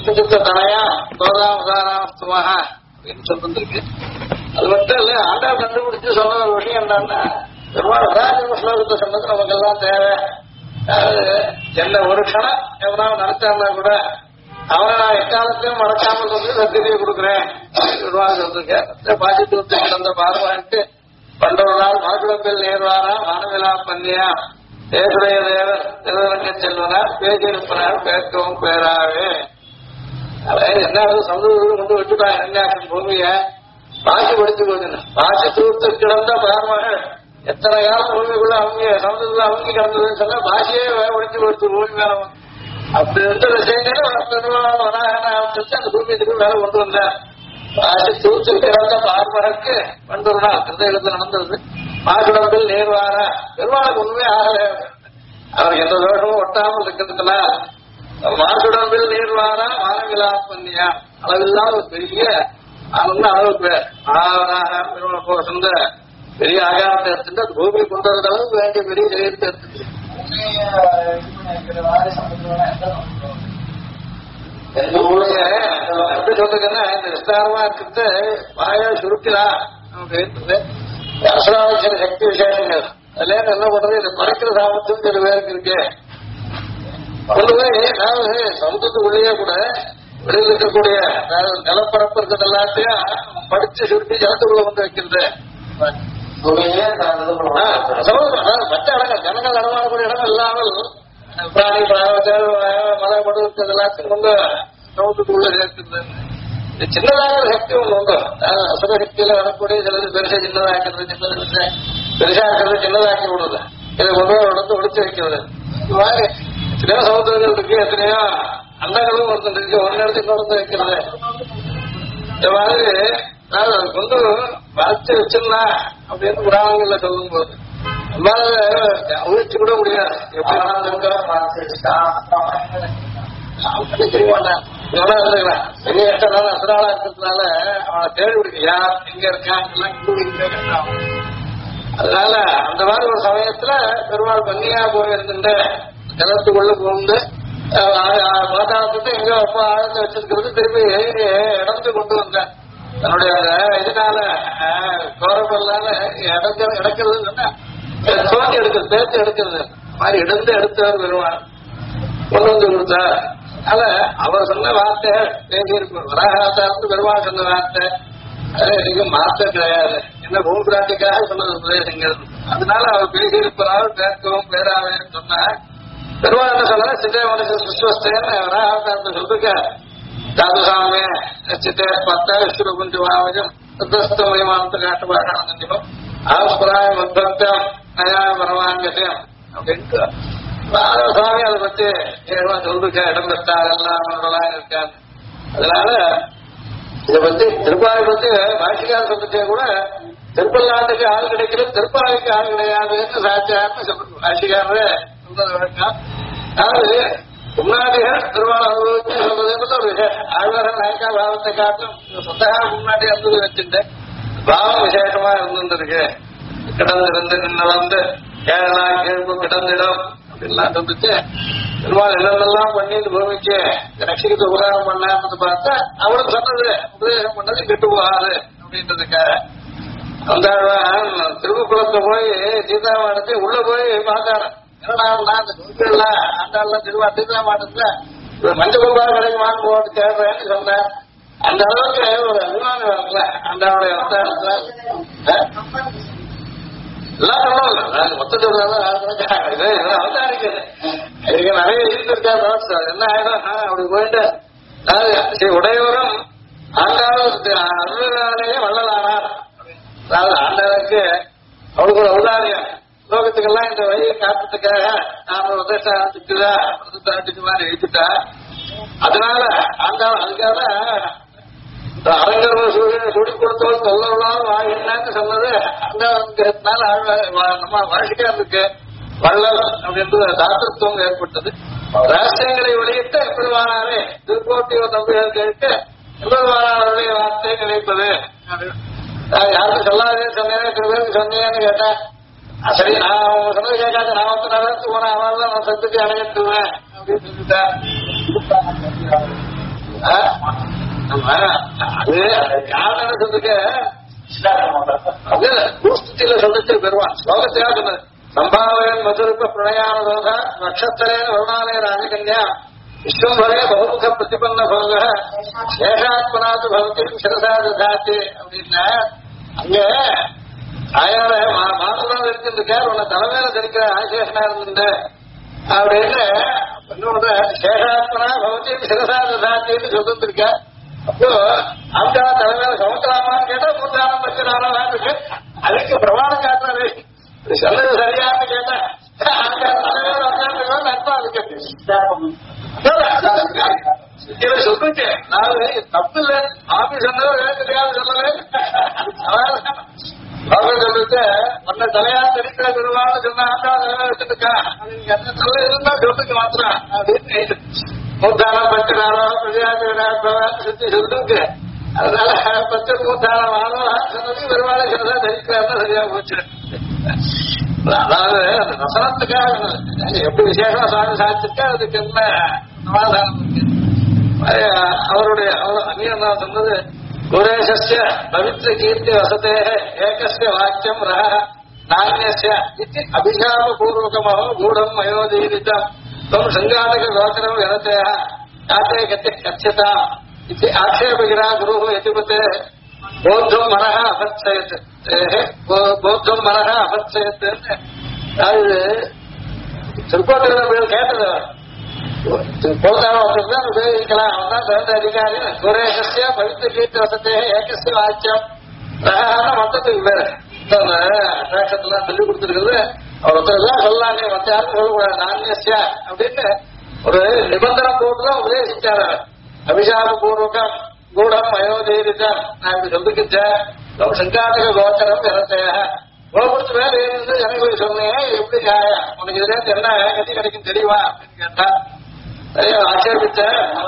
சித்த தனையா கோதாமதாராமஸ்துமாக அப்படின்னு சொல்லிருக்கு. அது மட்டும் இல்ல ஆண்டாள் கண்டுபிடிச்சு சொன்ன ஒரு விஷயம் என்னன்னா பெருமாள் ராஜ ஸ்லோகத்தை சொன்னது நமக்கு எல்லாம் தேவை. என்ன ஒரு க்ஷணம் எவனாவது நினைச்சாருந்தா கூட அவனை நான் எக்காலத்தையும் மறக்காமல் வந்து சத்திரியை கொடுக்குறேன் பெருமாள் சொல்லிருக்கேன். பாசிட்டு கிடந்த பார்வான்ட்டு பண்டொரு நாள் மரக்குளப்பில் நேர்வாரா வானவிழா பண்ணியா தேசுடைய தேவர் திருவரங்க செல்வனார் பேசியிருப்பனார் பேர்க்கவும் பேராவே. அதாவது என்ன சமுதிரம் கொண்டு வச்சுட்டான் என்னாக்கும் பூமிய பாசி படிச்சு போச்சு. பாசி தூர்த்து கிடந்த பார்மகள் எத்தனை காலம் பூமிக்குள்ள அவங்க சமுதிரத்துல அவங்க கிடந்ததுன்னு சொன்னா பாசியே ஒழிச்சு கொடுத்து பூமி மேல அப்படி இருக்கிற செய்தி அந்த பூமியத்துக்கு மேல கொண்டு வந்தேன். பாசி தூர்த்து கிடந்த பார்மகளுக்கு பண்டொரு நாள் கிருதயத்தில் நடந்தது. மாசுடம்பில் நேர்வார பெருமாளுக்கு ஒண்ணுமே ஆகல. அவருக்கு எந்த தோஷமும் ஒட்டாமல் இருக்கிறதுல மாசுடம்பில் நீர்வாரா வானவிழா பண்ணியா அளவில்லாத ஒரு பெரிய அளவுக்கு பெருமாள் சொந்த பெரிய ஆகாரத்தை எடுத்துட்டு பூமி கொண்டு வந்த அளவுக்கு வேண்டிய பெரிய சரீரத்தை எடுத்துட்டு எந்த ஊழிய எப்படி சொல்றதுன்னா இந்த விஸ்தாரமா இருக்கிறது வாயா சுருக்கலாம் நமக்கு அசுராட்சர சக்தி விசேஷங்கள் அதுல என்ன பண்றது இதை மறைக்கிற சாமர்த்தியம் சில பேருக்கு இருக்கு. அதாவது சமுத்திரத்துக்குள்ளேயே கூட வெளியில் இருக்கக்கூடிய நிலப்பரப்பு இருக்கிறது எல்லாத்தையும் படிச்சு சுருட்டி ஜனத்துக்குள்ள வந்து வைக்கிறது. மற்ற இடங்கள் ஜனங்கள் நடமாடக்கூடிய இடம் இல்லாமல் பிராணி மலை படு இருக்கிறது எல்லாத்தையும் வந்து சமுத்திரத்துக்குள்ள சேர்க்கிறது. சின்னதாக சக்தி ஒண்ணு உண்டு. அசுர சக்தியில வரக்கூடிய சிலது பெருசா சின்னதாக்கிறது, சின்னது பெருசா இருக்கிறது சின்னதாக்கி விடுறது, இதை கொண்டு இடத்து ஒழிச்சு வைக்கிறது. இந்த மாதிரி எத்தனையோ சமுத்திரங்கள் இருக்கு, எத்தனையோ அண்டங்களும் ஒருத்தர் இருக்கு, ஒரு இடத்துக்கு இன்னொரு வைக்கிறது. இந்த மாதிரி நான் அதை கொண்டு வளர்த்து வச்சிடலாம் அப்படின்னு புராணங்கள்ல சொல்லும் போது நம்மளால ஒழிச்சு கூட முடியாது. எப்படி பெரிய எட்டனால அசுராளா இருக்கிறதுனால அவனை தேடி விடுங்க யார் எங்க இருக்கான். அதனால அந்த மாதிரி ஒரு சமயத்துல பெருமாள் பண்ணியா போயிருந்துட்டு ஜலத்துக்குள்ள புகுந்து பாதாளத்துக்கு எங்க அப்பா ஆழத்தை வச்சிருக்கிறது திருப்பி இடந்து கொண்டு வந்தேன். தன்னுடைய இதனால கோரப்பல்லால இடக்கிறது தோண்டி எடுக்கிறது, பேச்சு எடுக்கிறது மாதிரி இடந்து எடுத்தவர் பெருமாள் கொண்டு வந்து கொடுத்தார். அதனால அவர் சொன்ன வார்த்தை பேசியிருப்பார். வராகாத்தாருக்கு பெருமாள் சொன்ன வார்த்தை எனக்கு மாற்றம் கிடையாது. என்ன பூமிராட்டிக்காக சொன்னது உபதேசங்கள். அதனால அவர் பேசியிருப்பதாக பேர்க்கவும் பேராவேன்னு சொன்னார். பெருமாள் என்ன சொன்ன சித்தே மனுஷன் விஸ்வஸ்தேன்னு வராகாத்தாரத்தை சொல்லிருக்க தாதுசாமி சித்தே பத்தா விஸ்வர குஞ்சு வாவஜம் சுத்தஸ்தமயமானத்தை காட்டுபாடான ஆஸ்பராய மத்தம் நயா பரவாங்கசியம் அப்படின்ட்டு சுவாமி அதை பத்தி சொல்லிருக்க இடம் பெற்றார் எல்லாம் இருக்காங்க. அதனால இதை பத்தி திருப்பாவை பத்தி பாஷிகார சொல்லிட்டே கூட திருப்பல்லாண்டுக்கு ஆள் கிடைக்கிறது, திருப்பாவைக்கு ஆள் கிடையாதுன்னு சாட்சியார்னு சொல்றது பாஷிகாரே சொல்றது வழக்கம். அதாவது முன்னாடிகள் திருவாளர் அனுபவிச்சு சொல்றதுன்றது ஒரு ஆழ்வாரன் நாயக்கா பாவத்தை காட்டும் சொந்தகா முன்னாடி இருந்தது வச்சுட்டு பாவம் விசேஷமா இருந்துருக்கு. கிடந்திருந்து நின்று கேரளா கேள்வி கிடந்திடம் அப்படின்லாம் சொல்லிச்சு பெருமாள் என்னென்னலாம் பண்ணி இந்த பூமிக்கு ரட்சிக்கு உபகாரம் பண்ணான்னு பார்த்தா அவருக்கு சொன்னது உபதேசம் பண்ணது கெட்டு போகாது அப்படின்றதுக்காக அந்த திருவுக்குளத்தை போய் சீதாமாடத்தை உள்ள போய் பார்த்தாரு. ஏன்னா அந்த குழுக்கள்லாம் ஆண்டாள்லாம் திருவா சீதாமாடத்துல மஞ்சள் கும்பாக கிடைக்குமான்னு போட்டு தேடுறேன்னு சொன்னேன். அந்த அளவுக்கு ஒரு அபிமானம் வரல அண்டாவுடைய அவதாரத்துல. எல்லாம் சொல்லல மொத்தத்தோட அவதாரிக்கிறது இதுக்கு நிறைய இருந்திருக்கா என்ன ஆயிடும் அப்படி போயிட்டு சரி உடையவரும் ஆண்டாளும் அருளாலேயே வள்ளலானார். அதாவது ஆண்டாளுக்கு அவளுக்கு ஒரு அவதாரியம் லோகத்துக்கெல்லாம் இந்த வழியை காட்டுறதுக்காக நாம உதேசாட்டுக்குதா மாதிரி எழுதிட்டா. அதனால ஆண்டாள் அதுக்காக அரங்கர் சுடி கொடுத்தவள் சொல்லலாம் என்னன்னு சொன்னது அங்கனால நம்ம வாழ்க்கையாருக்கு வள்ளல் அப்படின்றது தாத்தத்துவம் ஏற்பட்டது. ரகசியங்களை வெளியிட்டு எப்படிவானாலே திருக்கோட்டிய நம்பிகள் கேட்டு எப்படிவானாருடைய வார்த்தை நினைப்பது யாருக்கும் சொல்லாதே சொன்னேன் சில பேருக்கு சொன்னேன்னு கேட்டேன். சரி நான் சொன்னது கேட்காது நான் வந்து நடந்து போனேன் அவன் தான் நான் சத்துக்கு அடையிட்டுவேன் அப்படின்னு சொல்லிட்டேன். அது காரணம் என்ன சொல்றதுக்கு அது பூஸ்தியில சொல்லிட்டு பெறுவான் ஸ்லோகத்தையா சொன்னது சம்பாவயன் மதுருப்ப பிரணயானதோக நட்சத்திரேன வருணாலய ராஜகன்யா விஸ்வம்பரே பகுமுக பிரதிபன்ன பங்க சேஷாத்மனாத்து பகவதி சிரசா தாத்தி அப்படின்னா அங்க ஆயால மாதம் இருக்கின்றிருக்கார் உன்னை தலைமையில தெரிக்கிற ஆசேஷனா இருந்துட்டு அப்படின்னு இன்னொன்று சேஷாத்மனா பகவதி சிரசா தாத்தின்னு சொல்லிருக்க அப்போ அந்த தலைமையில சமுத்திராமான்னு கேட்டா மூத்தானம் பற்றி நாளாம் இருக்கு அதுக்கு பிரமாணம் காட்டுறது சொன்னது சரியான்னு கேட்டா அந்த தலைமையில வந்தான்னு அர்த்தம் அதுக்கு சொல்லுங்க நான் தப்பு இல்லை ஆபீஸ் சொன்னது சொல்லவே சொல்லிட்டு உன்னை தலையா தெரிக்கிற பெருமான்னு சொன்னா தலைவா வச்சுருக்கா என்ன சொல்ல இருந்தா சொல்லுங்க மாத்திரம் அப்படின்னு மூத்தானம் பத்து நாளம் சுத்தி சொல்லுங்க அதனால பத்து மூத்தானம் ஆளும் சொன்னது பெருமாளை சொன்னதா தெரிக்கிறாருன்னு சரியா போச்சு அதாவது அந்த வசனத்துக்காக எப்படி விசேஷமா சாமி சாதிச்சிருக்கா அதுக்கு என்ன சமாதானம் இருக்கு அவருடைய அந்நியன்னா சொன்னது குரேஷஸ்ய பவித்திர கீர்த்தி வசதே ஏகஸ்ய வாக்கியம் ரஹ நானியஸ்ய இது அபிஷாபபூர்வகமோ கூடம் மயோதீரிதம் தம் சங்காதக கோச்சரம் விரதய காத்தே கத்தி கச்சதா இது ஆக்ஷேபகிரா குரு எதிபத்தே போத்தம் மனஹ அபத்சயத் போத்தம் மனஹ அபத்சயத் அது திருப்பத்தில் கேட்டது போதாவதான் உபயோகிக்கலாம் அவன் தான் சிறந்த அதிகாரி குரேஷஸ்ய பவித்திர கீர்த்தி வசத்தே ஏகஸ்ய வாக்கியம் மொத்தத்துக்கு பேரு அட்ராக்ஷன்லாம் சொல்லி கொடுத்துருக்குது அவர் ஒருத்தர் சொல்லலாங்க மத்த யாரும் சொல்லக்கூடாது நானியஸ்யா அப்படின்னு ஒரு நிபந்தனை போட்டுதான் உபதேசிச்சாரு அபிஷாப பூர்வகம் கூடம் அயோதீரிதம் நான் இப்படி சொல்லிக்கிட்டேன் சங்காதக கோச்சரம் விரத்தைய கோபுரத்து மேல இருந்து எனக்கு போய் சொன்னேன் எப்படி உனக்கு இதுல என்ன கதி கிடைக்கும் தெரியுமா அப்படின்னு கேட்டா ஆட்சேபிச்ச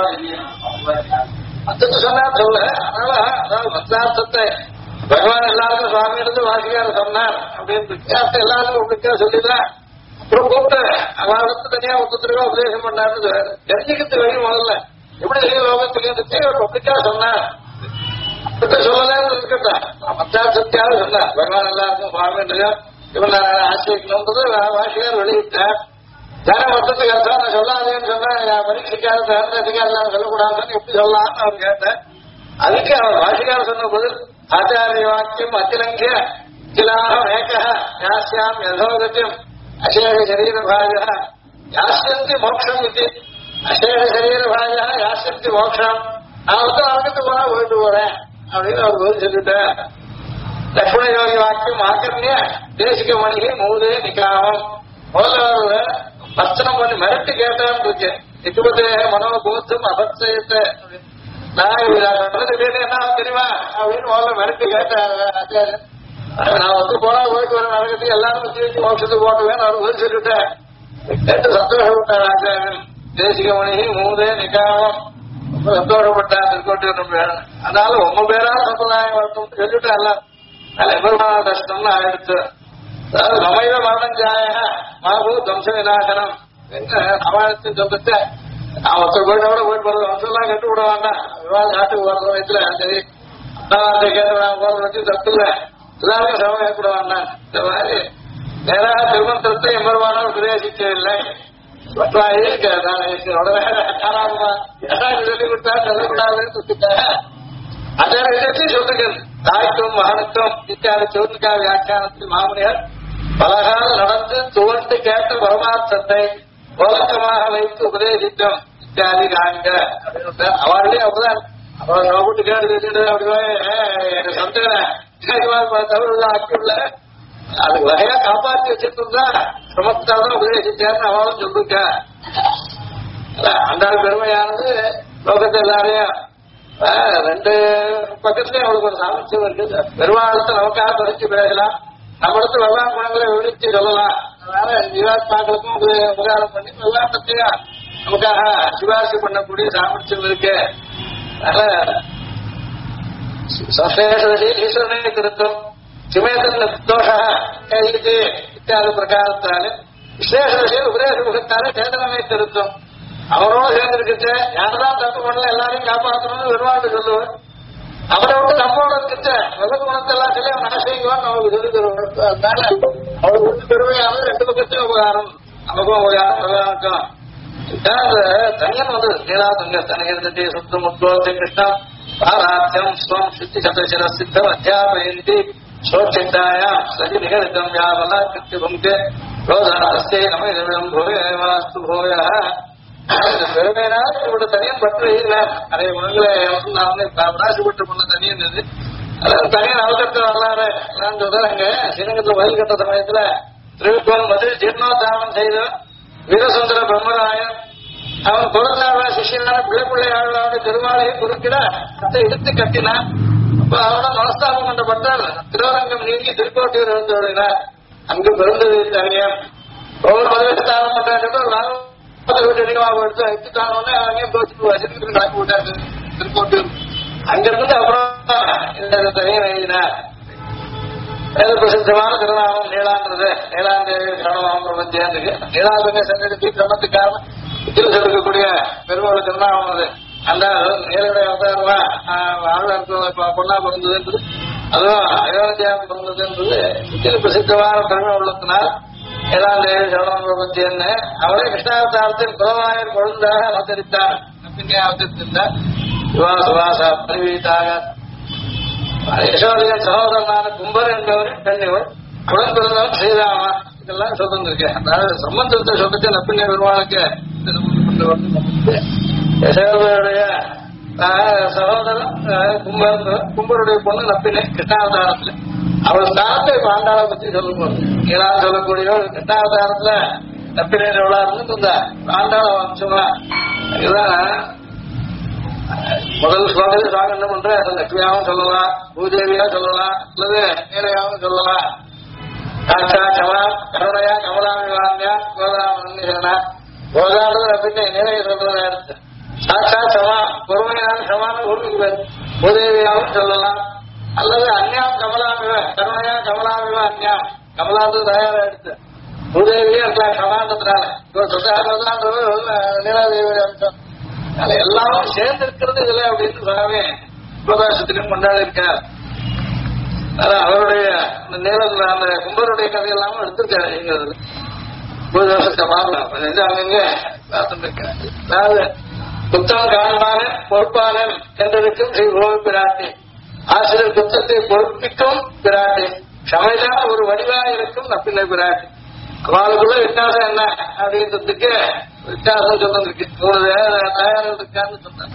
அர்த்தத்தை சொன்னா சொல்ல அதனால அதாவது மத்தார்த்தத்தை பகவான் எல்லாருக்கும் சுவாமி இருந்து வாசிக்கார சொன்னார் அப்படின்னு வித்தியாசத்தை எல்லாருக்கும் உங்களுக்கா சொல்லிதான் அப்புறம் கூப்பிட்டு அவருக்கு தனியா ஒருத்தருக்கா உபதேசம் பண்ணாருன்னு தெரிஞ்சுக்கிறது வழி முதல்ல எப்படி செய்ய லோகத்துக்கு இருந்துச்சு அவர் ஒப்பிக்கா சொன்னார் சொல்லலன்னு இருக்கட்டா மத்தார்த்தத்தையாவது சொன்னார் பகவான் எல்லாருக்கும் சுவாமி இவன் ஆசிரியக்கணும்ன்றது வாசிக்கார் வெளியிட்டார் தானே மொத்தத்துக்கு அர்த்தம் நான் சொல்லாதேன்னு சொன்னா பரீட்சைக்காக சிறந்த அதிகாரம் சொல்லக்கூடாதுன்னு எப்படி சொல்லலாம்னு அவர் கேட்டேன் அதுக்கு அவர் வாசிக்கார சொன்ன பதில் ஆச்சாரிய வாக்கியம் அத்திலங்கிய கிலாகம் ஏக யாஸ்யாம் யதோகத்தியம் அசேஷ சரீரபாய யாஸ்யந்தி மோட்சம் இது அசேஷ சரீரபாய யாஸ்யந்தி மோட்சம் நான் வந்து அவனுக்கு போனா போயிட்டு போறேன் அப்படின்னு அவர் பதில் சொல்லிட்டேன் லக்ஷ்மண யோகி வாக்கியம் ஆக்கர்ணிய தேசிக மணிகை மூதே நிக்காமம் முதல்ல பர்ச்சனம் பண்ணி மிரட்டு கேட்டான்னு இருக்கேன் எட்டுபத்தே மனோபோத்தம் அபத்சயத்தை நான் என்ன தெரியுமா அப்படின்னு முதல்ல மிரட்டு கேட்டேன் நான் வந்து போனா போயிட்டு வர நடக்கத்துக்கு எல்லாரும் தீர்ச்சி மோட்சத்துக்கு போட்டுவேன் அவர் பதில் சொல்லிட்டேன் கேட்டு சந்தோஷப்பட்டார் ஆச்சாரியன் தேசிக மணிகை மூதே நிக்காமம் ரொம்ப சந்தோஷப்பட்டார் திருக்கோட்டி அதனால உங்க பேரா சம்பிரதாயம் வளர்த்தோம் சொல்லிட்டு எல்லாம் எம்பெருமான தர்ஷனம்னு ஆயிடுச்சு அதாவது நமைவ மரணம் ஜாய மாபூ தம்ச விநாசனம் என்ன சமாளித்து சொல்லிட்டு நான் ஒருத்தர் போயிட்டோட போயிட்டு போறது வம்சம்லாம் கட்டு விட வேண்டாம் விவாத நாட்டுக்கு போற சமயத்துல சரி அண்ணாவார்த்தை கேட்டு நான் போறது வச்சு தப்பு இல்லை எல்லாருக்கும் சமம் ஏற்பட வேண்டாம் இந்த மாதிரி நேராக திருமந்திரத்தை எம்பெருமான உபதேசிக்கவில்லை உடனே சொல்லி கொடுத்தா சொல்லக்கூடாதுன்னு சொல்லிட்டேன் அதே விஷயத்தையும் சொல்லுங்கள் தாய்த்துவம் மகனத்துவம் இத்தியாதி சோத்துக்கா வியாக்கியானத்தில் மாமுனியர் பலகாலம் நடந்து துவண்டு கேட்ட பரமார்த்தத்தை ஒலக்கமாக வைத்து உபதேசித்தோம் இத்தியாதி காண்க அப்படின்னு அவர்களே அப்படிதான் அவரை கூட்டு கேட்டு அப்படியே எனக்கு சந்தேகம் தவறு ஆக்கியுள்ள அதுக்கு வகையா காப்பாற்றி வச்சிருந்தா சமஸ்தாதான் உபதேசிச்சாருன்னு அவளும் சொல்லிருக்க அந்த பெருமையானது லோகத்தை எல்லாரையும் ரெண்டு பக்கத்துலயும் அவளுக்கு ஒரு சாமர்த்தியம் இருக்கு பெருமாளத்தை நமக்காக தொடர்ச்சி பேசலாம் நம்மளுக்கு வெவ்வாறு குணங்களை விவரிச்சு சொல்லலாம் அதனால ஜீவாத்மாக்களுக்கும் உபகாரம் பண்ணி வெவ்வாரத்தையும் நமக்காக சிபாரிசு பண்ணக்கூடிய சாமர்த்தியம் இருக்கு அதனால ஈஸ்வரனை திருத்தம் சிமேதன் தோஷ இத்தியாதி பிரகாரத்தாலே விசேஷ உபதேச முகத்தாலே சேதனமே திருத்தம் அவரோட சேர்ந்துருக்குச்சு யாரெல்லாம் தப்பு பண்ணல எல்லாரையும் காப்பாற்றணும்னு பெருமாள் சொல்லுவார். அவரை விட்டு நம்மளோட இருக்கிட்ட வெகு குணத்தை எல்லாம் சொல்லி அவன் ஆசைக்குவான் நமக்கு சொல்லி தருவார். அதனால அவருக்கு விட்டு பெருமையானது ரெண்டு பக்கத்தையும் உபகாரம், நமக்கும் உபகாரம். தனியன் வந்து நீலா தங்க தனகி சுத்தம் உத்வோதி கிருஷ்ணம் பாராத்தியம் ஸ்வம் சித்தி சதசிர சித்தம் அத்தியாபயந்தி சோட்சித்தாயாம் சதி நிகழ்த்தம் யாவலா கிருத்தி பங்கே ரோதாஸ்தே நம பூயவாஸ்து பூய. பெருமைனா இவட தனியன் பற்று இல்லை நிறைய குணங்களை நான் ராசிப்பட்டு பண்ண தனியன் இது. அதாவது தனியன் அவசரத்தை வரலாறு நான் சொல்றாங்க. ஸ்ரீரங்கத்துல வயல் கட்ட சமயத்துல திருவிக்கோன் வந்து ஜீர்ணோத்தாரணம் செய்த வீரசுந்தர பிரம்மராயன் அவன் குழந்தை சிஷியனான பிள்ளையாளோட திருமாலையை குறுக்கிட அதை இழுத்து கட்டினான். அப்ப அவனோட மனஸ்தாபம் கொண்டப்பட்டால் திருவரங்கம் நீங்கி திருக்கோட்டியூர் எழுந்தோடினார். அங்கு பிறந்தது தனியம். ஒவ்வொரு மதவிஸ்தானம் பண்றாங்க வீட்டு அதிகமாக எடுத்து வச்சுட்டானோன்னு அங்கேயும் தோச்சு வச்சுட்டு கலக்கி விட்டாரு திருக்கோட்டியூர். அங்கிருந்து அப்புறம் தனியம் எழுதினார். பிரசித்தமான திருநாமம் நீலான்றது நீலாந்தேவி சரணமாம் பிரபஞ்சேந்துக்கு நீலாந்தங்க சங்கடி கிரமத்துக்காக இதில் சொல்லக்கூடிய பெருமாள் திருநாமம் அது. அந்த நீருடைய அவதாரமா ஆழ்வார் பொண்ணா பிறந்ததுன்றது அதுவும் அயோத்தியாக பிறந்ததுன்றது இதில் பிரசித்தமான பெருமை உள்ளத்தினால் நீலாந்தேவி சரணமாம் பிரபஞ்சேன்னு அவரே கிருஷ்ணாவதாரத்தில் குலவாயர் கொழுந்தாக அவதரித்தார். நம்பிக்கை அவதரித்திருந்தார். யுவா சுவாசா பரிவீதாக யசோதையின் சகோதரனான கும்பர் என்பவர் பெண்ணிவர் உடன் பிறந்தவன் ஸ்ரீராமா. இதெல்லாம் சொல்லிருக்கேன். அதாவது சம்பந்தத்தை சொல்லிட்டு நப்பிண்ணை பெருமாளுக்கு யசோதையுடைய சகோதரன் கும்பருடைய பொண்ணு நப்பிண்ணை கிருஷ்ணாவதாரத்துல அவள் ஸ்தானத்தை இப்ப ஆண்டாளை பத்தி சொல்லும்போது நீளான்னு சொல்லக்கூடியவள் கிருஷ்ணாவதாரத்துல நப்பிண்ணை எவ்வளவு இருந்து இந்த ஆண்டாள வம்சமா இதுதான் முதல் ஸ்லோகத்தில் சாகம் என்ன பண்ற லட்சுமியாவும் சொல்லலாம், பூதேவியா சொல்லலாம், அல்லது நீலையாவும் சொல்லலாம். சாட்சா கமலா கருணையா கமலாமிவான்யா கோதாமன்னா கோதாடுறது அப்படின்னு நீலையை சொல்றதா எடுத்து சாட்சா சமா பொறுமையான சமான ஊருக்கு பூதேவியாவும் சொல்லலாம். அல்லது அந்யா கமலாமிவ கருணையா கமலாமிவ அந்யா கமலாந்து தயாரா எடுத்து பூதேவியே இருக்கலாம் சமானத்தினால சொல்லான்றது நீலாதேவி அம்சம். அது எல்லாரும் சேர்ந்து இருக்கிறது இதுல அப்படின்னு சொல்லாமே உபகாசத்திலும் கொண்டாடி இருக்கார். அதான் அவருடைய நேரில் அந்த கும்பருடைய கதை எல்லாமும் எடுத்திருக்காரு. பூதோஷத்தை மாறலாம் அங்கங்க பார்த்துட்டு இருக்காரு. அதாவது குத்தம் காண்பான பொறுப்பாளன் என்றிருக்கும் ஸ்ரீ கோவி பிராட்டி ஆசிரியர் குத்தத்தை பொறுப்பிக்கும் பிராட்டி சமையலான ஒரு வடிவாக இருக்கும் நப்பிள்ளை பிராட்டி. அவளுக்குள்ள வித்தியாசம் என்ன அப்படின்றதுக்கு வித்தியாசம் சொல்லிருக்கு. தயாரம் இருக்கான்னு சொன்னாங்க.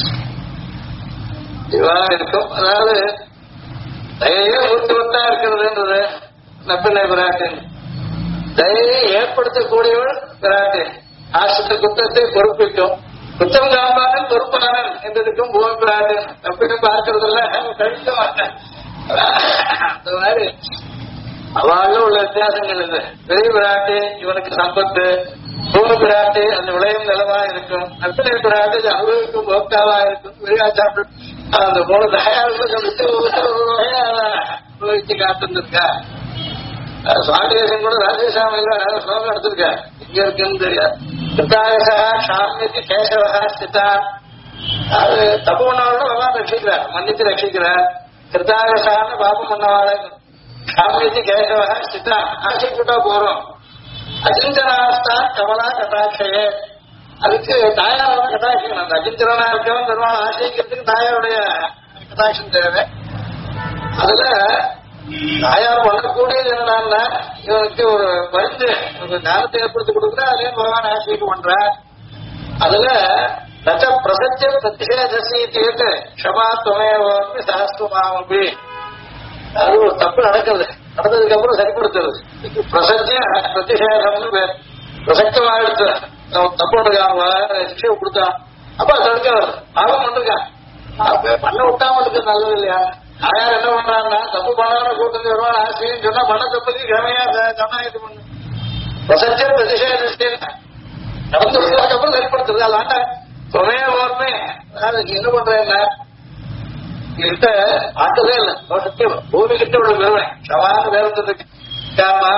இவா இருக்கும். அதாவது தயையே ஊர்த்துவத்தா இருக்கிறதுன்றது நப்பிள்ளை பிராட்டி. தயையை ஏற்படுத்தக்கூடியவள் பிராட்டி ஆசிரியர் குத்தத்தை பொறுப்பிக்கும். குத்தம் காப்பாளன் பொறுப்பாளன் என்றிருக்கும் பூமி பிராட்டி. நப்பின்னு பார்க்கறதில்ல கழிக்க மாட்டேன். அந்த மாதிரி அவாக உள்ள வித்தியாசங்கள் இல்லை. பெரிய பிராட்டி இவனுக்கு சம்பத்து, பூமி பிராட்டி அந்த விளையும் நிலவா இருக்கும், நப்பினை பிராட்டி அனுபவிக்கும் போக்தாவா இருக்கும். விரியாச்சாப்பு அந்த மூணு தயாரிப்பு அனுபவிச்சு காத்திருந்திருக்கா. சுவாமிதேசன் கூட ராஜேசாமியில ஸ்லோகம் எடுத்திருக்கா. இங்க இருக்குன்னு தெரியாது. சித்தாயசா சாமியத்தி கேசவா சித்தா அது தப்பு பண்ணவாளோட பகவான் ரட்சிக்கிறார், மன்னித்து ரட்சிக்கிறார். கிருத்தாயசான்னு பாபம் பண்ணவாள சாமியத்தி கேசவா சித்தா ஆசைப்பட்டா போறோம். அஜிஞ்சனாஸ்தா கமலா கட்டாட்சையே அதுக்கு தாயாரோட கட்டாட்சியம். அந்த அஜிஞ்சனா இருக்கவன் பெருமாள் ஆசைக்கிறதுக்கு தாயாருடைய கட்டாட்சம் தேவை. அதுல தாயார் பண்ணக்கூடியது என்னன்னா இவனுக்கு ஒரு மருந்து ஞானத்தை ஏற்படுத்தி கொடுக்குற அதே பகவான் ஆசைக்கு பண்ற. அதுல தச்ச பிரசத்தியம் பிரதிஷேதசி தீர்த்து க்ஷமா துணையோடு சாஸ்திரமாமபி அது ஒரு தப்பு நடக்குது. நடந்ததுக்கு அப்புறம் சரிப்படுத்துறது பிரசத்திய பிரதிஷேதம்னு பேர். பிரசக்தமாயிடுச்சு தப்பு இருக்காங்க சிக்ஷை கொடுத்தான். அப்ப தடுக்கிறது பாவம் பண்ணிருக்கான். பண்ண விட்டாம இருக்கு நல்லது இல்லையா? யார் என்ன பண்றாங்கன்னா தப்பு பண்ணாத கூட்டத்தில் வருவான் ஆசைன்னு சொன்னா பண்ண தப்புக்கு கிழமையா சொன்னா இது பண்ணு பிரசத்தியம் பிரதிஷேதம் நடந்து அப்புறம் சரிப்படுத்துறது. அல்லாண்ட துணைய ஓர்மே அதாவது நீ என்ன பண்றேன்னா கிட்ட பார்த்ததே இல்லை. சத்தியம் பூமி கிட்ட உள்ள பெருமை சவான வேறதுக்கு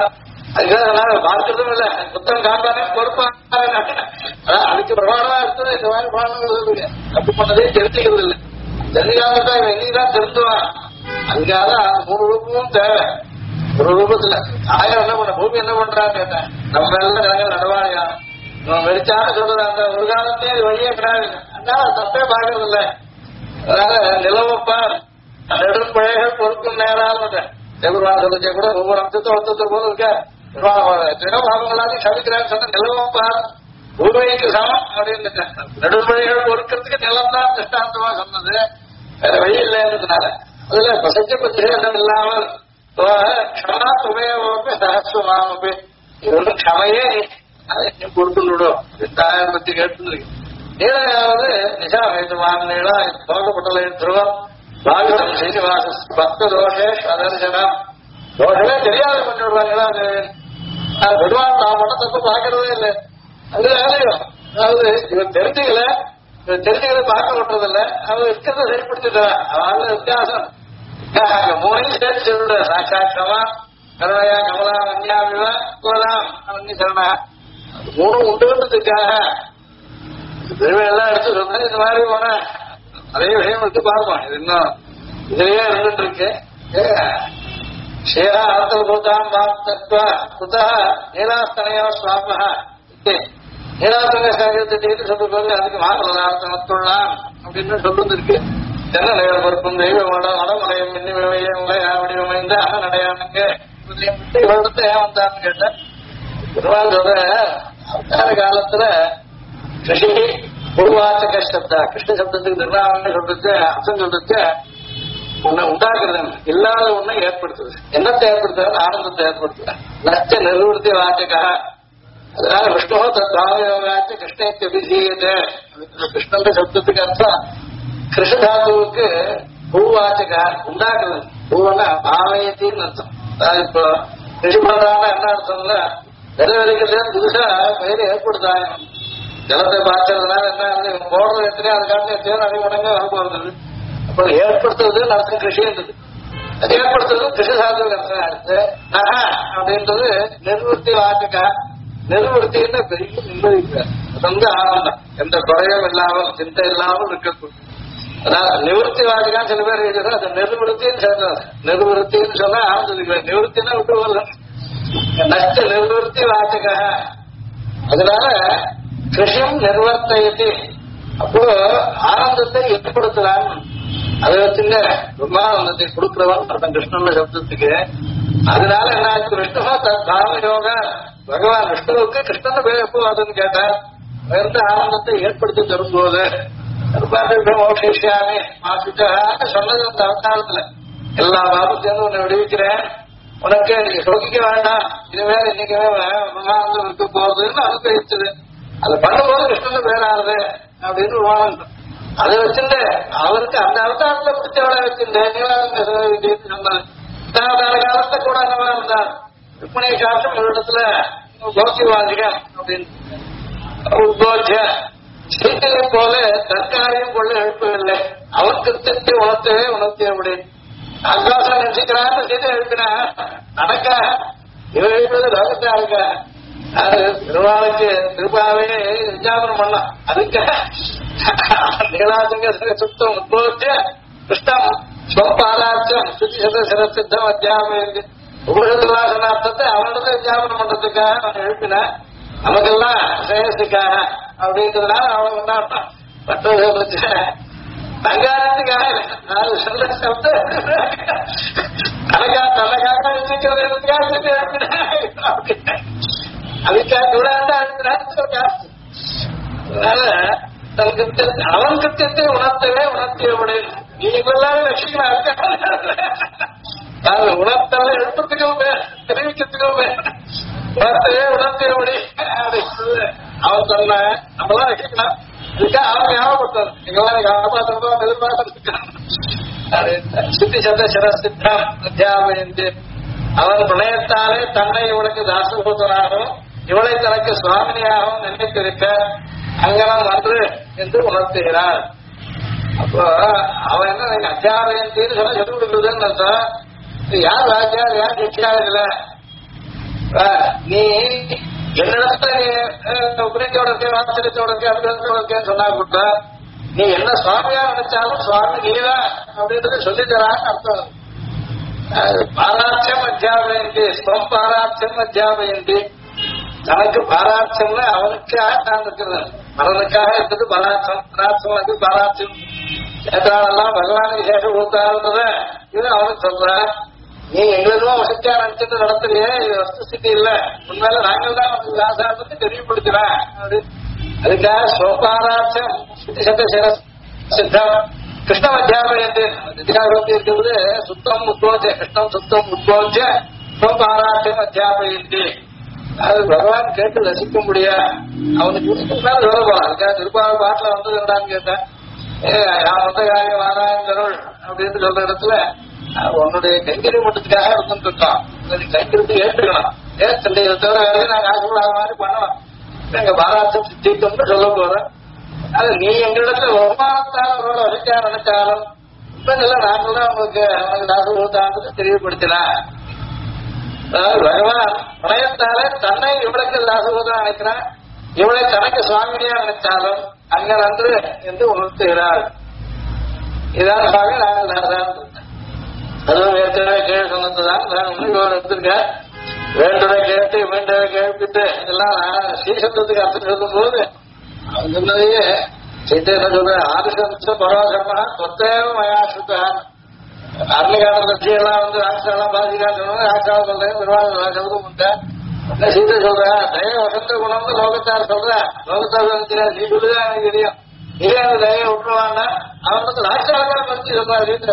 அதுக்காக நான் பார்க்கறதும் இல்லை, புத்தகம் காண்பானே பொறுப்பான அதுக்கு பிரமாணமா இருக்குது. இந்த மாதிரி பாடங்கள் தப்பு பண்ணதே தெரிஞ்சுக்கிறது இல்லை. தெரிஞ்சுக்காமட்டா இவன் எங்கேதான் திருந்துவான். அதுக்காக அந்த 3 ரூபமும் தேவை. ஒரு ரூபத்துல ஆயிரம் என்ன பண்ண பூமி என்ன பண்றான்னு கேட்டேன். நம்ம எல்லாம் ஜனங்கள் நடவாளியா நம்ம வெளிச்சான சொல்றது அந்த ஒரு காலத்தையும் இது வழியே கிடையாது. அதனால தப்பே பார்க்கறது இல்லை. அதனால நிலவப்பார் நெடும் பிழைகள் பொறுக்கும் நேரால் தேவருவான் சொல்லிச்சே கூட ஒவ்வொரு அம்சத்தை ஒருத்தர் போல இருக்க தினபாவங்களாலையும் சபிக்கிறான்னு சொன்ன நிலவப்பார் பூமிக்கு சமம் அப்படின்னு நெடுமொழிகள் பொறுக்கிறதுக்கு நிலம் தான் திஷ்டாந்தமா சொன்னது. வேற வழி இல்லைன்றதுனால அதுல பிரசஞ்ச பத்திரம் இல்லாமல் க்ஷமா துமையோப்பி சகஸ்வமாமப்பி இது ஒன்றும் க்ஷமையே அதை கொடுத்துடும் தாயார் பத்தி கேட்டு நீளாவது நிஷா வேண்டுமான் நீளா தோகப்பட்டலை துருவம் பாகவதம் சீனிவாச பக்த தோஷேஷ் அதர்சனம் தோஷமே தெரியாத பண்ணிவிடுவாங்களா பெருமாள் நான் மட்டும் தப்பு பார்க்கறதே இல்லை. அது வேலையும் அதாவது இவன் தெரிஞ்சுக்கல பார்க்க விட்டுறதில்ல அவன் இருக்கிறத சரிப்படுத்திட்டான். அவன் வித்தியாசம் 3 சேர்த்து சொல்ற சாட்சாட்சமா கருணையா கமலா அந்யாவிவா கோதாம் அன்னி சரணா 3 உண்டுன்றதுக்காக எல்லாம் எடுத்து சொன்ன இந்த மாதிரி போன அதே விஷயம் எடுத்து பார்ப்போம். இது இன்னும் இதுலயே இருந்துட்டு இருக்கு. ஷேரா அர்த்த பூதாம் தத்வா குதா நீலாஸ்தனையோ சுவாம நீலாசங்க சாகரத்தை சொல்லும்போது அதுக்கு மாறலாம் மத்துள்ளான் அப்படின்னு சொல்லுறது இருக்கு. என்ன நிகழ் பொறுப்பும் தெய்வமோட மடமலையும் மின்னிமையங்களை வடிவமைந்த நடையானுங்க இவரிடத்தை ஏன் வந்தான்னு கேட்டேன். பெருமாள் சொல்ற அவதார காலத்துல கிருஷி பூர்வாச்சக சப்தா கிருஷ்ண சப்தத்துக்கு நிர்வாகம் சொல்றது அர்த்தம் சொல்றது உன்னை உண்டாக்குறது இல்லாத ஒண்ணை ஏற்படுத்துது. என்னத்தை ஏற்படுத்துறது? ஆனந்தத்தை ஏற்படுத்துது. நஷ்ட நிர்வர்த்தி வாச்சகா அதனால விஷ்ணு தத்வாவயோகாச்சு கிருஷ்ணத்தை அபிஷேகத்தை கிருஷ்ணன்ற சப்தத்துக்கு அர்த்தம் கிருஷ்ணதாத்துவுக்கு பூவாச்சக உண்டாக்குறது. பூவனா பாவயத்தின்னு அர்த்தம். அதாவது இப்போ கிருஷி பண்றாங்க என்ன அர்த்தம்ல விளைவிக்கிறது புதுசா பயிரை ஏற்படுத்தாங்க. ஜலத்தை பார்க்கறதுனால என்ன போடுறது எத்தனையோ அதுக்காக எத்தனையோ நிறைய மடங்கு வர போறது. அப்புறம் ஏற்படுத்துறது அர்த்தம் கிருஷின்றது. அது ஏற்படுத்துறது கிருஷி சாதத்துக்கு அர்த்தம் அடுத்து நகா அப்படின்றது நிர்வர்த்தி வாச்சகா நிர்வர்த்தின்னு பெரிய நிர்வகிக்கிறார். அது வந்து ஆனந்தம் எந்த குறையும் இல்லாமல் சிந்தை இல்லாமல் இருக்கக்கூடும். அதாவது நிவர்த்தி வாச்சகா சில பேர் எழுதுறது அது நிர்வர்த்தின்னு சொல்றாரு. நிர்வர்த்தின்னு சொன்னா ஆனந்திக்கிறார். நிவர்த்தினா விட்டு வருது நஷ்ட நிர்வர்த்தி வாச்சகா. அதனால கிருஷியம் நிர்வர்த்தி அப்போ ஆனந்தத்தை ஏற்படுத்தலாம். அதை வச்சுங்க பிரம்மானந்தத்தை கொடுக்கிறவன் அர்த்தம் கிருஷ்ணன் சப்தத்துக்கு. அதனால என்ன விஷ்ணுவா தாம யோகா பகவான் விஷ்ணுவுக்கு கிருஷ்ணன் பேர் எப்போ அதுன்னு கேட்டார். உயர்ந்த ஆனந்தத்தை ஏற்படுத்தி தரும்போது மோட்சியாமி மாசிச்சாக சொன்னது அந்த அவதாரத்துல எல்லா பாபத்தையும் உன்னை விடுவிக்கிறேன். உனக்கு நீங்க சோதிக்க வேண்டாம். இதுவேற இன்னைக்குமே பிரம்மானந்தம் இருக்க போகுதுன்னு அனுபவிச்சது. அதை பண்ணும்போது கிருஷ்ணன் பேராது அப்படின்னு வாழ்ந்தோம். அதை வச்சுட்டு அவருக்கு அந்த அவதாரத்தை பிடிச்சவளை வச்சுட்டு சொன்னது காலத்தை கூட அந்த இருந்தார். ருக்மணி சாஸ்திரம் ஒரு இடத்துல கோசிவாதிகம் அப்படின்னு சீத்தையை போல தற்காரியம் கொள்ள எழுப்பவில்லை. அவர் கிருத்தத்தை உணர்த்தவே உணர்த்திய அப்படின்னு ஆகாசம் நினைச்சுக்கிறான்னு சீதை எழுப்பினா நடக்க இவன் எழுப்பது லோகத்தா இருக்க அது திருவாளுக்கு திருப்பாவே விஞ்ஞாபனம் பண்ணலாம். அதுக்கு நீலாசங்க சுத்தம் உத்பவத்திய கிருஷ்ணம் ஸ்வப்பாராட்சம் சுத்தி சத சிரசித்தம் அத்தியாபயம் உபசத்துவாசனார்த்தத்தை அவனிடத்தை விஞ்ஞாபனம் பண்றதுக்காக நான் எழுப்பினேன். நமக்கெல்லாம் சேகத்துக்காக அப்படின்றதுனால அவன் கொண்டாடுறான். பட்டது தங்காரத்துக்காக நான் சொல்ல சப்த தனக்காக வச்சுக்கிறது எழுப்பினேன். அதுக்காக கூட அவன் கிருத்தியத்தை உணர்த்தவே உணர்த்தியபடி நீங்களாம் லட்சியம் உணர்த்தவே எழுப்புறதுக்கும் தெரிவிக்கிறதுக்கும் உணர்த்தவே உணர்த்தியபடி அவன் சொன்ன நம்மளாம் வச்சுக்கலாம். அதுக்காக அவன் ஞாபகப்படுத்தாரு எங்கெல்லாம் காப்பாற்றதோ எதிர்பார்த்திருக்கான். சித்தி சத சிரசித்தம் அத்தியாபயந்து அவன் பிரணயத்தாலே தன்னை இவனுக்கு தாசபூதனாகவும் இவளை தனக்கு சுவாமினியாகவும் நினைத்திருக்க அங்கனம் அன்று என்று உணர்த்துகிறார். அப்போ அவன் என்ன அத்தியாபயந்தின்னு சொன்னா சொல்லி கொடுக்குறதுன்னு அர்த்தம். யார் ராஜ்யார் யார் சிக்ஷா இல்ல நீ என்னிடத்துல பிரீத்தியோட இருக்கேன் வாத்சல்யத்தோட இருக்கேன் அனுகிரகத்தோட இருக்கேன்னு சொன்னா கூட நீ என்ன சுவாமியா நினைச்சாலும் சுவாமி நீதான் அப்படின்றது சொல்லித்தரான்னு அர்த்தம். பாராட்சியம் அத்தியாபயந்தி ஸ்வம் பாராட்சியம் அத்தியாபயந்தி தனக்கு பாராட்சியம்னு அவனுக்காக நான் இருக்கிறது மரணனுக்காக இருக்கிறது பராட்சம் பராட்சம் அது பாராட்சியம் சேத்தானெல்லாம் பகவானுக்கு சேஷம் கொடுத்தாருன்றத இது அவனுக்கு சொல்ற. நீ எங்களுக்கும் வசதியா நினைச்சிட்டு நடத்துறியே இது வஸ்துஸ்திதி இல்ல உண்மையில நாங்கள் தான் நமக்கு ஆசாரத்தை தெரியப்படுத்துறேன் அப்படின்னு. அதுக்காக ஸ்வபாராட்சியம் சித்தம் கிருஷ்ணம் அத்தியாபயந்து வித்யாபி இருக்கிறது சுத்தம் உத்வோஜ கிருஷ்ணம் சுத்தம் உத்வோஜ ஸ்வபாராட்சியம் அத்தியாபயந்தி. அது பகவான் கேட்டு ரசிக்க முடியா அவனுக்கு மேல சொல்ல போறான். அதுக்காக திருப்பாவை பாட்டுல வந்ததுடான்னு கேட்டேன். நான் வந்த காரியம் வாராங்கருள் அப்படின்னு சொல்ற இடத்துல உன்னுடைய கைங்கறி மட்டத்துக்காக இருந்துட்டு இருக்கோம். கைங்கரித்து ஏற்றுக்கணும். ஏற்று இதை தவிர வேலையை நாங்கள் ஆசைப்படாத மாதிரி பண்ணலாம். எங்க பாராட்டம் சித்திக்கணும்னு சொல்ல போறேன். அது நீ எங்களிடத்துல வருமானத்தால் அவரோட வசதியா நினைச்சாலும் இப்ப இல்ல நாங்கள் தான் உங்களுக்கு நாசம் கொடுத்தாங்கிறது தெரியப்படுத்தலாம். அதாவது பகவான் பிரயத்தாலே தன்னை இவளுக்கு தாசபூதம் நினைக்கிறான். இவளை தனக்கு சுவாமியா நினைச்சாலும் அங்க நன்று என்று உணர்த்துகிறார். இதான் சுவாமி நாங்கள் தான். அதுவும் ஏற்கனவே கேள்வி சொன்னதுதான் நான் எடுத்திருக்கேன். வேண்டதை கேட்டு மீண்டதை கேட்டுட்டு இதெல்லாம் ஸ்ரீசப்தத்துக்கு அர்த்தம் சொல்லும் போது அவங்க சொன்னதையே சைத்தே என்ன சொல்ற ஆதிசந்த பரவாசமா தொத்தேவ மயாசுத்தான் அருமையான எல்லாம் வந்து ராட்சாலாம் பாதிக்கான்னு சொல்லுவாங்க. ராட்சாவை சொல்றேன் பெருமாள் சொல்லும் உண்டா சீதை சொல்ற தய வசந்த குணம்னு லோகத்தார் சொல்ற லோகத்தார் நீ சொல்லுதான் எனக்கு தெரியும். இதே அந்த தய விட்டுருவான்னா அவன் வந்து ராட்சாவை பத்தி சொல்றாரு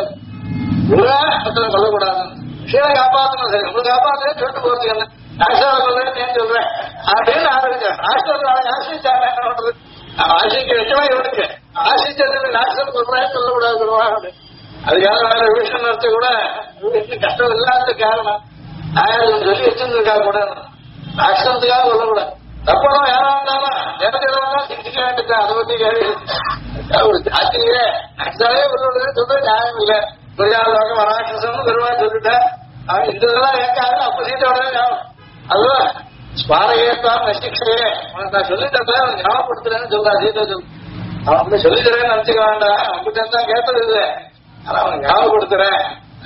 இவ்வளவு சொல்லக்கூடாது. விஷயம் காப்பாற்றணும் சரி உங்களுக்கு காப்பாற்றுறேன்னு சொல்லிட்டு போறது என்ன ராட்சாவை சொல்றேன்னு ஏன் சொல்றேன் அப்படின்னு ஆரம்பிச்சேன். ராட்சாவை ஆசிரிச்சாங்க என்ன பண்றது ஆசிரிக்க வச்சமா இவனுக்கு ஆசிரிச்சது ராட்சம் சொல்றேன்னு சொல்லக்கூடாது. அதுக்காக வேற விஷயம் நடத்த கூட கஷ்டம் இல்லாத காரணம் நான் சொல்லி வச்சிருந்திருக்கா கூட ராஷ்டிரத்துக்காக சொல்லக்கூடாது. தப்படம் யாரா இருந்தாலும் ஜனஜனமா சிக்கிக்க வேண்டியது அதை பத்தி கேள்வி ஒரு ஜாத்தியே நஷ்டாவே சொல்ல நியாயம் இல்லை. புரியாத வராட்சசம் பெருமாள் சொல்லிட்டேன். அவன் இந்த இதெல்லாம் ஏற்காது அப்ப சீட்டோட அதுவும் ஸ்வாரையேத்தான் நசிக்ஷையே உனக்கு நான் சொல்லிட்டேன் ஞாபகப்படுத்துறேன்னு சொல்றா சீட்டை சொல்லு. அவன் அப்படி சொல்லித்தரேன்னு நினைச்சுக்க வேண்டாம். அவங்கிட்ட தான் கேட்டது இல்லை. ஆனா அவன் ஞாபகப்படுத்துறேன்.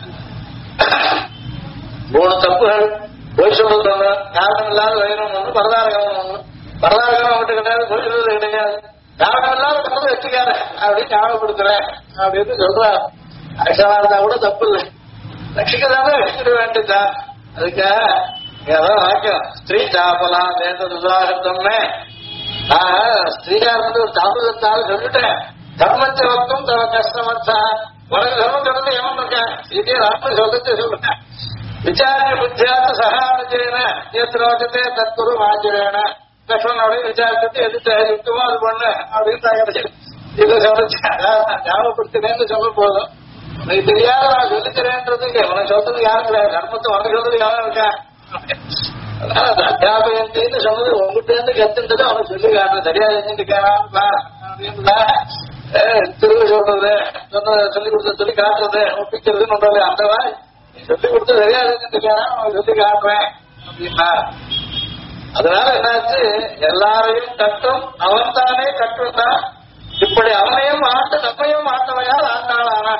3 தப்புகள் போய் சொல்றது ஒண்ணு காரணம் இல்லாத வைரம் ஒண்ணு பரதாரகம் ஒண்ணு. பரதாரகம் அவன்கிட்ட கிடையாது போய் சொல்றது கிடையாது. காரணம் இல்லாத கலந்து வச்சுக்காரு அப்படின்னு ஞாபகப்படுத்துறேன் அப்படின்னு சொல்றான். ஆக்ஷனா இருந்தா கூட தப்பு இல்லை. ரட்சிக்கதானே வச்சுக்க வேண்டியதான். அதுக்காக ஏதாவது வாக்கியம் ஸ்திரீ சாப்பலாம் வேண்டது உதாரணமே ஸ்திரீயா இருந்து ஒரு தாமதத்தால் சொல்லிட்டேன். தர்மச்ச வக்கம் தவ கஷ்டமர்த்தா உனக்கு தர்மம் தொடர்ந்து ஏமன் இருக்கேன் இதே ராம சொல்லிட்டு சொல்றேன். விசாரிய புத்தியாத்த சகானுஜேன ஏத்திரோஜத்தை தற்குரு ஆஜரேன லக்ஷ்மணோட விசாரிச்சுட்டு எது இருக்குமோ அது பண்ணு அப்படின்னு தான் இதை சொல்லிச்சு. ஞாபகப்படுத்தினேன்னு சொல்ல போதும். உனக்கு தெரியாத நான் சொல்லிக்கிறேன்றதுக்கு உனக்கு சொல்றது யாரும் கிடையாது. தர்மத்தை உனக்கு சொல்றது யாரும் இருக்கா அதனால அத்தியாபயத்தின்னு சொன்னது உங்ககிட்ட இருந்து கத்துன்றது அவனுக்கு சொல்லி காட்டுறது சரியா செஞ்சுட்டு அப்படின்னா திரும்ப சொல்றது சொல்லிக் கொடுத்த சொல்லி காட்டுறது ஒப்பிக்கிறதுன்னு ஒன்றாலே அந்த மாதிரி சொல்லி கொடுத்து சரியா செஞ்சுட்டு அவன் சொல்லி காட்டுறேன் அப்படின்னா அதனால என்னாச்சு எல்லாரையும் கட்டும் அவன் தானே கட்டும்தான். இப்படி அவனையும் ஆட்டு நம்மையும் ஆட்டவையால் ஆண்டாளானா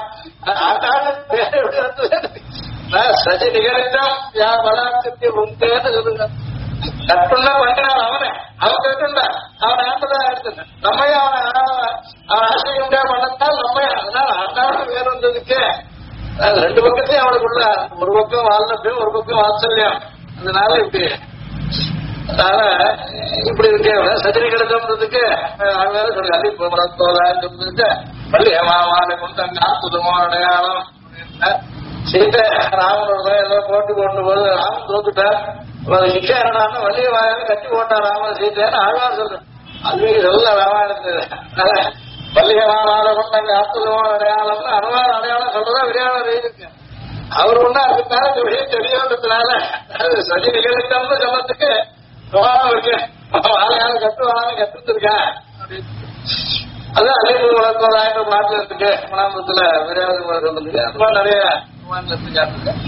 சசி நிகழ்ச்சான் யா பலாட்சத்தை உண்டேன்னு சொல்லுங்க. கட்டுண்டா பண்ணினான் அவனை அவன் கட்டுண்டா அவன் ஆண்டதான் எடுத்துட்டான். நம்மையும் அவன் ஆசிரியண்டா பண்ணத்தான் நம்ம அதனால ஆண்டாலும் வேறு வந்ததுக்கு ரெண்டு பக்கத்தையும் அவனுக்குள்ள ஒரு பக்கம் வாழ்ந்தப்பையும் ஒரு பக்கம் வாத்சல்யம். அதனால இப்படி அதனால இப்படி இருக்க சஜினி கிடக்குறதுக்கு வேற சொல்லி அள்ளி போறதுக்கு பள்ளி மாலை கொண்டு அங்க அற்புதமோ அடையாளம் சீட்டை ராமனோட ஏதோ போட்டு கொண்டு போது ராமன் தோத்துட்டார். சிக்ஷா என்னடான்னு வள்ளிய வாயால கட்டி போட்டார் ராமன் சீட்டேன்னு ஆழ்வார் சொல்றேன். அதுவே சொல்ல ராமாயணத்துல பள்ளிய மாலை கொண்டு அங்க அற்புதமோ அடையாளம்னு அனுவார் அடையாளம் சொல்றதா விளையாட இருக்கு. அவர் ஒண்ணு அதுக்காக இந்த விஷயம் தெரியறதுனால சஜி நிகழ்ச்சின்னு சொல்லத்துக்கு இருக்கு வாழையால கட்டுவாங்க கட்டுருக்கேன் அதான் அலைவு வளர்ப்பதாயிரம் பாட்டுல இருக்கு மனாபுரத்துல விரையாடு சொல்றதுக்கு அது மாதிரி நிறைய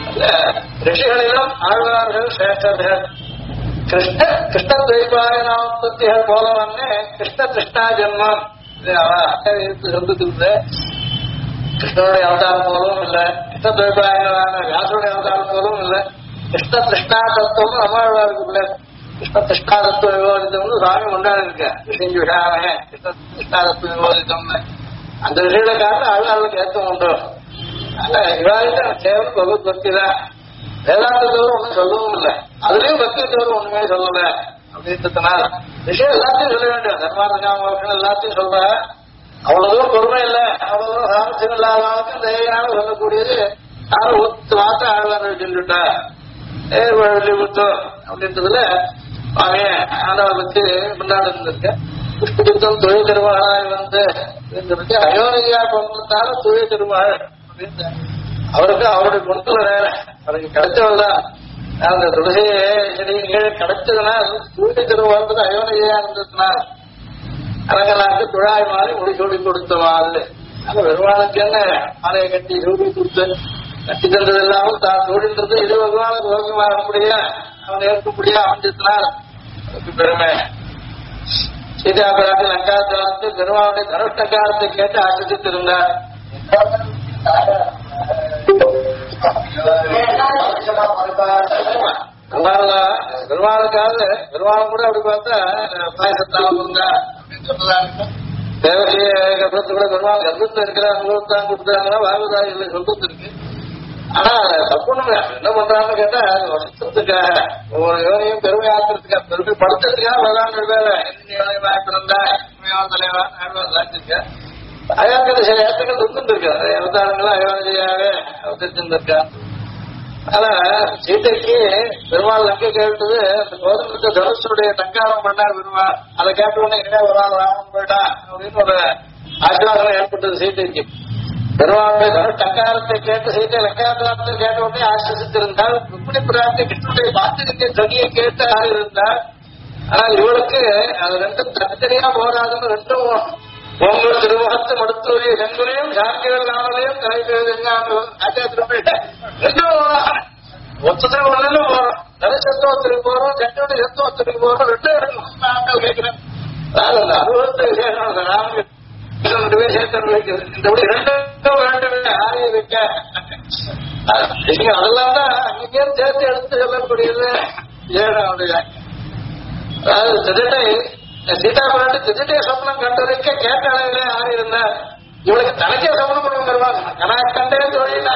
ரிஷிகளிலும் ஆழ்வார்கள் சிரேஷ்டர்கள். கிருஷ்ண துவைபாயனோத்பத்திகள் போலவன்னு கிருஷ்ண கிருஷ்ணா ஜென்மம் சொல்லிட்டு கிருஷ்ணனுடைய அவதாரம் போலவும் இல்லை, கிருஷ்ண துவைபாயனான வியாசனுடைய அவதாரம் போலவும் இல்லை. கிருஷ்ண கிருஷ்ணா தத்துவம் அம்மாழ்வாருக்கு இல்லை. கிருஷ்ண கிருஷ்ணா தத்துவ விவாதித்தம்னு சுவாமி கொண்டாடி இருக்க விஷயம் விழாவே கிருஷ்ண கிருஷ்ணா தத்துவ விவாதித்தம்னு அந்த விஷயங்களை காரணம் ஆழ்வார்களுக்கு ஏற்றம் உண்டு. விவாதித்த கேவலம் பகவத் பக்தி தான். வேதாந்தத்தோடு ஒன்றும் சொல்லவும் இல்லை, அதுலயும் பக்தியத்தோடு ஒண்ணுமே சொல்லல அப்படின்றதுனால விஷயம் எல்லாத்தையும் சொல்ல வேண்டும். தர்மார்த்தம் எல்லாத்தையும் சொல்ற அவ்வளவு தூரம் பொறுமை இல்லை, அவ்வளவு தூரம் சாமர்த்தியம் இல்லாதவங்களுக்கு தைரியமாக சொல்லக்கூடியது யாரும் ஒத்து மாத்த ஆழ்வார்கள் சொல்லிட்டா வள்ளி புத்தம் அப்படின்றதுல அவன் ஆண்டவரை பத்தி கொண்டாடி இருந்திருக்க. புஷ்புத்தம் தொழில் திருமகளாய் வந்து இருந்திருக்கு. அயோனியா கொண்டால தொழில் திருமகள் அப்படின்னு அவருக்கு அவருடைய குணத்துல வேற அவருக்கு கிடைச்சவள்தான். அந்த துளசி கிடைச்சதுன்னா தொழில் திருமகள் அயோனியா இருந்ததுனால் அரங்கலாக்கு துழாய் மாறி முடி சொல்லி கொடுத்த மாதிரி அந்த பெருமாளுக்கு என்ன மாலையை கட்டி சூடி கொடுத்து கட்டி தந்தது இல்லாமல் தான் சூடின்றது இது பகவானுக்கு யோகமாக முடியா அவன் ஏற்க முடியா அமைஞ்சதுனால் அதுக்கு பெருமை. சீதா பிராட்டி லங்காத்தாரத்து பெருமாளுடைய தனுஷ்டங்காரத்தை கேட்டு ஆசிரித்திருந்தார். பெருமாளுக்காக பெருமாள் கூட அப்படி பார்த்தா பாயசத்தாலும் இருந்தா தேவதைய கர்ப்பத்தை கூட பெருமாள் கர்ப்பத்தில் இருக்கிற அனுபவத்தான் கொடுத்தாங்கன்னா வாகுதாரிகள் சொல்றது இருக்கு. ஆனா தப்புன்னு என்ன பண்றாங்கன்னு கேட்டா வருஷத்துக்காக ஒவ்வொரு யோனையும் பெருமை ஆக்கிறதுக்காக பெருமை படுத்துறதுக்காக வேளாண் வேலை யோனையும் ஆக்கிருந்தா தலைவா ஆழ்வாங்க அயோக்கிய சில ஏற்றங்கள் இருந்துருக்கு. அவதாரங்களும் அயோனியாவே அவதரிச்சிருந்திருக்கா. ஆனா சீதைக்கு பெருமாள் லங்கை கேட்டது கோதமத்தை தனுஷனுடைய தங்காரம் பண்ணார் பெருமாள். அதை கேட்ட உடனே என்ன ஒரு ஆள் ராமன் போயிட்டா அப்படின்னு ஒரு ஆசிர்வாதம் ஏற்பட்டது சீதைக்கு. பெருமாளுடைய தனுஷ் தங்காரத்தை கேட்டு சீதை லங்காதாரத்தை கேட்ட உடனே ஆசிரித்திருந்தால் ருக்மிணி பிராட்டி கிருஷ்ணனுடைய பாத்திரத்தை துணியை கேட்டு ஆகியிருந்தார். ஆனால் இவளுக்கு அது ரெண்டும் தனித்தனியா போராதுன்னு ரெண்டும் உங்கள் திருமுகத்து மடுத்தூரிய செங்குறையும் சாங்கிகள் நாமளையும் ஒத்தத்துக்கு ஒண்ணு போறோம், தனசத்துவத்திற்கு போறோம், சென்னுடைய சத்துவத்திற்கு போறோம். ரெண்டு கேட்கிறேன் அனுபவத்தை ரெண்டும் வேண்டுமே ஆரிய வைக்க அதெல்லாம் தான் அங்கேயே சேர்த்து எடுத்து சொல்லக்கூடியது. ஏழாவுடைய அதாவது திருடை சீதா பிராட்டி திருடைய சொப்னம் கண்டதுக்கே கேட்ட அளவிலே ஆகியிருந்தார். இவளுக்கு தனக்கே சமணம் பண்ண வருவாங்க. நான் கண்டே தொழில்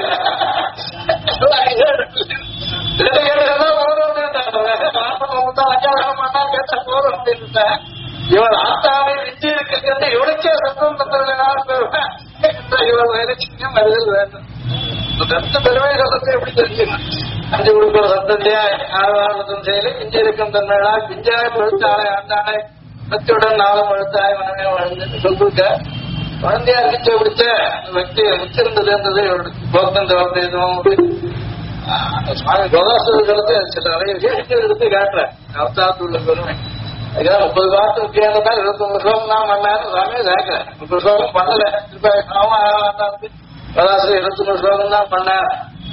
கேட்டா போறோம் அப்படின்னு இவள் ஆத்தாவை விஞ்சி இருக்கிறது இவளுக்கே சத்தம் தந்ததுனால இவள் வேலைச்சியும் வருதல் வேண்டும். பெருமை சொல்றது எப்படி தெரியும்? அஞ்சு கொடுக்கிற சத்தத்தையா ஆழ்வாரத்தும் செயலி பிஞ்சு இருக்கும் தன்மையா பிஞ்சாய் பழுத்தாளை ஆண்டாளை பத்தியுடன் நாளும் பழுத்தாய் மனமே வாழ்ந்து சொல்லிருக்க. குழந்தையா இருந்துச்சு பிடிச்ச வச்சு முச்சிருந்தது இருந்தது கோத்தம் தவறும் சுவாமி கோதாசுரத்தை சில நிறைய விசேஷங்கள் எடுத்து காட்டுறேன். அவதாரத்துள்ள பெருமை அதுக்காக 30 பாட்டு முக்கியம் 29 ஸ்லோகம் தான் பண்ணாரு சுவாமி கேட்கிறேன். 30 ஸ்லோகம் பண்ணல கோதாசுரம் 23 ஸ்லோகம் தான் பண்ணார்.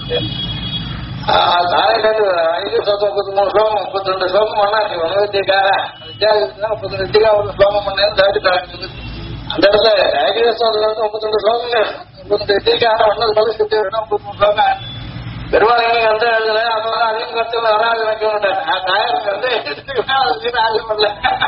தானே கேட்டு 533 ஸ்லோகம் 32 ஸ்லோகம் பண்ணாச்சு உணவத்தியக்காக வித்தியாசம் 32 ஒரு ஸ்லோகம் பண்ணேன்னு தாட்டி அந்த இடத்துல ஏகதேசம் 32 ஸ்லோகங்கள் 32 ஒன்னது பதில் 33 ஸ்லோகம் பெருமாள் வந்து எழுதுல அப்பதான் அதிகம் கருத்துல வராது வைக்க மாட்டேன். தாயாருக்கு வந்து ஆசை பண்ணல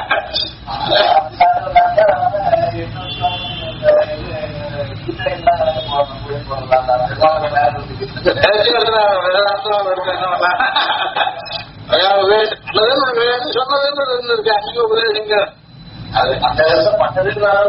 சொன்னது இருந்திருக்கு. அங்கே உபதேசிங்க அது அந்த பண்ணது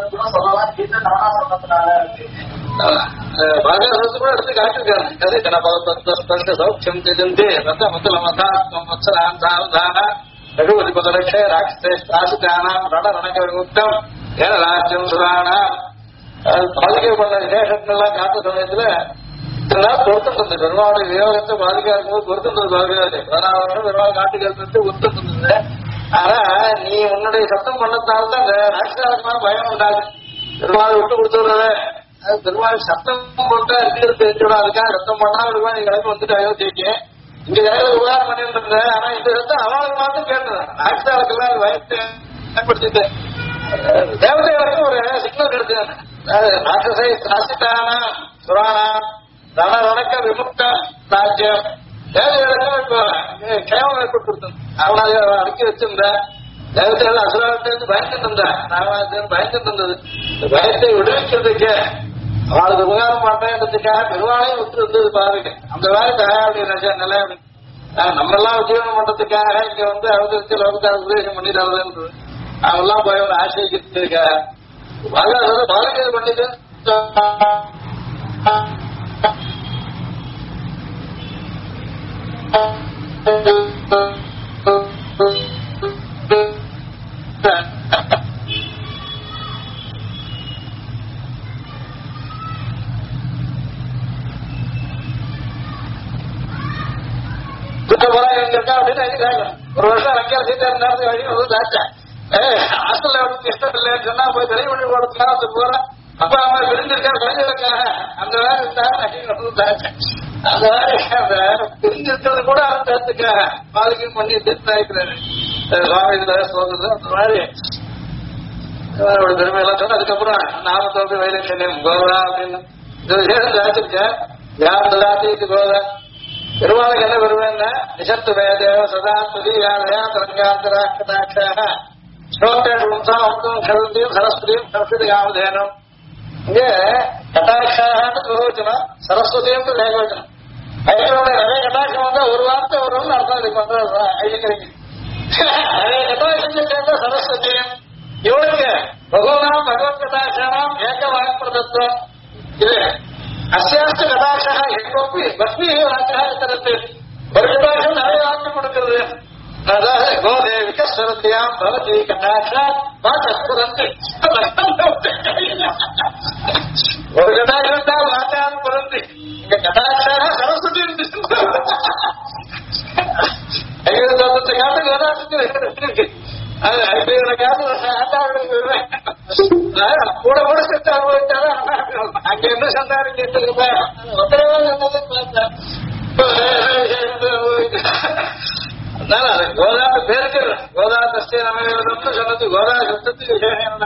பாகவதத்தை கூட எடுத்து காட்டிருக்காங்க. சௌக்கியம் தெரிஞ்சு ரத்த மத்தலமதான ரகுபதி பதலட்சே ராசிதானாம் ரண ரணகமுக்தம் ஏன ராஜ்யம் சுரானா பாதிக்க பண்ண விசேஷங்கள்லாம் காட்ட சமயத்துல இதெல்லாம் பொருத்தம் தந்தது. பெருமாளுடைய வியோகத்தை பாதிக்காத போது பொருத்தம் தந்தது பாதிக்காது. 16 வருஷம் பெருமாள் காட்டுகிறது பொருத்தம் தந்தது. ஆனா நீ உன்னுடைய சத்தம் பண்ணதுனால்தான் ராட்சசாரமான பயம் உண்டாது. பெருமாள் விட்டு கொடுத்துடுறத அது பெருமாள் சத்தம் போட்டா இருக்கிறது தெரிஞ்சுடும், அதுக்காக ரத்தம் பண்ணா விடுவா, நீ கிளம்பி வந்துட்டு அயோத்திக்கு இங்க வேற உபகாரம் பண்ணிட்டு இருந்தேன். ஆனா இந்த ரத்தம் அவளுக்கு மாத்திரம் கேட்டேன், நாட்டுக்காரருக்கெல்லாம் அது வயசு ஏற்படுத்திட்டு தேவதைகளுக்கு ஒரு சிக்னல் கிடைச்சது. ராட்சசை சாசித்தான சுரானா ரண ரணக்க விமுக்த ராஜ்யம் தேவதைகளுக்கும் இப்போ கேவலம் ஏற்பட்டு அவனால அடக்கி வச்சிருந்தேன். தேவதைகள் அசுராத்திலிருந்து பயந்துட்டு இருந்தேன், ராவணத்திலிருந்து பயந்துட்டு இருந்தது. இந்த பயத்தை விடுவிக்கிறதுக்கு அவளுக்கு உபகாரம் பண்றதுக்காக பெருவாளையும் விட்டு இருந்தது பாருங்க. அந்த வேலை தயாரி நிலை நம்ம எல்லாம் உத்தியோகம் பண்றதுக்காக இங்க வந்து அவதரிச்சு லோகத்தால் உபதேசம் பண்ணிடுறதுன்றது அவெல்லாம் போய் ஒரு ஆசைக்கிறதுக்காக பாலகை பண்ணிட்டு ஒரு வருஷம் அங்கே சீட்டா இருந்தாலும் வழி வந்து தாச்சேன். ஹாஸ்டல்ல அவனுக்கு இஷ்டம் இல்லைன்னு சொன்னா போய் வெளி பண்ணி போறதுக்காக அது போறேன். அப்பா அம்மா பிரிஞ்சிருக்கா குழந்தைகளுக்காக அந்த வேலை இருந்தாங்க தாச்சேன். அந்த வேலை அந்த பிரிஞ்சிருக்கிறது கூட அர்த்தத்துக்காக பாதிக்கும் பண்ணி தீர்த்தாய்க்கிறாரு சுவாமி சொல்றது. அந்த மாதிரி பெருமையெல்லாம் சொன்ன அதுக்கப்புறம் நாமத்தோடு வைலட்சணியம் கோதா அப்படின்னு இந்த விஷயம் தாச்சிருக்கேன். யார் கோதா பெருமாளுக்கு என்ன பெருமைன்னா நிசத்து வேதேவ சதா துதியாலயா தரங்காந்தராட்சாக ஸ்ரோத்தேஷம் கருந்தியும் சரஸ்வதியும் சரஸ்வதி காமதேனம். இங்கே கட்டாட்சான்னு பிரயோஜனம், சரஸ்வதியும் ஏகவச்சனம். ஐயனோட நிறைய கட்டாட்சம் வந்தா ஒரு வார்த்தை வரும்னு அர்த்தம் இதுக்கு வந்து ஐயக்கரைக்கு நிறைய கட்டாட்சம் சேர்ந்த சரஸ்வதியும் இவனுக்கு பகவான் பகவத் கட்டாட்சானாம் ஏக வாய்ப்பிரதத்துவம். இது அசியாஸ்த கடாட்சா எங்கோப்பி பக்தி வாக்கா இருக்கிறது. ஒரு கடாட்சம் நிறைய வாக்கியம் கொடுக்கிறது. அதாவது கோதேவிக ஸ்வரத்தியாம் பவதி கடாட்சா வாக்கி ஒரு கடாட்சம் தான் வாக்கான்னு பிறந்து இங்க கடாட்சா சரஸ்வதி ஐந்து காலத்துக்கு கடாட்சத்துக்கு அது ஐந்து காலத்துக்கு கூட கூட செத்து அனுபவிச்சாலும் அங்க என்ன சந்தானம் கேட்டிருப்பேன் அதனால அது கோதா பேருக்கு கோதா தஸ்தே நம்ம சொன்னது கோதா சப்தத்துக்கு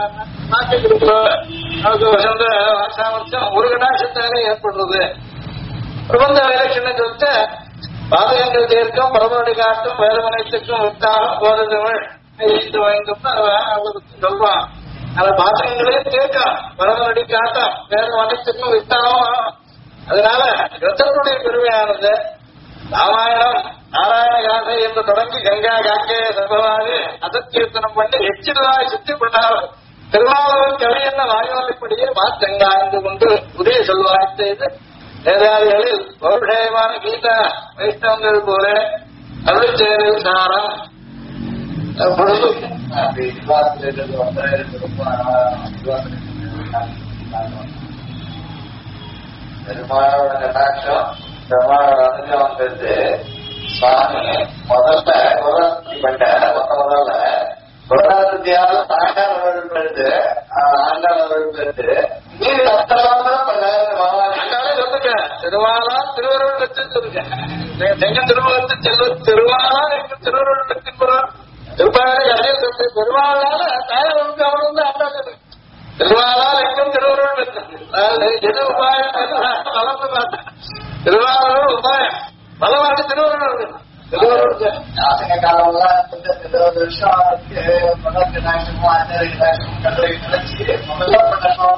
நமக்கு வசந்த சாமர்த்தியம் ஒரு கடாட்சத்தாலே ஏற்படுறது. பிரபந்த வைலட்சணம் சொல்லிட்டு பாதகங்கள் தீர்க்கும் பரமனுடைய காட்டும் வேதமனைத்துக்கும் வித்தாகும் கோதமிழ் அவங்களுக்கு சொல்லுவான். அந்த பாத்திரங்களையும் கேட்கும் பரமனடி காட்டும் வேறு அனைத்துக்கும் வித்தாகும். அதனால ரத்தனுடைய பெருமையானது ராமாயணம் நாராயண காசை என்று தொடங்கி கங்கா காங்கே சர்வவாதி அதற்கீர்த்தனம் பண்ணி எச்சிலாய் சுத்தி கொண்டார். திருமாவளவன் கவி என்ன வாயுவலைப்படியே மாத்தங்கா என்று கொண்டு உதய சொல்வாய் செய்து வேதாதிகளில் பௌஷயமான கீதா வைஷ்ணவங்கள் போல அருள்சேரில் சாரம் பெருமாளோட கட்டாட்சம் பெருமாளோட அனுஜம் வந்து சுவாமி முதல்ல குராத்தி பண்ண முதல்ல குராத்தியால ஆண்டாளர்கள் பெற்று ஆண்டாளர்கள் பெற்று நீங்க அத்தலாம் பண்ணாலே சொல்லுங்க. திருவாலா திருவருள் சொல்லுங்க. எங்க திருமணத்து செல்வ திருவாலா எங்க திருவருள் திருப்பாலை அடையில் சொல்லி பெருமாளால தாயவனுக்கு அவன் வந்து ஆண்டாள் திருவாளால் எங்கும் திருவருள் எது உபாயம் வளர்ந்து பார்த்தேன். திருவாரூர் உபாயம் பலவாட்டு திருவருள் ஆசங்க காலம்லாம் 20 வருஷம் கட்டாட்சமும் ஆச்சாரிய கட்டாட்சமும் கட்டளை கிடைச்சி முதல்ல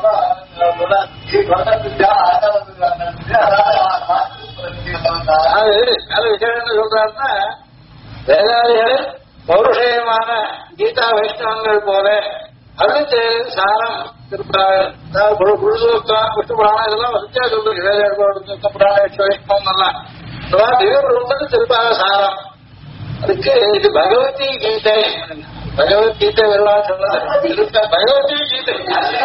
அது விஷயம் என்ன சொல்றாருன்னா வேதாதிகளில் பௌருஷயமான கீதா வைஷ்ணவங்கள் போல அருள் சாரம் திருப்புராணம் விஷ்ணு புராணம் இதெல்லாம் வசதியா சொல்றது. வேத புராணம் வைஷ்ணவம் எல்லாம் உள்ளது திருப்பாக சாரம். அதுக்கு இது பகவதி கீதை பகவத்கீதை வரலாம் சொன்னது பகவதி கீதை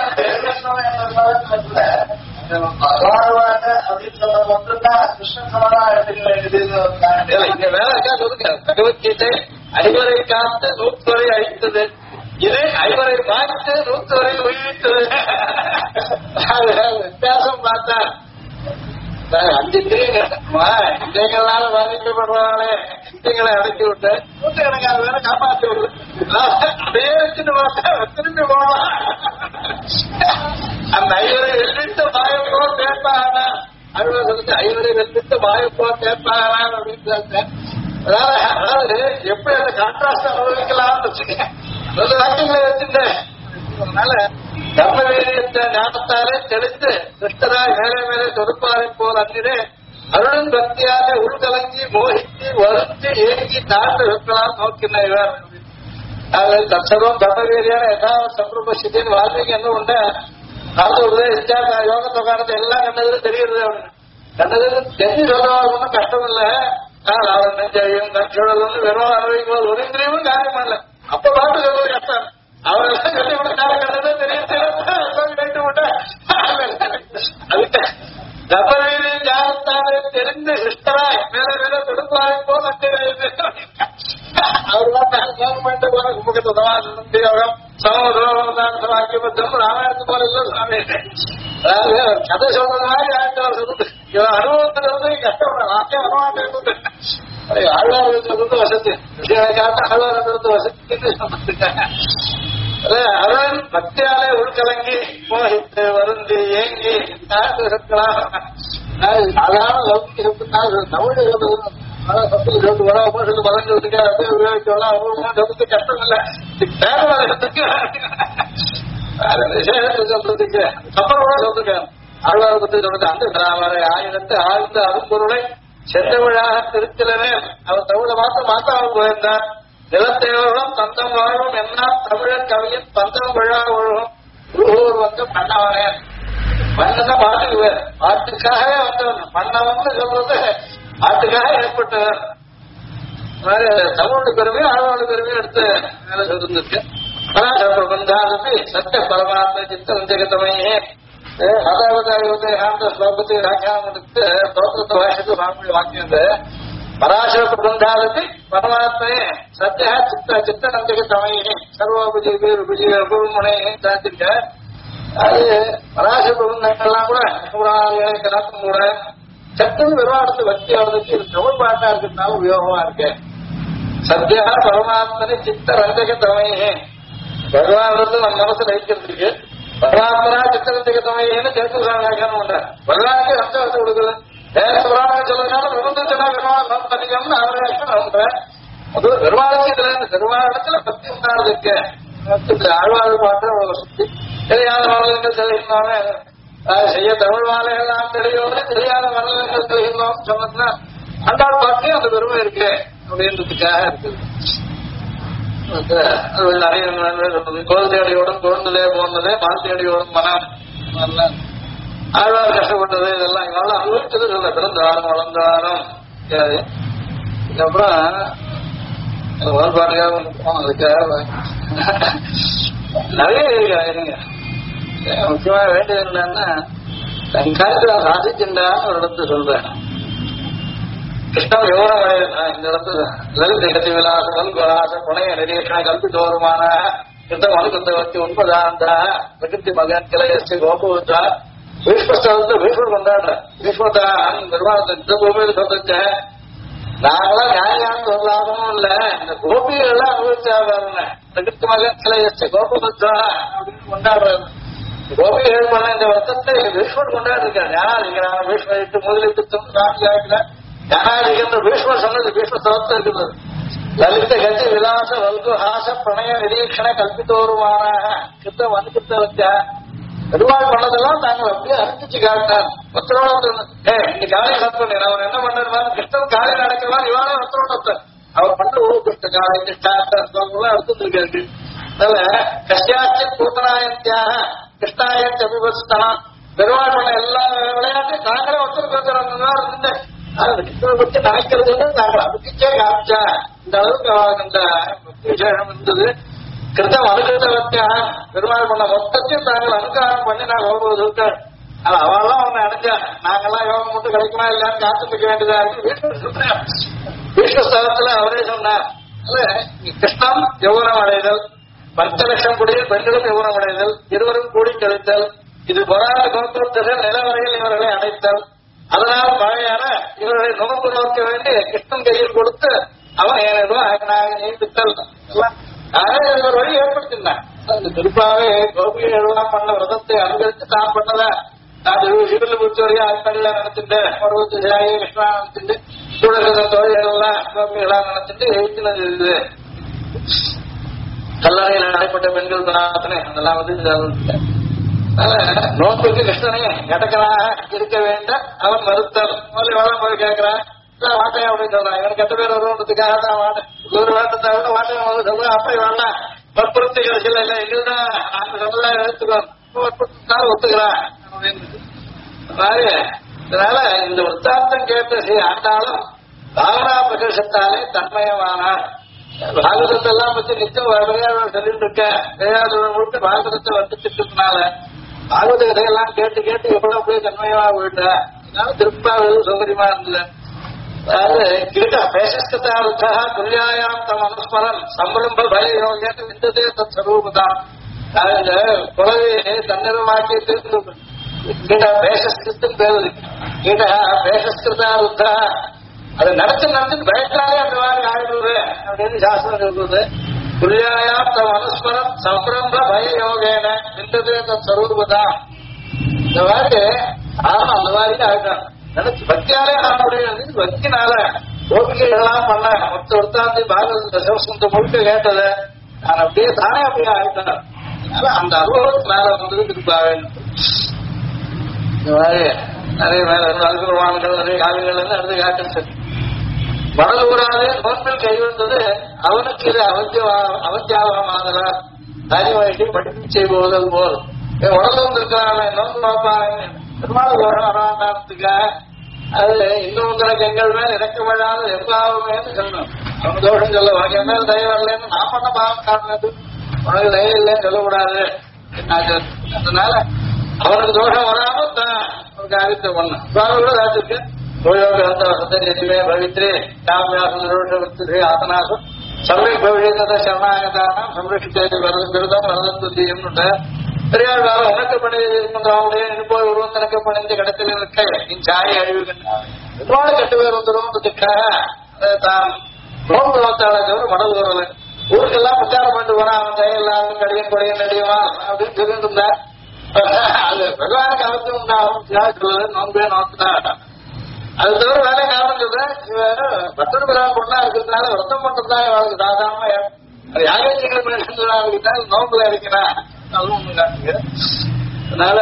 இங்க வேற இருக்கா சொல்லுங்க. பகவத்கீதை ஐவரை காத்து 100 வரை அழித்தது, இது ஐவரை பார்த்து 100 வரை உயிரித்தது. 5 இந்திரியங்களால பாதிக்கப்படுறாங்களே, இந்தியங்களை அடக்கி விட்டு நூற்றுக்கணக்கான வேற காப்பாற்றி விடு. அப்படியே வச்சுட்டு பார்த்தா திரும்பி போகலாம். அந்த 5 வெள்ளிட்டு மாயப்போ கேட்பாங்க. அழுவ சொல்லிட்டு 5 வெள்ளிட்டு மாயப்போ கேட்பாங்க அப்படின்னு சொல்லிட்டேன். அதாவது எப்படி அந்த கான்ட்ராஸ்ட் அனுபவிக்கலாம்னு வச்சுக்கேன். வாக்கியங்களை வச்சுட்டேன். அதனால தர்ம வீரியத்தை ஞானத்தாலே தெளித்து கிருஷ்ணராய் மேலே மேலே தொடுப்பாரை போல் அன்னிலே அருளும் பக்தியாக உள்கலங்கி மோகித்து வருத்தி ஏங்கி தாழ்ந்து இருக்கலாம் நோக்கின இவர். அதில் தற்சர்வம் தர்ம வீரியான யதாவ சம்பிரபசித்தின் வால்மீகி என்ன உண்டு அது உபதேசிச்சா யோகத்தை காரணத்தை எல்லாம் கண்டதுல தெரியுது. அவனுக்கு கண்டதுல தெரிஞ்சு சொல்றவங்க ஒன்றும் கஷ்டம் இல்லை. அவன் நெஞ்சையும் கட்சியோட வெறும் அனுபவிக்கும் ஒரு இந்திரியமும் காரியம் பண்ணல. அப்ப பாட்டு சொல்றது கஷ்டம். அவரெல்லாம் சொல்லி விட கண்டதே தெரியும். அதுக்கு தபவீரி ஞானத்தாலே தெரிந்து கிருஷ்ணராய் மேல மேல தொடுப்பாரை போல் அவர்தான் ராமாயணத்து போல இல்ல சுவாமி. அதாவது கதை சொல்றது மாதிரி ஆயிரத்தி சொல்லுது. இவன் அனுபவத்துல வந்து கஷ்டப்பட வாக்கியம் வரமாட்டேன். ஆழ்வார்கள் சொல்றது வசதி விஷயக்காக ஆழ்வார்கள் வசதி சொல்லிருக்காங்க. அருள் பக்தியாலே உள்கலங்கி மோகித்து வருந்தி ஏங்கி இருக்கலாம். சாதாரண லௌகிக தமிழ் பலன்களுக்கு கஷ்டம் இல்லை. விசேஷத்தை சொல்றதுக்கு அப்புறம் சொல்றேன். ஆழ்வார் பற்றி சொல்றது அந்த ராமரை ஆயிரத்து ஆழ்ந்த அரும்பொருளை செந்தமிழாக திருத்திலனே அவர் தமிழை மாத்தாமல் போயிருந்தார். நிலத்தேவர்களும் தந்தம் வாழும் என்ன தமிழர் கவியின் பந்தம் விழா ஒழுகும் குருகூர் வந்து பண்ணவனே. மன்னத பாட்டுக்கு பாட்டுக்காகவே வந்தவன். மன்னவன் சொல்றது பாட்டுக்காக ஏற்பட்டவர். தமிழோட பெருமையும் ஆழ்வாடு பெருமையும் எடுத்து மேல சொல்லிருக்கு. பராசரபந்தாதி சத்திய பரமாத்ம சித்த ஜெகதமையே மதாவதாந்த ஸ்லோகத்தை வியாக்கியானம் எடுத்து ஸ்லோகத்தை வாசித்து சுவாமி வாக்கியம். பராசர பிரபந்தாதி பரமாத்மே சத்திய சித்த சித்த நந்தகதமையே சர்வோபஜீவிமுனை சாத்திருக்க. அது பராசர பிரபந்தங்கள்லாம் கூட கணக்கும் கூட சத்துன்னு விவாதத்து பக்தி ஆவதுக்கு இது தமிழ் பாட்டா இருக்கிறதுனால உபயோகமா இருக்கு. சத்தியா பரமாத்மனை சித்த ரந்தகதமையே பகவான் நம்ம மனசுல வைக்கிறதுக்கு பரமாத்மனா சித்த ரந்தகதமையேன்னு சேர்த்து வியாக்கியானம் பண்ற. பகவானுக்கு ரந்தவசம் கொடுக்குது. வேற புராணம் சொல்றதுனால விருந்தனா பெருமாள் பண்ணிக்கணும்னு அவரை அது பெருமாளுக்கு இதுல பெருமாளத்துல பக்தி உண்டானதுக்கு ஆழ்வாழ் பாட்டு சுத்தி தெரியாத மனதங்கள் தெரியுமாவே செய்ய தமிழ் மாலைகள்லாம் தெரியோடு தெரியாத மனதங்கள் தெரியுமோன்னு சொன்னா அந்தாள் பாட்டையும் அந்த பெருமை இருக்கு அப்படின்றதுக்காக இருக்குது. நிறைய கோல் தேடியோடும் குழந்தைலே போனதே மால் தேடியோடும் மனம் ஆழ்வார் கஷ்டப்பட்டது இதெல்லாம் இவெல்லாம் அனுபவிச்சது சொல்ல பிறந்தாரும் வளர்ந்தாரும். இதுக்கப்புறம் ஒரு பாட்டுக்காக அதுக்காக நிறைய இருங்க. முக்கியமா வேண்டியது என்னன்னா தன் காலத்துல சாதிச்சுட்டான்னு ஒரு இடத்துல சொல்றேன். கிருஷ்ணன் விவரம் அடையிறான். இந்த இடத்துல லலித கதி விலாசம் வல்குலாச புனைய நிரீஷன கல்பிதோருமான கிருத்தம் அனுகத்தை 9 பிரகிருதி மகன் கிளையஸ்து கோபுத்தா பீஷ்மஸ்தவத்தை பீஷ்மர் கொண்டாடுற பீஷ்மதான் நிர்வாகத்தை பூமியில் சொல்லிச்ச நாங்களாம் நியாயம் சொல்லாதமும் இல்ல. இந்த கோபிகள் எல்லாம் அனுபவிச்சாங்க. பிரகிருதி மகன் கிளையஸ்து கோபுத்தா அப்படின்னு கொண்டாடுறாங்க. கோபிகள் பண்ண இந்த வருத்தத்தை பீஷ்மர் கொண்டாடிருக்காரு. ஞானாதிகரான பீஷ்மர் இட்டு முதலிட்டு சாமி ஆகிற ஞானாதிகன்ற பீஷ்மர் சொன்னது பீஷ்மஸ்தவத்தை இருக்கிறது. லலித கதி விலாச வல்குஹாச பிரணய நிரீட்சண கல்பித்தோருமான கிருத்தம் அனுகிருத்த பெருமாள் பண்ணதெல்லாம் தாங்கள் அப்படியே அனுப்பிச்சு காட்டினார். ஒத்தரோட இன்னைக்கு காலை சத்தம் அவர் என்ன பண்ணாரு கிருஷ்ணன் காலை நடக்கலாம் இவானே ஒத்தரோட அவர் பண்ண கிருஷ்ண காலை கிருஷ்ணாலாம் எடுத்துருக்காரு. அதனால கஷ்யாச்சின் பூத்தனாயத்தியாக கிருஷ்ணாயன் அபிபஸ்தனா பெருமாள் பண்ண எல்லா விளையாட்டையும் தாங்களே ஒருத்தருக்கு கிருஷ்ணனை பற்றி நினைக்கிறது நாங்கள் அதுக்கே காமிச்சா இந்த அளவுக்கு இந்த விசேஷம் இருந்தது. கிருத்தம் அனுகிருத்தவத்தியா பெருமாள் பண்ண மொத்தத்தையும் தாங்கள் அனுகிரகம் பண்ணி நாங்கள் போகும்போது அவெல்லாம் ஒண்ணு அடைஞ்சா நாங்கெல்லாம் யோகம் மட்டும் கிடைக்குமா இல்லையான்னு காத்துக்க வேண்டியதா இருக்கு. விஸ்வஸ்தலத்துல அவரே சொன்னார். கிருஷ்ணம் யௌவனம் அடைதல் 10 லட்சம் குடியில் பெண்களும் யௌவனம் அடைதல் இருவரும் கூடி கழித்தல் இது பொறாத கோத்திரத்தினர் நிலவரையில் இவர்களை அடைத்தல் அதனால் மழையான இவர்களை நோக்கு நோக்க வேண்டி கிருஷ்ணன் கையில் கொடுத்து அவன் 7 நீப்பித்தல் ஒரு வழி ஏற்படுத்தினான். அந்த திருப்பாவே கோபிகை எழுதலாம் பண்ண விரதத்தை அனுகரித்து தான் பண்ணத சிவில் புத்தோரியா அடிப்படையில நடத்திட்டு பருவத்து சிலாயி கிருஷ்ணா நடத்திட்டு கூட இருக்கிற தொழில்கள்லாம் கோபிகளா நடத்திட்டு எழுத்தினது இது கல்லறையில் நடைபெற்ற பெண்கள் பிரார்த்தனை அதெல்லாம் நோக்குக்கு கிருஷ்ணனை எட்டக்கனாக இருக்க வேண்டும் அவன் மறுத்தல் வேளாண் போய் கேட்கிறான் வாட்டையா அப்படின்னு சொல்றான் எனக்கு கெட்ட பேர் வருவதுக்காக தான் வாட்டேன் ஒரு வாட்டத்தை விட வாட்டையை சொல்றேன் அப்படி வேண்டாம் வற்புறுத்தி கிடைக்கல இல்ல எங்கதான் அந்த சொல்லலாம் எடுத்துக்கணும் வற்புறுத்தினாலும் ஒத்துக்கிறான் இதனால இந்த வృத்தாந்தம் கேட்ட ஸ்ரீ ஆண்டாலும் பாவனா பிரகர்ஷத்தாலே தன்மயமானார். பாகவதத்தெல்லாம் பத்தி நிச்சயம் விளையாட சொல்லிட்டு இருக்கேன். விளையாடுற முழுக்க பாகவதத்தை வந்துச்சுனால பாகவத கதையெல்லாம் கேட்டு கேட்டு எவ்வளவு போய் தன்மயமாக போயிட்ட. அதனால திருப்பாவது சௌகரியமா இருந்தது. அதாவது கிட்ட பேசஸ்கதார்த்தா துல்யாயாம் தம் அனுஸ்மரம் சம்பரம்ப பயோகே விந்ததே தத் ஸ்வரூபதான். இந்த குலவை தன்னிறமாக்கி தீர்த்து கீட பேசஸ்கிருத்துன்னு பேரு. கீட பேசஸ்கிருதார்த்தா அதை நடத்தி பயத்தாலே அந்த மாதிரி ஆயிடுவது அப்படின்னு சாஸ்திரம் சொல்றது. துல்யாயாம் தம் அனுஸ்மரம் சம்பரம்ப பயோகேன விந்ததே தத் ஸ்வரூபதான். இந்த மாதிரி அந்த மாதிரி ஆயிட்டான். நினைச்சு பக்தியாலே நான் முடியாது. பக்தினால கோபிகைகள்லாம் பண்ண மொத்த ஒருத்தாந்தி பாகவத சிவசந்த முழுக்க கேட்டது நான் அப்படியே தானே அப்படியே ஆயிட்டேன். அதனால அந்த அனுபவத்துக்கு மேல வந்தது திருப்பா வேண்டும். இந்த மாதிரி நிறைய மேல அனுபவமானங்கள் நிறைய காவியங்கள் எடுத்து காட்டு மடல் ஊராது நோன்பில் கைவந்தது அவனுக்கு இது அவத்தியாவமானதா தனிவாய்க்கு படிப்பு செய்வது போல் உடல் வந்திருக்கிறாங்க நோன்பு பார்ப்பாங்க பெருமாள் வராண்டானத்துக்காக அது இன்னும் உங்களுக்கு எங்கள் மேல் இறக்கமில்லாத எல்லாருமே சொல்லணும். அவங்க தோஷம் சொல்ல உனக்கு என் மேல் தயவு இல்லைன்னு நான் பண்ண பாவம் காட்டினது உனக்கு தயவு இல்லைன்னு சொல்லக்கூடாது. அதனால அவனுக்கு தோஷம் வராமல் தான் ஒரு காரியத்தை பண்ணணும். கூட ராஜிருக்கு எதுவுமே பவித்ரி காமியாசம் ஆசனாசம் சமயம் பவித சரணாகதானம் சம்ரட்சித்து விரதம் வரதம் பெரியார் வேற உனக்கு பணியாவுடைய போய் ஒருவன் தனக்கு பணிந்து கடத்தில் இருக்க என் சாயை அழிவுகள் கெட்டு பேர் வந்துடும்ன்றதுக்காக தான் நோன்பு நோத்தாளர் மடல் வரல ஊருக்கெல்லாம் பிரச்சாரம் பண்ணிட்டு போறான். அவன் தையெல்லாம் கடியன் கொடையன் நடிவான் அப்படின்னு சொல்லிட்டு இருந்தா அது பகவானுக்கு அவசியம் உண்டாகும். நோன்பே நோக்குனா அது தவிர வேலை காரணம் சொல்றேன். பத்தொரு பிறகு பொண்ணா இருக்கிறதுனால விரதம் பண்றதுதான் அவளுக்கு சாதாரணமா அது யாகேஜிகள் பண்ணிட்டு நோன்புல இருக்கிறான். அதனால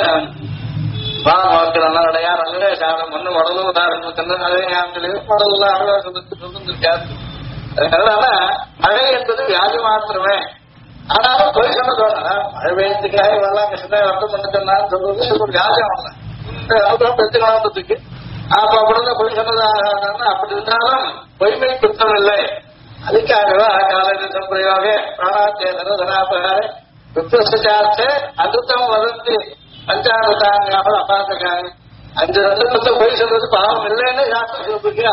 மக்கள் யார் நல்ல சாதம் ஒண்ணு உடலும் உதாரணம் அதே ஞாபகம் உடல் இருக்காது. அதனால மழை என்பது வியாதி மாத்திரமே. ஆனாலும் போய் சொன்ன மழை பெய்யத்துக்காக இவெல்லாம் கிருஷ்ண வர்த்தம் பண்ணிட்டேன்னு சொல்றது ஒரு வியாதி ஆகலாம் பெற்றுக்கலாம்ன்றதுக்கு அப்ப அப்படிதான் போய் சொன்னதாக. அப்படி இருந்தாலும் பொய்மை குற்றம் இல்லை. அதுக்காகவா காலேஜ் சம்பிரயோக பிராணாச்சேதன தனாபகார விப்ரசார்த்தே அனுத்தம் வதந்தி பஞ்சாபதாங்க அபாசகாங்க 5 ரத்தத்தை போய் சொல்றது பாவம் இல்லைன்னு சாஸ்திரம் சொல்லிருக்கு.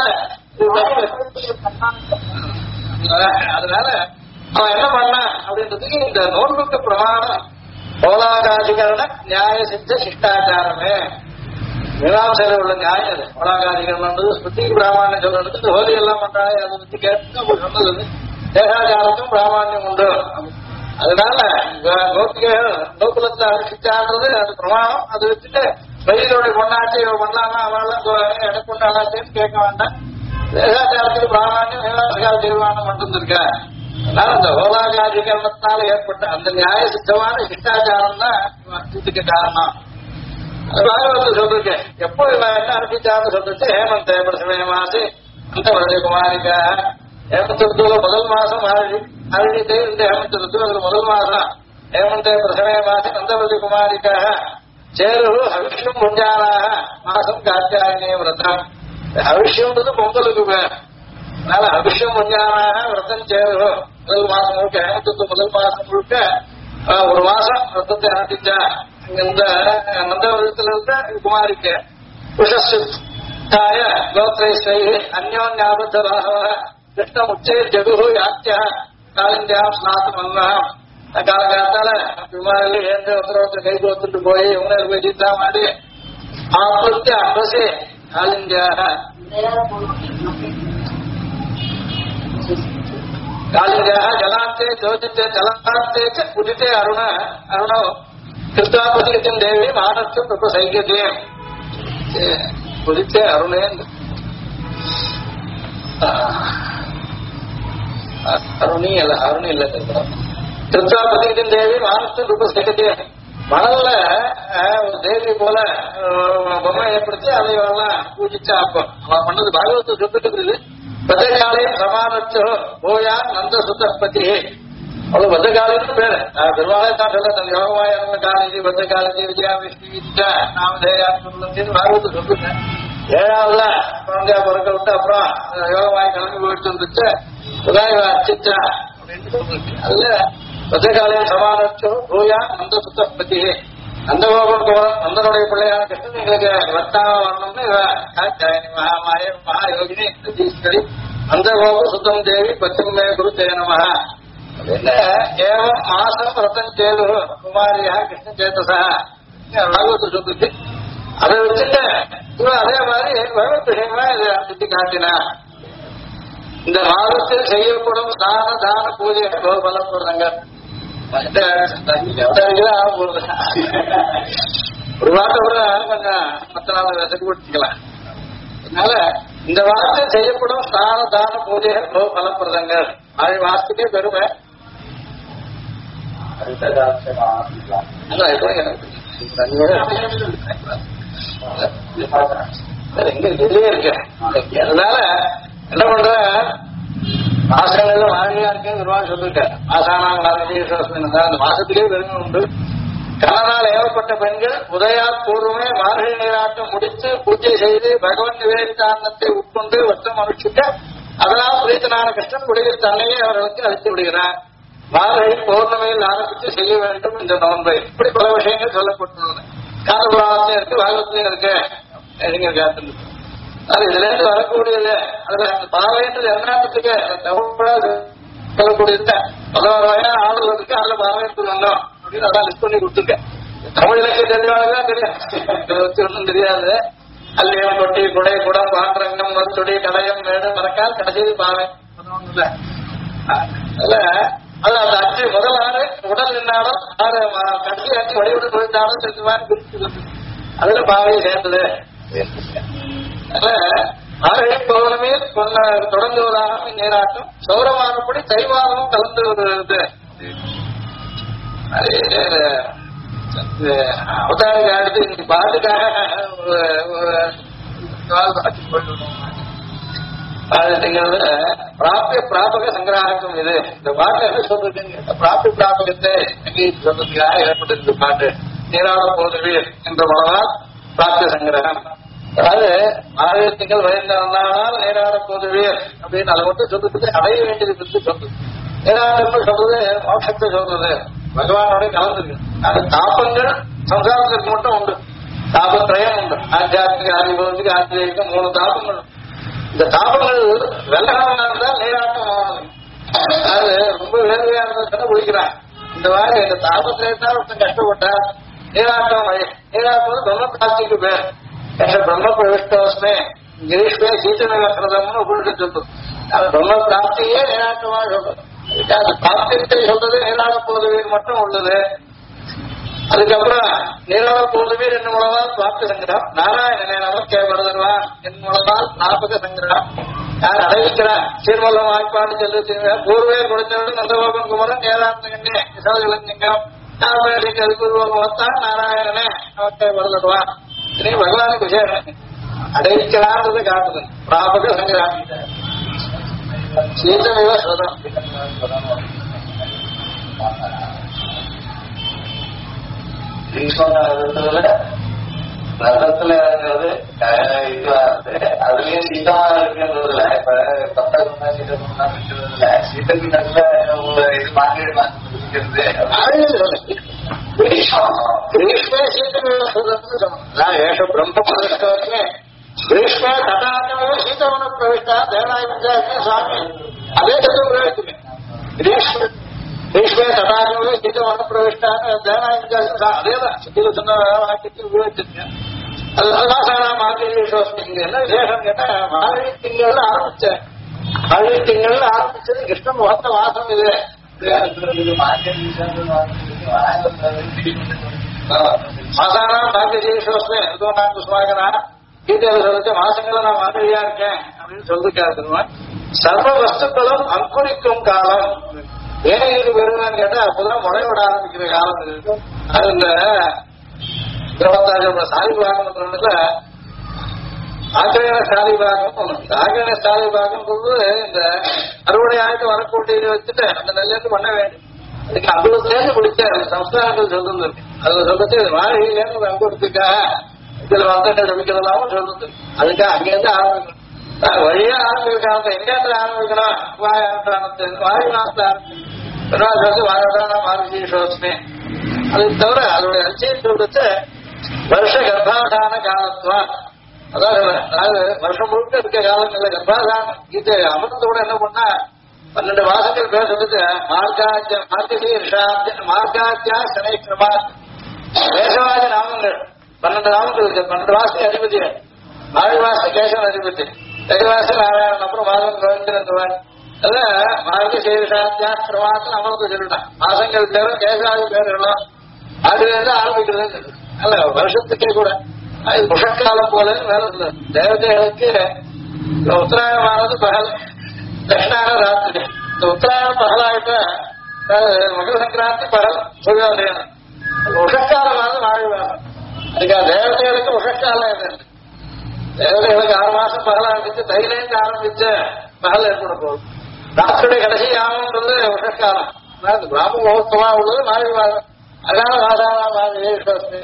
அதனால அவன் என்ன பண்ணான் அப்படின்றதுக்கு இந்த நோன்புக்கு பிரமாணம் போலாகாதிகரண நியாய சித்த சிஷ்டாச்சாரமே. மீனாசையில உள்ள நியாயம் அது. போலாகாதிகரணம் ஸ்மிருதிக்கு பிராமணியம் சொல்றது ஹோலி எல்லாம் பண்றாங்க. அதை பத்தி கேட்டு சொன்னது தேகாச்சாரத்தும் பிராமணியம் உண்டு. அதனால நோக்குலத்தை அனுஷ்டிச்சான்றது அது பிரமாணம். அதை வச்சுட்டு வயதோடைய பொண்ணாச்சு பண்ணலாமா அவெல்லாம் எனக்கு கொண்டாடாச்சேன்னு கேட்க வேண்டாம். தேகாச்சாரத்துக்கு பிராமணியம் மீனாசிகால தீர்மானம் மட்டும் இருக்க. அதனால அந்த ஹோலாகாதிகரணத்தினால ஏற்பட்ட அந்த நியாய சித்தமான சிஷ்டாச்சாரம் தான் இதுக்கு காரணம். பாகவத சொல்லிருக்கேன். எப்போ இவன் என்ன அனுப்பிச்சான்னு சொல்லிட்டு ஹேமந்த பிரசமயமாசி அந்த வருடைய குமாரிக்கா ஹேமந்த ருத்துவ முதல் மாசம் அருணித்தே இந்த ஹேமந்த ருத்துவ அதுல முதல் மாசம் ஹேமந்த பிரசமயமாசி நந்தவதி குமாரிக்காக சேரு ஹவிஷ்யம் புஞ்சானாக மாசம் காத்தியாயினிய விரதம். ஹவிஷ்யம்ன்றது பொங்கலுக்கு பேர். அதனால ஹவிஷ்யம் புஞ்சானாக விரதம் சேரு முதல் மாசம் முழுக்க ஹேமத்துக்கு முதல் மாசம் முழுக்க ஒரு மாசம் விரதத்தை அனுப்பிச்சா. இந்த நந்தவரத்தில் இருந்த குமாரிக்கு உஷஸ்தாய கோத்ரை அந்யோன்யாபத்த ராகவ கிருஷ்ண உச்சை ஜகு யாத்தியா காலிந்தியாம் ஸ்நாத்தம் அன்னம். காலகாலத்தால குமாரில ஏந்து ஒருத்தர் கை கோத்துட்டு போய் உணர்வு போய் சீத்தா மாடி ஆப்ருத்திய அபசே காலிந்தியாக காலிந்தியாக ஜலாந்தே ஜோதித்தே ஜலாந்தே உதித்தே அருணோ கிருஷ்ணாபதிக்கும் தேவி மானத்தும் ரொம்ப சைக்கியத்தையும் உதித்தே அருணேன் அருணி இல்ல கிருஷ்ணாபதிக்கும் தேவி மானத்தும் ரொம்ப சைக்கியத்தையும் மணல்ல ஒரு தேவி போல பொம்மை ஏற்படுத்தி அதையெல்லாம் பூஜிச்சு ஆப்போம் அவன் பண்ணது பாகவத்தை சொல்லிட்டு இருக்குது பத்திரகாலையும் சமானச்சோ போயா நந்த சுத்தபதி அவ்வளவு பத்திரகாலின்னு பேரு பெருமாளே தான் சொல்ல தன் யோகமாய காலேஜி பத்திரகாலேஜி விஜயா விஷ்ணு நாமதேயான்னு பாகவத்தை சொல்லிட்டேன். ஏழாவதுல குழந்தையா பிறக்க விட்டு அப்புறம் யோகமாய கிளம்பி போயிட்டு வந்துச்சு உதாய அர்ச்சிச்சா அப்படின்னு சொல்லிருக்கு. அதுல பத்திரகாலையும் சமானச்சோ போயா நந்த சுத்தபதி நந்தகோபன் நந்தனுடைய பிள்ளையான கிருஷ்ணன் எங்களுக்கு வர்த்தாக வரணும்னு மகாயோகினி சதீஸ்வரி நந்தகோப சுத்தம் தேவி பத்திரமே குரு தேனம அப்படின்னு ஏவம் மாசம் ரத்தன் சேது குமாரியா கிருஷ்ண சேத்தசா பாகவத்து சொல்லிச்சு. அதை வச்சுட்டு இவன் அதே மாதிரி பகவத் விஷயமா இதை சுத்தி காட்டினா இந்த மாதத்தில் செய்யப்படும் தான பூஜை பலம் போடுறாங்க. ஒரு வார்த்தை கூட கொஞ்சம் மற்ற நாள் செட்டுப்படுத்திக்கலாம். அதனால இந்த வாரத்தில் செய்யப்படும் தான பூஜைகள் பலப்படுறங்கள் அது வாசத்துக்கே பெருமை. எங்க வெளியே இருக்க அதனால என்ன பண்ற மாசங்கள்ல மாறியா இருக்குன்னு நிர்வாகம் சொல்லிருக்காரு. மாசானாங்க அந்த மாசத்திலே பெருமை உண்டு. கணனால் ஏவப்பட்ட பெண்கள் உதயா பூர்வமே மார்கழி நீராட்டம் முடித்து பூஜை செய்து பகவன் நிவேதிதானத்தை உட்கொண்டு வட்டம் அனுஷ்டிக்க அதனால் பிரீத்தனான கிருஷ்ணன் உடைய தன்னையே அவர்களுக்கு அளித்து விடுகிறார். மார்கழி பௌர்ணமியில் ஆரம்பித்து செய்ய வேண்டும் இந்த நோன்பை. இப்படி பல விஷயங்கள் சொல்லப்பட்டுள்ளன. காலபுராணத்திலே இருக்கு, பாகவத்திலையும் இருக்கு. அது இதுல இருந்து வரக்கூடியது அதுல அந்த பாவைன்றது எண்ணத்துக்கு சொல்லக்கூடியது 16 வயது ஆளுநருக்கு அதுல பாவையத்தில் வந்தோம் அப்படின்னு அதான் லிஸ்ட் பண்ணி கொடுத்துருக்கேன். தமிழ் இலக்கிய தெரிஞ்சவங்களுக்குதான் தெரியும், ஒன்றும் தெரியாது. அல்லியம் தொட்டி குடை குடம் பாண்டரங்கம் மருத்துடி கடையம் மேடு மறக்கால் கடைசி பாவை இல்ல. அதுல அது அந்த 5 முதல் 6 உடல் நின்றாலும் 6 கடைசி 5 வடிவுடன் நுழைந்தாலும் தெரிஞ்ச மாதிரி பிரிச்சு அதுல பாவையை சேர்ந்தது. மார்கழி பௌர்ணமியில் தொடங்குவதாக நீராட்டம் சௌரமானபடி தைவானமும் கலந்து வருகிறது. அவதாரிக அடுத்து இன்னைக்கு பாட்டுக்காக பிராபக சங்கிரகம் இது. இந்த பாட்டு என்ன சொல்றதுங்க, பிராபகத்தை சொல்றதுக்காக ஏற்பட்டிருக்கு பாட்டு. நீராட போதுவீர் என்ற மனதால் பிராப்திய சங்கிரகம். அதாவது ஆலயத்துக்கள் வயந்தால் நீராட போதுவீர் அப்படின்னு அதை மட்டும் சொல்றது அடைய வேண்டியது பற்றி சொல்றது. நீராட்டம் சொல்றது மோட்சத்தை சொல்றது பகவானோட கலந்துருக்கு. அது தாபங்கள் சம்சாரத்திற்கு மட்டும் உண்டு, தாபத்திரயம் உண்டு. ஆத்தியாத்மிக ஆதிபவத்துக்கு ஆத்திரிகம் 3 தாபங்கள். இந்த தாபங்கள் வெள்ளகாலமா இருந்தால் நீராட்டம் ஆகணும். அதாவது ரொம்ப வேர்வையா இருந்தால் குளிக்கிறான். இந்த மாதிரி இந்த தாபத்திரத்தான் ஒருத்தன் கஷ்டப்பட்டா நீராட்டம் நீராட்டம் பிரம்ம பிராப்திக்கு பேர். பிரம்ம பிரவிஷ்டோஸ்மே கிரீஷ்மே சீத்தனகரதம்னு உங்களுக்கு சொல்றது. அது பிரம்ம பிராப்தியே நீராட்டமா சொல்றது. அது பிராப்தியத்தை சொல்றது நீராட போதுவீர் மட்டும் உள்ளது. அதுக்கப்புறம் நீராட போதுவீர் என் மூலமால் பிராப்தி சங்கிரம் நாராயணனே நமக்கே வருதல்வா என் மூலமால் ஞாபக சங்கிரம் யார் அடைவிக்கிறார் சீர்மல்லம் வாய்ப்பாடு செல்ல பூர்வே கொடுத்தவர்கள் நந்தகோபன் குமரன் ஏதாந்தகண்ணே விசாலிங்கம் நாராயணனே நமக்கே வருதல்வா இனி பகவானுக்கு விசேஷம் அடைவிக்கலான்றது காட்டுது. பிராபக சங்கிரம் சீதமிவ சுதம் ரதத்துல இருக்கிறது அதுலயும் சீதமா இருக்குன்றதுல இப்ப பத்தா சீதா இருக்கிறதுல சீதக்கு நல்ல இது மார்க்கெட் பிரம்ம கிரீஷ்ம ததாகமே சீதவன பிரவிஷ்டா தேவநாயக சுவாமி அதே பிரவேசிங்க கிரீஷ்மே ததாகமே சீதவன பிரவிஷ்டான தேவநாயக அதேதான் சித்தியில சொன்ன வாக்கியத்தில் உபயோகிச்சிருக்கேன். மாசானா மார்கழீஷோஸ்மிங்க என்ன விசேஷம் கேட்டா மார்கழி திங்கள்ல ஆரம்பிச்சேன். மார்கழி திங்கள்ல ஆரம்பிச்சது கிருஷ்ணன் முகத்த வாசம் இது. மாசானா மார்கழீஷோஸ்மே நான் சுவாகனா கீதையில சொல்லிட்டு மாசங்களை நான் மார்கழியா இருக்கேன் அப்படின்னு சொல்லிருக்காரு. சர்வ வஸ்துக்களும் அங்குரிக்கும் காலம். ஏன் இது பெருமைன்னு கேட்டா அப்பதான் முளைவிட ஆரம்பிக்கிற காலம் இருக்கு. அது இந்த 26 சாலி பாகம்ன்றதுல ஆக்கிரேன சாலி பாகம். ஆக்கிரேன சாலி பாகம் இந்த அறுவடை ஆயிட்டு வரக்கூடியதை வச்சுட்டு அந்த நெல்லேருந்து பண்ண வேண்டும். அதுக்கு அவ்வளவு சேர்ந்து பிடிச்ச சம்ஸ்காரங்கள் சொல்றது அதுல சொல்லிட்டு வாழ்க்கையிலேருந்து அங்குறதுக்காக இதுல ரமிக்கிறதாவும் சொல்றது. அதுக்காக அங்கேருந்து ஆரம்பிக்கணும். வழியா ஆரம்பிக்கிறாங்க. எங்கேருந்து ஆரம்பிக்கணும்? வாயு மாசத்துல ஆரம்பிக்கணும். வாயதான மார்கழீஷோஸ்மே. அதை தவிர அதோடைய அரிசியை சொல்றது வருஷ கர்ப்பாதான காலத்துவா. அதாவது வருஷம் முழுக்க இருக்க காலங்கள்ல கர்ப்பாதானம் இது அமிர்தத்தோட என்ன பண்ணா 12 மாசங்கள் பேர் சொல்லிட்டு மார்காத்தியா சனைக்கிரமா கேசவாஜ நாமங்கள் 12 நாமங்கள் இருக்கு. 12 மாசத்துக்கு அதிபதி மாழி மாசம் கேசவன் அதிபதி, தெரி மாசம் நாராயணன், அப்புறம் மாதம் கோவிந்தன். அதான் மார்க சேஷாத்தியா கிரமாசம் அமர்ந்து சொல்லிட்டான். மாசங்கள் பேரும் கேசவாஜி பேர்களும் அதுலேருந்து ஆரம்பிக்கிறது. அல்ல வருஷத்துக்கே கூட அது முஷக்காலம் போல வேலை இல்லை. தேவதைகளுக்கு உத்தராயணமானது பகல், தட்சிணான ராத்திரி. இந்த உத்தராயணம் பகலாயிட்ட மகர சங்கராந்தி பகல் சூரியோதயம். உஷக்காலமானது வாழ்வாரம். அதுக்காக தேவதைகளுக்கு உஷக்காலம் இது. தேவதைகளுக்கு 6 மாசம் பகல் ஆரம்பிச்சு தைலேந்து ஆரம்பிச்ச பகல் ஏற்பட போகுது. ராத்திரியுடைய கடைசி யாமன்றது உஷக்காலம். பிராம மகோத்சவா உள்ளது வாழ்வாரம். அதனால மாதானா மாதேஸ்வரத்து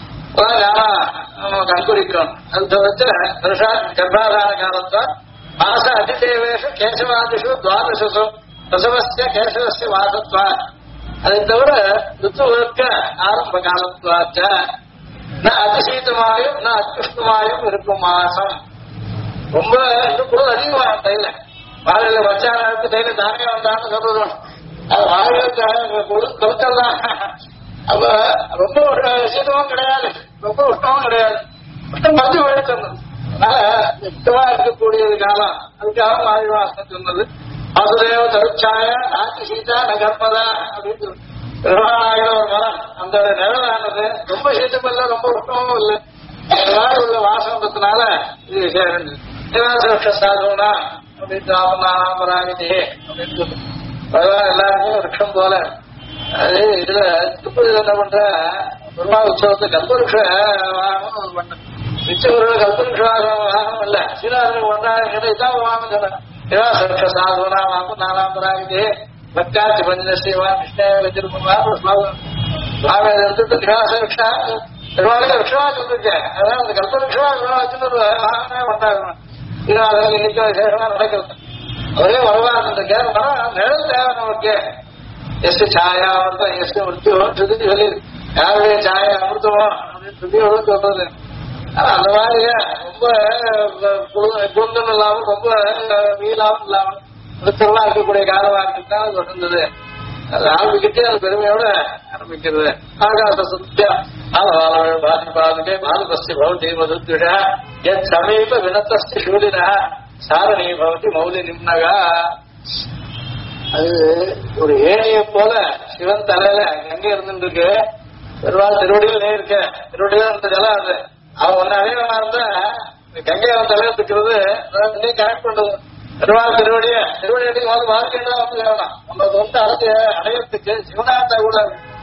கண்குறிக்கணும். அது வச்சு கர்ப்பாதான காலத்தா மாச அதிதேவேஷு கேசவாதிஷு துவாதசு பிரசவஸ்ய கேசவஸ்ய வாசத்வா. அதை தவிர ருத்துவர்க்க ஆரம்ப காலத்வாச்ச ந அதிசீதமாயும் ந அத்யுஷ்ணமாயும் இருக்கும் மாசம். ரொம்ப குளிர் அதிகமாக தைல வாழையில வச்சாங்க தைல தானே வந்தான்னு சொல்றோம். அது வாழையில குளிர் தொலைச்சல்லாம். அப்ப ரொம்ப சீதமும் கிடையாது, ரொம்ப உஷ்ணமும் கிடையாது. உஷ்ணம் மருந்து விட சொன்னது. அதனால யுக்தமா இருக்கக்கூடியது காலம். அதுக்காக மாறி வாசம் சொன்னது. வாசுதேவ தருச்சாய நாத்தி சீதா நகர்மதா அப்படின்னு நிர்வாணாகிற ஒரு மரம். அந்த நிழலானது ரொம்ப சீதமும் இல்லை, ரொம்ப உஷ்ணமும் இல்லை. அதனால உள்ள வாசம்ன்றதுனால இது விசேஷம். நிவாச சாதனா அப்படின்னு ஆபராகிதே அப்படின்னு சொல்லு. அதுதான் எல்லாருக்கும் விரக்ஷம் போல. அது இதுல திருப்பதி என்ன பண்ற பெருமாள் உற்சவத்தை கல்பருஷ வாகனம் பண்ண நிச்சயம் கல்பருஷ வாகனம் இல்ல சீனாதனுக்கு பண்றாங்க. இதான் வாகனம் சொன்ன நிவாச சாதனா வாங்க நாலாம்பராகிதே பக்தாச்சி பஞ்சசிவா கிருஷ்ண வச்சிருப்பா எடுத்துட்டு நிவாச ரிக்ஷா பெருமாளுக்கு ரிக்ஷா சொல்லிருக்கேன். அதான் அந்த கல்பருஷா வச்சுன்னு ஒரு வாகனமே பண்றாங்க. சீனாதனுக்கு இன்னைக்கு விசேஷமா நடக்கிறது. ஒரே வரலாறு நிழல் தேவை நமக்கு. எஸ் சாயா அமிர்தம் எஸ் மிருத்தியோ சொல்லி சொல்லி யாருடைய சாயா அமிர்தமோ அப்படின்னு சொல்லி சொல்றது. அந்த மாதிரி ரொம்ப குந்தம் இல்லாமல் ரொம்ப வீலாவும் இல்லாமல் மிருத்தெல்லாம் இருக்கக்கூடிய காலமா இருக்குதான் அது வந்தது. அது ஆரம்பிக்கிட்டே அது பெருமையோட ஆரம்பிக்கிறது. ஆகாச சுத்தியா பாதி பாதுகே பாதுபஸ்தி பவதி மதுத்விஷா எத் சமீப வினத்தஸ்தி சூரினா சாரணி பவதி மௌலி நிம்னகா. அது ஒரு ஏணியை போல சிவன் தலையில கங்கை இருந்துருக்கு. பெருமாள் திருவடியிலே இருக்க திருவடியில இருந்த ஜலம் அது. அவன் ஒன்னு அதிகமா இருந்தா கங்கை அவன் தலையில இருக்கிறது கனெக்ட் பண்றது. பெருமாள் திருவடிய திருவடி வந்து வாழ்க்கைதான் வந்து வேணும். நம்ம வந்து அரசு அடையறதுக்கு சிவனாத்தா கூட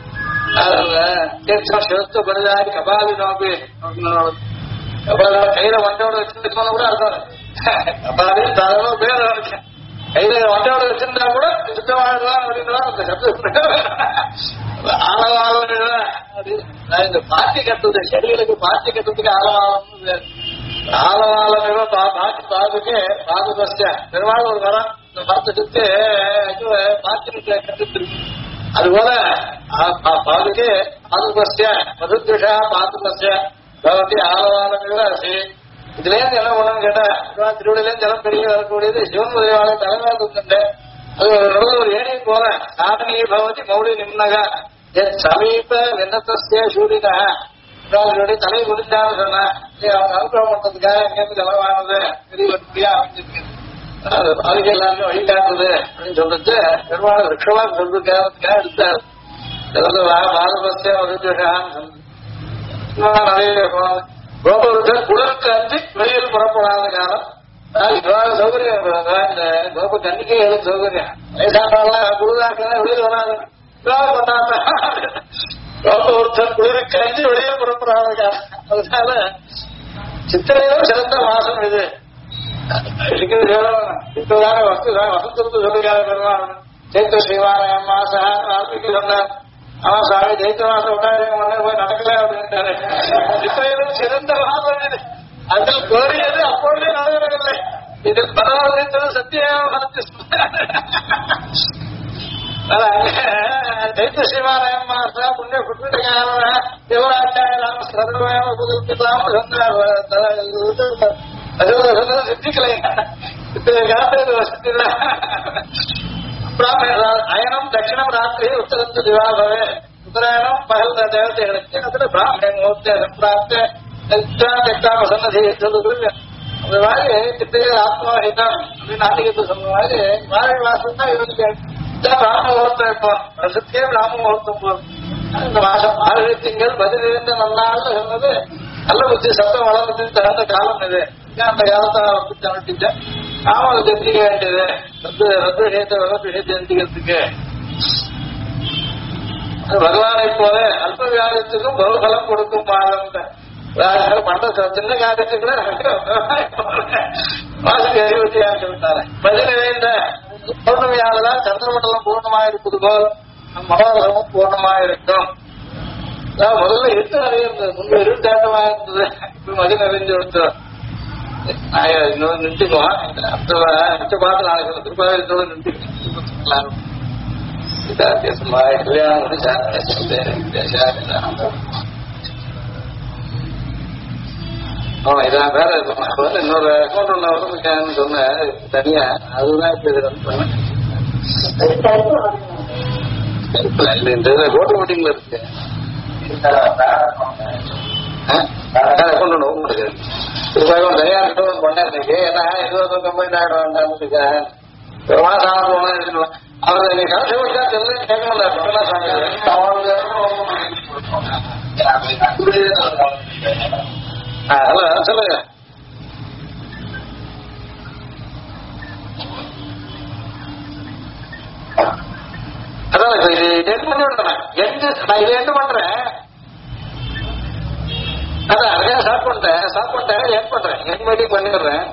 சிவத்து பரிதாரி கபாலி நோக்கி கபால கையில வண்டோட வச்சிருக்கணும் கூட அர்த்தம். கபாலி சாதாரண பேர் இருக்கேன் கையில வண்டோட வச்சிருந்தா கூட சுத்தமானதான் அப்படின்னா அந்த சப்தம் ஆழவாளம் அப்படின்னு இந்த பாட்டி கட்டுறது செடிகளுக்கு பாட்டி கட்டுறதுக்கு ஆழவாளம் ஆழவாளம் பாட்டி பாதுக்கு பாது பஸ்ட பெருமாள் ஒரு மரம் இந்த மரத்துக்கு பாத்தி கட்டுட்டு அதுபோல பாதுக்கு பாது பஸ்ட மதுத்விஷா பாது பஸ்ட பகவதி ஆழவாளம். இதுல இருந்து என்ன பண்ணணும்னு கேட்டா திருவள்ளில இருந்து ஜலம் பெரிய வரக்கூடியது சிவன் உதவியாளர் தலைமையாக இருந்த அது ஒரு ஏணியை போல சாதனி பகவதி மௌலி நிம்னகா சமீப விண்ணத்தஸ்தே சூரியனா தலையை குடிச்சான்னு சொன்னா அவங்க அனுகிரகம் பண்றதுக்காக எங்கேருந்து செலவானது பெரியவர்படியா அமைஞ்சிருக்கு. அது பாதிக்க எல்லாருமே வழிகாட்டுறது அப்படின்னு சொல்லிட்டு பெருமாள் ரிக்ஷமா சொல்றதுக்காக எடுத்தார். பாரபஸ்ய வருஷான்னு நிறைய கோபுரத்தில் குளருக்கு அஞ்சு வெளியில் புறப்படாத காலம். இவ்வாறு சௌகரியம் இந்த கோபு கண்ணிக்கே எழுது சௌகரியம். வயசானாலாம் குளிராக்கலாம் வெளியில் வராது. கோபுரத்தில் குளிருக்கு அஞ்சு வெளியில் புறப்படாத காலம். அதனால சித்திரையிலும் சிறந்த மாசம் இது. இப்பதான வசந்தத்து சொல்லுகிறார் பெருமாள். சைத்திர ஸ்ரீவாராயம் மாசம் சொன்னார். அவன் சாமி ஜெயித்த மாசம் உண்டாயிரம் போய் நடக்கல அப்படின்ட்டாரு. சித்திரையிலும் சிறந்த மாசம் இது. அதில் கோரியது அப்பொழுதே நடக்கவில்லை. இதில் பரவாயில்லை சத்தியம் சைத்திர ஸ்ரீவாராயம் மாசம் புண்ணிய குற்ற சிவராச்சாரம் சர்வம் சொன்னார். சித்திக்கலை வசதி அயனம் தட்சிணம் ராத்திரி உத்தரத்து திவாபவே உத்தராயணம் பகல் தேவதைகளுக்கு அதுல பிராமண முகூர்த்த சம்பிராப்த சன்னதி சொல்லுது. அந்த மாதிரி சித்தைய ஆத்மாஹிதம் அப்படின்னு ஆதிக்கத்தை சொன்ன மாதிரி மாறி மாசம் தான் இவனுக்கு ராம முகூர்த்தம் இப்போ வருஷத்தையே ராம முகூர்த்தம் போகும். இந்த மாசம் ஆறு திங்கள் பதிலிருந்து நல்லான்னு சொன்னது நல்ல புத்தி சத்தம் வளர்ந்து தகுந்த காலம் இது. அந்த காலத்தை வந்து தவிர்த்துட்டேன். நாம அதை தெரிஞ்சுக்க வேண்டியது ரத்து விஷயத்தை வளர்ப்பு விஷயத்தை தெரிஞ்சுக்கிறதுக்கு பகவானை போல அல்ப வியாதத்துக்கும் பகுபலம் கொடுக்கும் மாதம் பண்ற சின்ன காரியத்துக்குள்ள வாசிக்கு அறிவுறுத்தியாக சொல்லிட்டாரு. பதினிறைந்த பௌர்ணமியாலதான் சந்திரமண்டலம் பூர்ணமாக இருப்பது போல் மனோதரமும் பூர்ணமாக இருக்கும். முதல்ல இருட்டு நிறைய இருந்தது. முன்பு இருட்டாட்டமாக இருந்தது. இப்ப மதி நிறைஞ்சு கொடுத்தோம். இன்னொரு நிறுத்திக்குவோம். அடுத்த பார்த்து நாளைக்கு திருப்பாவூர் நிறுத்திக்கலாம். கல்யாணம் இதான் வேற இன்னொரு அக்கௌண்ட் ஒண்ணு வரதுக்கான்னு சொன்னேன் தனியா. அதுதான் இப்ப இது பண்ணேன். இந்த இதுல கோட்டை மீட்டிங்ல இருக்கு. அக்கௌண்ட் ஒண்ணு ஓப்பன் இருக்கு. திருப்பாயும் தனியார் பண்ணேன் இன்னைக்கு. ஏன்னா 20 ஆயிரம் ஒரு மாசம் ஆகும். அவர் இன்னைக்கு கலசி கொடுத்தா தெரியல கேட்கணும்ல. ஹலோ சொல்லுங்க. அதான் இது டென் பண்ணி விடுறேன். நான் இதை என்ன பண்றேன் அதான் அழகா ஸ்டார்ட் பண்ணிட்டேன் என் பண்றேன். என் மீட்டிங் பண்ணிடுறேன்.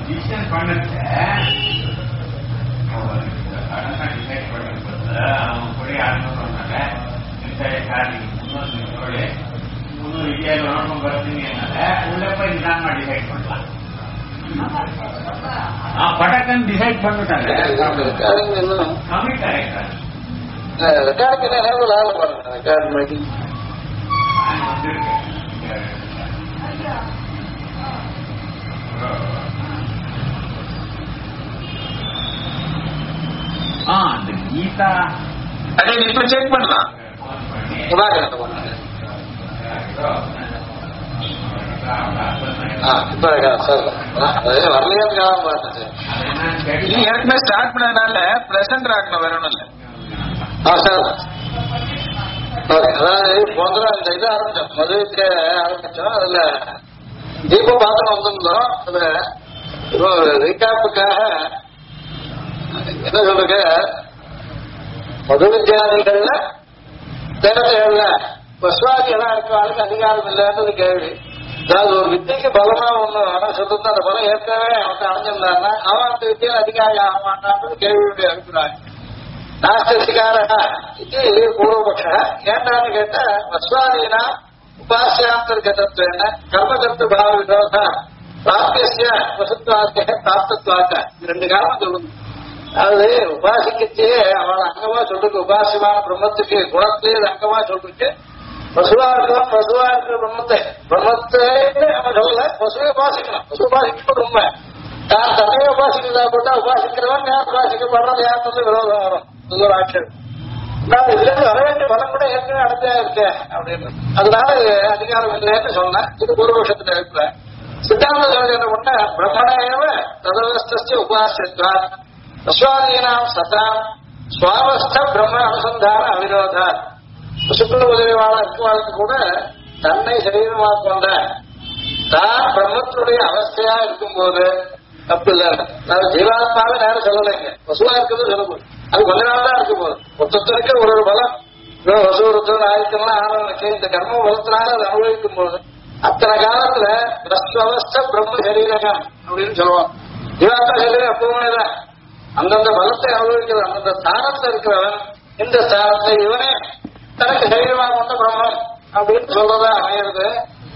டிசிஷன் பண்ணுறது டிசைட் பண்ணுறது அவங்க கூட யாருன்னு சொன்னாங்க முன்னூறு வித்தியாசம் நோக்கம் வருதுங்கனால உள்ள போய் நிதானமா டிசைட் பண்ணலாம். படக்கன் டிசைட் பண்ணிட்டாங்க கமிட் ஆகிட்டாங்க. அந்த கீதா அதே இப்ப செக் பண்ணலாம். ஏற்கனவே ஸ்டார்ட் பண்ணதுனால பிரசன்ட் ராக்கணும் வேற ஒண்ணும் இல்லை சார். அதாவது போன்ற இந்த இது ஆரம்பிச்சோம், மதுரைக்கு ஆரம்பிச்சோம். அதுல தீபம் பாத்திரம் வந்திருந்தோம். அதுல ரீகாப்புக்காக என்ன சொல்லுங்க, மது வித்தியாதிகள்ல தேடல பசுவாதி எல்லாம் இருக்காளுக்கு அதிகாரம் இல்லைன்றது கேள்வி. அதாவது ஒரு வித்தைக்கு பலமா ஒண்ணு சொல்லிருந்தா அந்த பலம் ஏற்கனவே அவன் அடைஞ்சிருந்தாருன்னா அவன் அந்த வித்தியில அதிகாரி ஆக மாட்டான்றது கேள்வியுடைய அபிப்பிராயம். நாஸ்திகாரா இது பூர்வபக்ஷ. ஏண்டான்னு கேட்ட வஸ்வாதீனா உபாசியாந்தர்கதத்துவ கர்மகர்த்த பாவ விரோத பிராப்திய வசத்வாக்க பிராப்தத்வாக்க ரெண்டு காரணம் சொல்லுங்க. அதாவது உபாசிக்கச்சே அவளை அங்கமா சொல்றது, உபாசியமான பிரம்மத்துக்கு குணத்திலே அங்கமா சொல்லிட்டு பசுவா இருக்கலாம், பசுவா இருக்கிற பிரம்மத்தை அவன் சொல்லல, பசுவை உபாசிக்கலாம். பசு உபாசிக்கிறது உண்மை. தான் தன்னையே உபாசிக்கிறதா போட்டா உபாசிக்கிறவன் யார் உபாசிக்கப்படுறது யார் வந்து விரோதம் வரும். இது ஒரு ஆட்சேபம். நான் இதுல இருந்து வர வேண்டிய பலம் கூட ஏற்கனவே அடைஞ்சா இருக்கேன் அப்படின்னு. அதனால அதிகாரம் இல்லைன்னு சொன்னேன். இது பூர்வபக்ஷத்துல இருக்கிற சித்தாந்த என்ன பண்ண பிரம்மணேவ ததவஸ்திய உபாசித்வா அஸ்வாதீனாம் சதாம் சுவாவஸ்த பிரம்ம அனுசந்தான அவிரோதா. சுக்ல உதவிவாள இருக்குவாளுக்கு கூட தன்னை சரீரமாக கொண்ட தான் பிரம்மத்தினுடைய அவஸ்தையா இருக்கும்போது தப்பு இல்லை. நான் ஜீவாத்மாவை நேரம் சொல்லலைங்க, வசுவா இருக்கிறது சொல்லும்போது அது கொஞ்ச நாள் தான் இருக்கும் போது ஒருத்தருக்கு ஒரு பலம் வசு ஒருத்தர் ஆயிரத்தெல்லாம் ஆரம்பிச்சு இந்த கர்ம பலத்தினால அதை அனுபவிக்கும் போது அத்தனை காலத்துல பிரஸ்வஸ்த பிரம்ம சரீரகம் அப்படின்னு சொல்லுவோம். ஜீவாத்மா சரீரம் எப்பவுமே தான் அந்தந்த பலத்தை அனுபவிக்கிறது. அந்தந்த ஸ்தானத்துல இருக்கிறவன் இந்த ஸ்தானத்தை இவனே தனக்கு சரீரமாக கொண்ட பிரம்மம் அப்படின்னு சொல்றதா அமையிறது.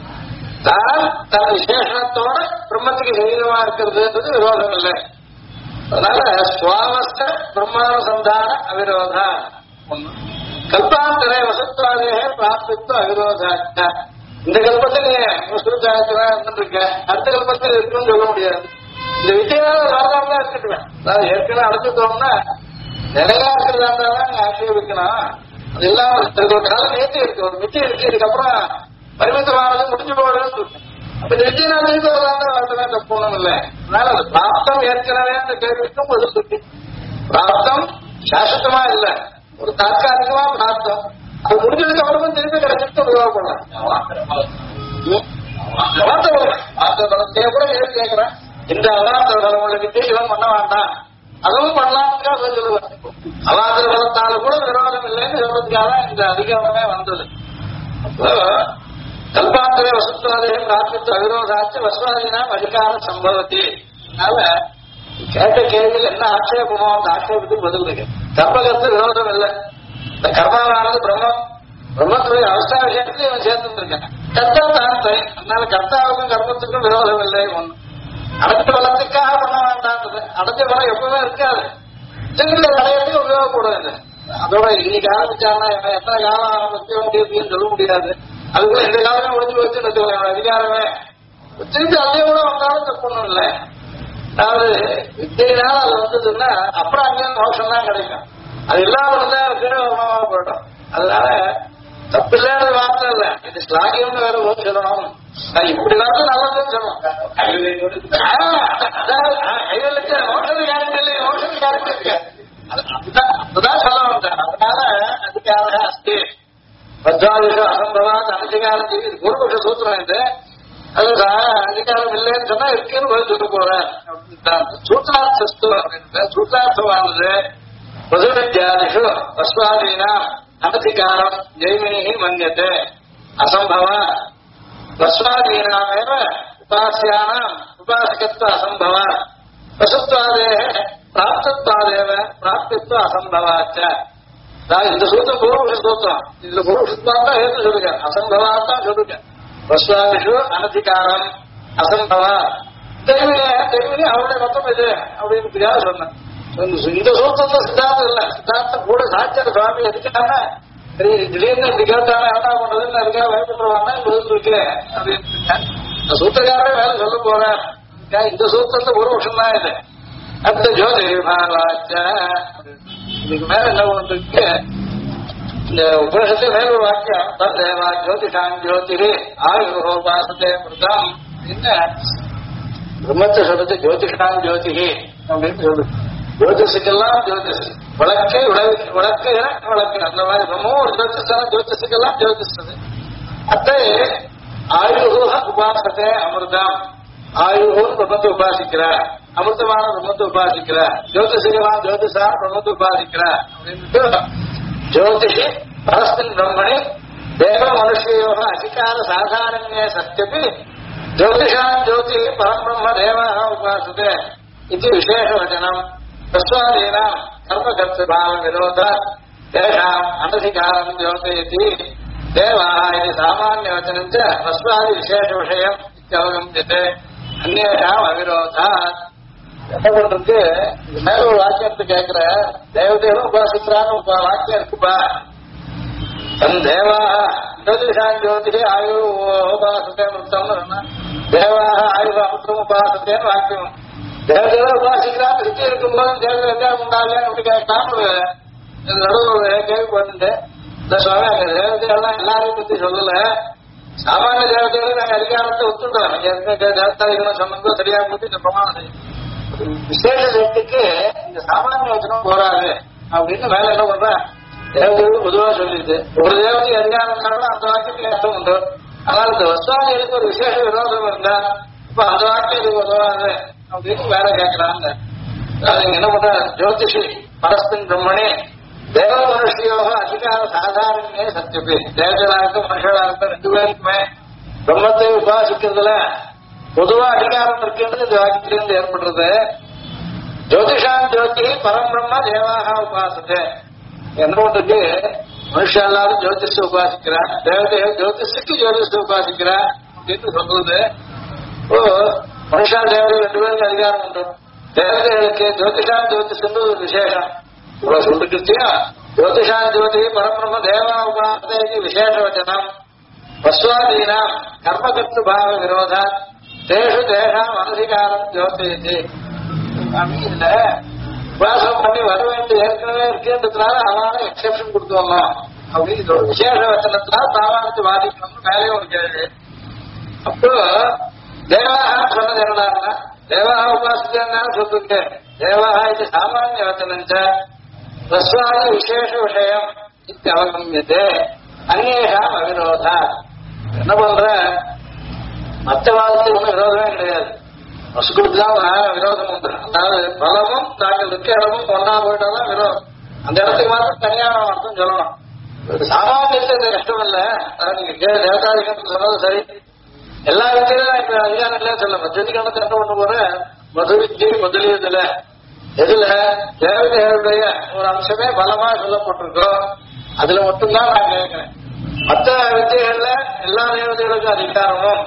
தான் தன் விசேஷத்தோட பிரம்மத்துக்கு சரீரமா இருக்கிறதுன்றது விரோதம் இல்லை. அதனால சுவாவஸ்த பிரம்மானுசந்தான அவிரோதா ஒண்ணு. கல்பாந்தரே வசத்வாதே பிராப்தித்வ அவிரோதா. இந்த கல்பத்தில் இருக்க அடுத்த கல்பத்தில் இருக்குன்னு சொல்ல முடியாது. இந்த வித்தியாச சாதாரண இருக்கட்டுவேன். அதாவது ஏற்கனவே அடைச்சுட்டோம்னா நிறையா இருக்கிறதா இருந்தாலும் ஆட்சேபிக்கணும். அது இல்லாம ஒரு காலம் நேற்று இருக்கு, ஒரு மித்தி இருக்கு, இதுக்கப்புறம் பரிமித்தமானது முடிஞ்சு போடுன்னு இருக்கு. அப்ப இந்த வித்தியநாதனுக்கு வரலாமே தப்பு ஒண்ணும் இல்லை. அதனால அது பிராப்தம் ஏற்கனவே அந்த கேள்விக்கும் பதில் இருக்கு. பிராப்தம் சாஸ்வதமா இல்லை, ஒரு தற்காலிகமா பிராப்தம். அது முடிஞ்சதுக்கு அப்புறமும் திருப்பி கிடைச்சிட்டு உருவாக்கலாம். பலத்தையே கூட எழுதி கேட்கிறேன். இந்த அவாந்திர பலங்களுக்கு இவன் பண்ண வேண்டாம், அதுவும் பண்ணலாம்னு சொல்லுவேன். அவாந்திர பலத்தால கூட விரோதம் இல்லைன்னு சொல்றதுக்காக இந்த அதிகாரமே வந்தது. அப்போ கல்பாந்திர வசத்வாதே பிராப்தித்து அவிரோதாச்சு வசுவாதினாம் அதிகார சம்பவத்தி. அதனால கேட்ட கேள்வியில் என்ன ஆட்சேபமோ அந்த ஆட்சேபத்துக்கு பதில் இருக்கு. கர்மகத்து விரோதம் இல்லை. இந்த கர்மாவானது பிரம்மத்துடைய அவஸ்தா விஷயத்துல இவன் சேர்ந்துருக்கேன். கர்த்தா தான் தனி. அதனால கர்த்தாவுக்கும் கர்மத்துக்கும் விரோதம் இல்லை. ஒண்ணு அடைஞ்ச பலத்துக்காக பண்ண வேண்டாம்ன்றது. அடைஞ்ச பலம் எப்பவுமே இருக்காது, திரும்ப அடையிறதுக்கு உபயோகக்கூடாது. அதோட இன்னைக்கு ஆரம்பிச்சாங்கன்னா எத்தனை காலம் ஆரம்பிக்க முடியுதுன்னு சொல்ல முடியாது. அதுக்குள்ள இந்த காலமே முடிஞ்சு வச்சுன்னு அதிகாரமே திருப்பி அதே கூட வந்தாலும் தப்பு ஒண்ணும் இல்லை. அதாவது வித்தியினால அது வந்ததுன்னா அப்புறம் அங்கே மோசம் தான் கிடைக்கும். அது இல்லாம தான் போயிடும். அதனால தப்பு இல்லாத வார்த்தை இல்லை, இது ஸ்லாகியம்னு வேற போது சொல்லணும். இப்படி வார்த்தை நல்லதுன்னு சொல்லணும். கைகளுக்கு மோசம் கேரக்டர் இல்லை, மோசம் கேரக்டர் இருக்கு. அதுதான் சொல்ல வந்தேன். அதனால அதிகார அஸ்தி பத்வாதிஷ அசம்பவாத் அனதிகாரம் இது பூர்வபக்ஷ சூத்திரம். இது அது அதிகாரம் இல்லைன்னு சொன்னா இருக்குன்னு பதில் சொல்ல போறேன். சூத்திரார்த்தஸ்து அப்படின்னு சூத்திரார்த்தமானது மதுவித்யாதிஷு வஸ்வாதீனா அனதிகாரம் ஜெய்மினி மன்யத்தை அசம்பவ வஸ்வாதீனாமேவ உபாசியானாம் உபாசகத்துவ அசம்பவ பசுத்வாதே பிராப்தத்வாதேவ பிராப்தித்வ அசம்பவாச்ச. இந்த சூத்திரம் பூர்வபக்ஷ சூத்திரம். இதுல பூர்வபக்ஷத்தான் தான் ஏற்று சொல்லுங்க, அசம்பவாத்தான் சொல்லுங்க. பஸ்வாதிஷு அனதிகாரம் அசம்பவா தெய்வனே அவருடைய மொத்தம் இது அப்படின்னு சொன்னேன். இந்த சூத்திரத்துல சித்தாந்தம் இல்ல, சித்தாந்தம் கூட சாட்சியார் சுவாமி எதுக்கான திடீர்னு இப்படி கேட்டானே என்ன பண்றதுன்னு இருக்கா பயப்படுவாங்க பதில் இருக்கு அப்படின்னு சூத்திரக்காரே வேலை சொல்ல போறேன். இந்த சூத்திரத்தை ஒரு வருஷம் தான் இது. அடுத்த ஜோதி இதுக்கு மேல என்ன ஒன்றுக்கு இந்த உபனிஷத்து மேல ஒரு வாக்கியம் தேவா ஜோதிஷான் ஜோதிரி ஆயுர்ஹோபாசதே மிருதம் என்ன பிரம்மத்தை சொல்றது ஜோதிஷான் ஜோதிகி அப்படின்னு சொல்லுது. ஜோதிஷுக்கெல்லாம் ஜோதிஷ் வழக்கை வழக்கு வழக்கு அந்த மாதிரி பிரம்மம் ஒரு ஜோதிஷான ஜோதிஷுக்கெல்லாம் ஜோதிஷது. அத்தை ஆயுர்ஹ உபாசதே அமிர்தம் ஆயுர்ஹோன்னு பிரம்மத்தை உபாசிக்கிறார், அமிர்தமான பிரம்மத்தை உபாசிக்கிறார், ஜோதிஷுக்கெல்லாம் ஜோதிஷா பிரம்மத்தை உபாசிக்கிறார் அப்படின்ட்டு ஜோதிஷி பரஸ்மின் பிரம்மணி தேவ மனுஷயோக அதிகார சாதாரண்யே சத்தியபி ஜோதிஷான் ஜோதி பரபிரம்ம தேவ உபாசதே இது விசேஷவச்சனம். தஸ்வாதீனாம் கர்மகர்த்தபாவ விரோத தேஷாம் அனதிகாரம் ஜோதயதி தேவாः இது சாமான்யவச்சனம் ச தஸ்வாதி விசேஷ விஷயம் இத்தியவகம்யதே அந்நேஷாம் அவிரோதாத். என்ன பண்றது இது மேல ஒரு வாக்கியத்தை கேட்கிற தேவதைகளும் உபாசிக்கிறான்னு வாக்கியம் இருக்குப்பா. தன் தேவாக ஜோதிஷான் ஜோதிஷே ஆயு உபாசத்தே மிருத்தம்னு சொன்னா தேவாக ஆயு அமிர்தம் உபாசத்தேன்னு வாக்கியம். தேவதைகளும் உபாசிக்கிறான்னு சுத்தி இருக்கும்போது தேவதை வெங்காயம் உண்டாகலன்னு அப்படி கேட்கலாம்னு நடுவு கேள்வி பண்ணிட்டு இந்த சுவாமி அங்க தேவதைகள்லாம் எல்லாரையும் பத்தி சொல்லல, சாமானிய தேவதைகளும் நாங்க அதிகாரத்தை ஒத்துட்டோம். தேவதாதிகளும் சொன்னதோ சரியா பத்தி இந்த பிரமாணம் செய்யும். விசேஷ சக்திக்கு இந்த சாமானிய வச்சனம் போராது அப்படின்னு மேல என்ன பண்ற தேவதைகளும் பொதுவா சொல்லிட்டு ஒரு தேவதை அதிகாரம் அந்த வாக்கியத்துக்கு அர்த்தம் உண்டு. ஆனால் இந்த வஸ்வாதிகளுக்கு ஒரு விசேஷ விரோதம் இருந்தா இப்ப அந்த வாக்கியத்துக்கு உதவாது அப்படின்னு வேலை கேட்கிறாங்க. அது என்ன பண்ற ஜோதிஷி பரஸ்மின் பிரம்மணி தேவ மனுஷியோக அதிகார சாதாரணே சத்தியப்பி தேவதைகளாகட்டும் மனுஷர்களாகட்டும் ரெண்டு பேருக்குமே பிரம்மத்தை உபாசிக்கிறதுல பொதுவா அதிகாரம் இருக்கின்றது இந்த வாக்கியத்திலிருந்து ஏற்படுறது. ஜோதிஷான் ஜோதி பரம்பிரம்ம தேவாக உபாசத்தை என்ன பண்றது மனுஷன் எல்லாரும் ஜோதிஷ உபாசிக்கிறார், தேவதைகள் ஜோதிஷுக்கு ஜோதிஷ உபாசிக்கிறார் அப்படின்னு சொல்றது. ஓ மனுஷா தேவதை ரெண்டு பேருக்கு அதிகாரம் உண்டு. தேவதைகளுக்கு ஜோதிஷான் ஜோதிஷம் ஒரு விசேஷம் இவ்வளவு சொல்லிருக்கியா. ஜோதிஷான் ஜோதி பரபிரம்ம தேவா உபாசத்தைக்கு விசேஷ வச்சனம். வஸ்வாதீனாம் கர்மகர்த்து பாவ விரோதா தேஷு தேஷாம் அனதிகாரம் ஜோதியது. இல்ல உபாசனம் பண்ணி வர வேண்டிய ஏற்கனவே இருக்கின்றதுனால அவனால எக்ஸெப்ஷன் கொடுத்தோம்னா அப்படின்னு ஒரு விசேஷ வச்சனத்தினால் தாவானத்தை பாதிக்கணும்னு மேலே ஒரு கேள்வி. அப்போ தேவாக சொன்னது என்னன்னா தேவாக உபாசித்தா சொல்லுங்க. தேவாக இது சாமானிய வச்சனம் தஸ்வாதி விசேஷ விஷயம் இத்தியவகம்யதே அந்நேஷாம் அவிரோதா. என்ன பண்ற மற்ற வாதத்துக்கு ஒன்றும் விரோதமே கிடையாது, வசுக்களுக்கு தான் விரோதம் உண்டு. அதாவது பலமும் தாங்கள் இருக்க இடமும் ஒன்னா போயிட்டாதான் விரோதம். அந்த இடத்துக்கு மாத்திரம் தனியான அர்த்தம் சொல்லணும். சாமானியத்துக்கு இந்த கஷ்டம் இல்ல. நீங்க தேவதாதிகத்தில் சொன்னது சரி, எல்லா வித்தியிலும் இப்ப அதிகாரங்களே சொல்ல மத்தியதிகாரத்தை என்ன பண்ண போற மது வித்தியை முதலியதுல எதுல தேவதைகளுடைய ஒரு அம்சமே பலமா சொல்லப்பட்டிருக்கோ அதுல மட்டும்தான் நான் கேட்கிறேன். மற்ற வித்தியகள்ல எல்லா தேவதைகளுக்கும் அதிகாரமும்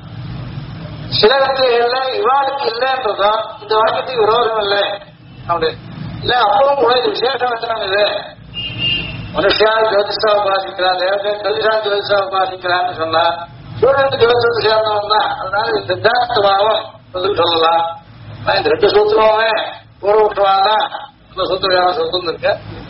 சில வித்தியகள்ல இவாளுக்கு இல்லைன்றதும் இந்த வாக்கியத்துக்கு விரோதம் இல்லை அப்படி இல்ல. அப்பவும் கூட இது விசேஷ வச்சனம். இது மனுஷா ஜோதிஷா உபாசிக்கிறான், தேவதை ஜோதிஷா ஜோதிஷா உபாசிக்கிறான்னு சொன்னா சூரியனுக்கு ஜோதிஷத்து சேர்ந்தவன் தான். அதனால இது சித்தாந்தமாகவும் பதில் சொல்லலாம். இந்த ரெண்டு சூத்திரமே பூர்வபட்சமாதான் இந்த சூத்திரம் சொல்லிருந்து இருக்க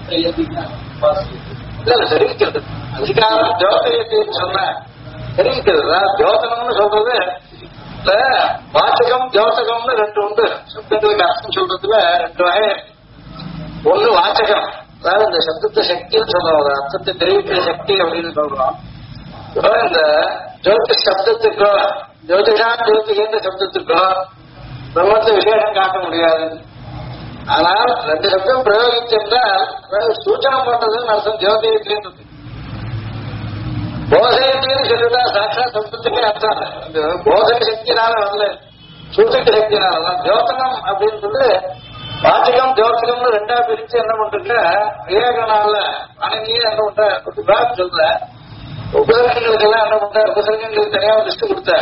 தெரிவிக்கிறது. அதிகாரம் ஜோதியத்தின்னு சொன்ன தெரிவிக்கிறது. ஜோதனம்னு சொல்றது இல்ல, வாச்சகம் ஜோதகம்னு ரெண்டு உண்டு. சப்தங்களுக்கு அர்த்தம் சொல்றதுல ரெண்டு வகை. ஒண்ணு வாச்சகம், அதாவது இந்த சப்தத்தை சக்தின்னு சொல்றோம், அர்த்தத்தை தெரிவிக்கிற சக்தி அப்படின்னு சொல்றோம். இந்த ஜோதிஷ் சப்தத்துக்கோ ஜோதிஷான் ஜோதிகின்ற சப்தத்துக்கோ பிரம்மத்தை விசேஷம் காட்ட முடியாது. ஆனால் ரெண்டு சப்தம் பிரயோகிச்சிருந்தால் சூச்சனம் பண்றதுன்னு அர்த்தம் ஜோதிகின்றது. போதனைன்னு சொல்லிட்டா சாட்சா சப்தத்துக்கே அர்த்தம். இந்த போதனை சக்தினால வரல, சூசக சக்தினால. ஜோதகம் அப்படின்னு சொல்லி வாச்சகம் ஜோதிகம்னு ரெண்டா பிரிச்சு என்ன பண்றது, விவேகனால அணங்கியே என்ன பண்ற சொல்ற உபசர்கங்களுக்கு எல்லாம் என்ன பண்ற, உபசர்கங்களுக்கு தனியா லிஸ்ட் கொடுத்த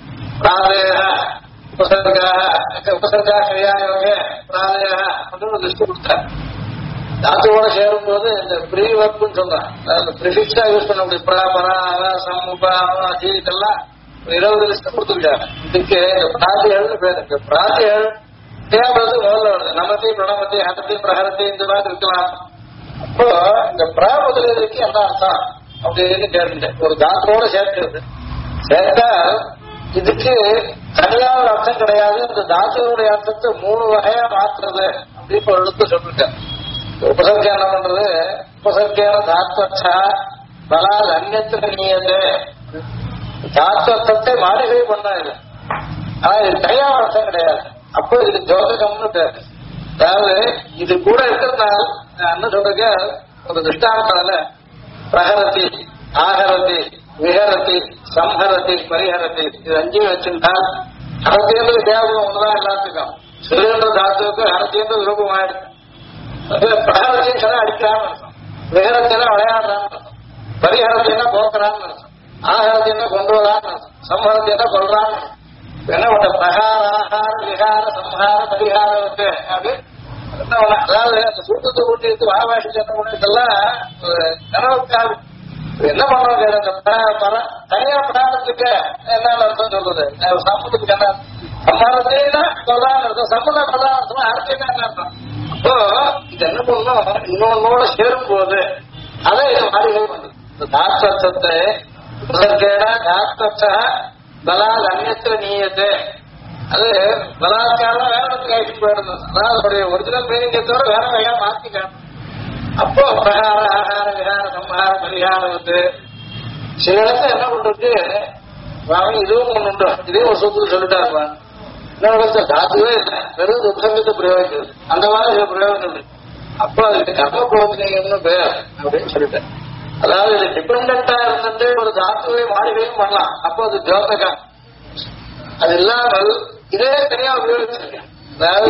உபசர்கா கிரியாயோக பிராணய அப்படின்னு லிஸ்ட் கொடுத்த. தாத்துவோட சேரும் போது இந்த ப்ரீ ஒர்க்னு சொல்றேன், ப்ரிஃபிக்ஸா யூஸ் பண்ண முடியும். பரா இதெல்லாம் 20 லிஸ்ட் கொடுத்துருக்காங்க. இதுக்கு இந்த பிராந்தியல்னு பேரு. இந்த பிராந்தியல் தேவைப்படுறது முதல்ல வருது. நமத்தி பிரணமத்தி ஹதத்தி பிரஹரத்தி இந்த மாதிரி இருக்கலாம். அப்போ இந்த பிரா முதலீதுக்கு என்ன அர்த்தம் அப்படின்னு கேட்டுட்டேன். ஒரு தாத்தோட சேர்க்கிறது சேர்த்தா இதுக்கு தனியா ஒரு அர்த்தம் கிடையாது. இந்த தாத்துவோடைய அர்த்தத்தை 3 வகையா மாற்றுறது அப்படின்னு ஒரு எழுத்து சொல்லிட்டேன். உபசர்க்கம் என்ன பண்றது, உபசர்க்கான தாத்வர்த்தா பலால் அந்நியத்துல நீயது தாத்வர்த்தத்தை மாடிகை பண்ணாது. ஆனா இது தனியா அர்த்தம் கிடையாது. அப்போ இது ஜோதகம்னு பேரு. அதாவது இது கூட இருக்கிறதுனால அண்ணன் சொல்றதுக்கு ஒரு திருஷ்டாந்தனால பிரகரதி ஆகரதி விஹரதி சம்ஹரதி பரிஹரதி இது 5 வச்சிருந்தால் ஹரத்தின்றது கேவலம் ஒண்ணுதான் எல்லாத்துக்கும். சிறுன்ற தாத்துவுக்கு ஹரத்தின்றது ரூபம் ஆயிடுச்சு. பிரகரத்தின்னு சொன்னா அடிக்கிறான்னு அர்த்தம், விஹரத்தினா விளையாடுறான்னு அர்த்தம், பரிஹரத்தின்னா போக்குறான்னு அர்த்தம், ஆகரத்தின்னா கொண்டு வரான்னு அர்த்தம், சம்ஹரத்தின்னா கொள்றான்னு அர்த்தம். என்ன பண்ண பிரகார ஆகார விகார சம்ஹார பரிகாரம் இருக்கு அது என்ன பண்ண. அதாவது அந்த சூத்தத்தை ஊட்டி எடுத்து வாவாசி என்ன பண்ணிட்டெல்லாம் கனவுக்காது என்ன பண்றாங்க. தனியா பிராணத்துக்கு என்ன அர்த்தம் சொல்றது, சம்பளத்துக்கு என்ன சம்ஹாரத்தைன்னா கொள்றான்னு அர்த்தம், சம்பளம் கொள்றான்னு அர்த்தம், அரசியல் என்ன அர்த்தம். அப்போ இது என்ன பண்ணணும், இன்னொன்னோட சேரும் போது அதை இது மாறிகை பண்றது. இந்த தாத்வர்த்தத்தை தாத்வர்த்தா பலால் அந்நியத்துல நீயது அது பலாத்காரம் வேற இடத்துக்கு ஆயிட்டு போயிடுது. அதான் அதனுடைய ஒரிஜினல் மீனிங்கை தவிர வேற வகையா மாத்திக்கணும். அப்போ பிரகார ஆகார விகார சம்ஹார பரிகாரம் வந்து சில இடத்துல என்ன பண்றது, இதுவும் ஒண்ணு உண்டு, இதே ஒரு சூத்திரம் சொல்லிட்டா இருப்பான். இன்னொரு தாத்துவே இல்லை, வெறும் உபசங்கத்தை பிரயோகிக்கிறது, அந்த மாதிரி சில பிரயோகம் இருக்கு. அப்போ அதுக்கு கர்ம பிரயோஜனம்னு பேர் அப்படின்னு சொல்லிட்டேன். அதாவது இது டிபெண்டா இருந்துட்டு ஒரு தாத்துவை மாளிகையும் பண்ணலாம். அப்போ அது ஜோதகம். அது இல்லாமல் இதே தனியா உபயோகிச்சிருக்கேன். அதாவது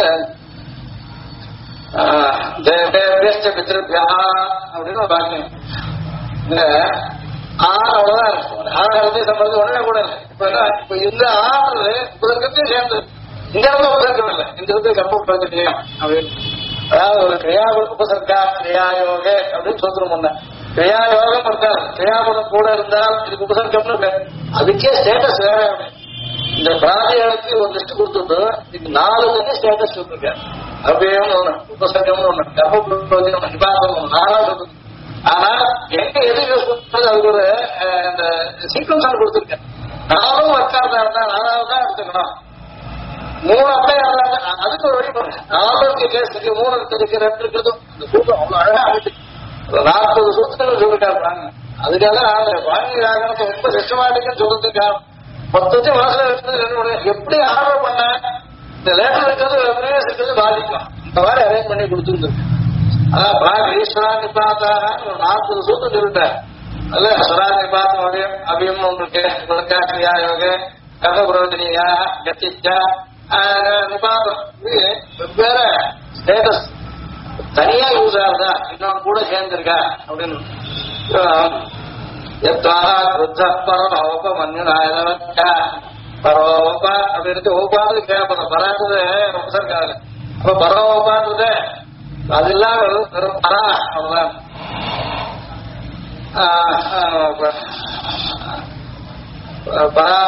பித்திருப்பியா அப்படின்னு ஒரு வாக்கியம். இந்த அவ்வளவுதான் இருக்கும். ஆறு சம்பளத்து உடனே கூட இல்லை. இப்ப இந்த ஆறு உபதர்க்கத்தையும் சேர்ந்து இந்த இடத்துல உபதர்க்கம் இல்லை, இந்த இடத்துல கர்ம பிரயோஜனம் அப்படின்னு. அதாவது ஒரு கிரியா உபசர்க்கா கிரியாயோக அப்படின்னு சொல்றோம். முன்ன கிரியாயோகம் இருக்காது, கிரியாபதம் கூட இருந்தால் இதுக்கு உபசர்க்கம்னு அதுக்கே ஸ்டேட்டஸ் வேற. இந்த பிராதிகளுக்கு ஒரு லிஸ்ட் கொடுத்துட்டு இது 4 ஸ்டேட்டஸ் சொல்லிருக்கேன். அபியம் ஒண்ணு, உபசர்க்கம்னு ஒண்ணு, கர்ம பிரயோஜனம் நிபாதம் ஒண்ணு, 4 சொல்லுங்க. ஆனா எங்க எது யூஸ் பண்றது அதுக்கு ஒரு இந்த சீக்வன்ஸ் கொடுத்துருக்கேன். 4 ஒர்க்கா இருந்தா 4வது தான் எடுத்துக்கணும். 3 அப்படியே அதுக்கு ஒரு வழி பண்ணுங்க. 4 கேஸ் இருக்கு, 3 இருக்கு, 2 இருக்குது. இந்த சூத்திரம் அவ்வளவு அழகா ஆயிடுச்சு. 40 சூத்திரங்கள் சொல்லிருக்காங்க. அதுக்காக வாங்கி ஆகணும் ரொம்ப சிஸ்டமாட்டிக்குன்னு சொல்றதுக்காக மொத்தத்தையும் மனசுல இருக்கிறது எப்படி ஆர்டர் பண்ண இந்த லேட்டர் இருக்கிறது ப்ரீவியஸ் இருக்கிறது பாதிக்கும். இந்த மாதிரி அரேஞ்ச் பண்ணி கொடுத்துருக்கு. அதான் பிராக் ஈஸ்வரா நிபாத்தாக ஒரு 40 சூத்திரம் சொல்லிட்டேன். அதுல ஸ்வரா நிபாத்தம் அபியம் ஒன்று இருக்கு, குலக்கா கிரியாயோக கர்ம பிரயோஜனியா கத்திச்சா நிபாதம். இது வெவ்வேறு ஸ்டேட்டஸ் தனியா யூஸ் ஆகுதா இன்னொன்று கூட சேர்ந்திருக்கா அப்படின்னு. பரோப மன்யுநாயக பரோப அப்படின்னு ஓபாது கேட்பணும். பராது உபசர்க்காது. அப்ப பரோபான்றது அது இல்லாம வெறும் பரா அவ்வளவுதான். பரா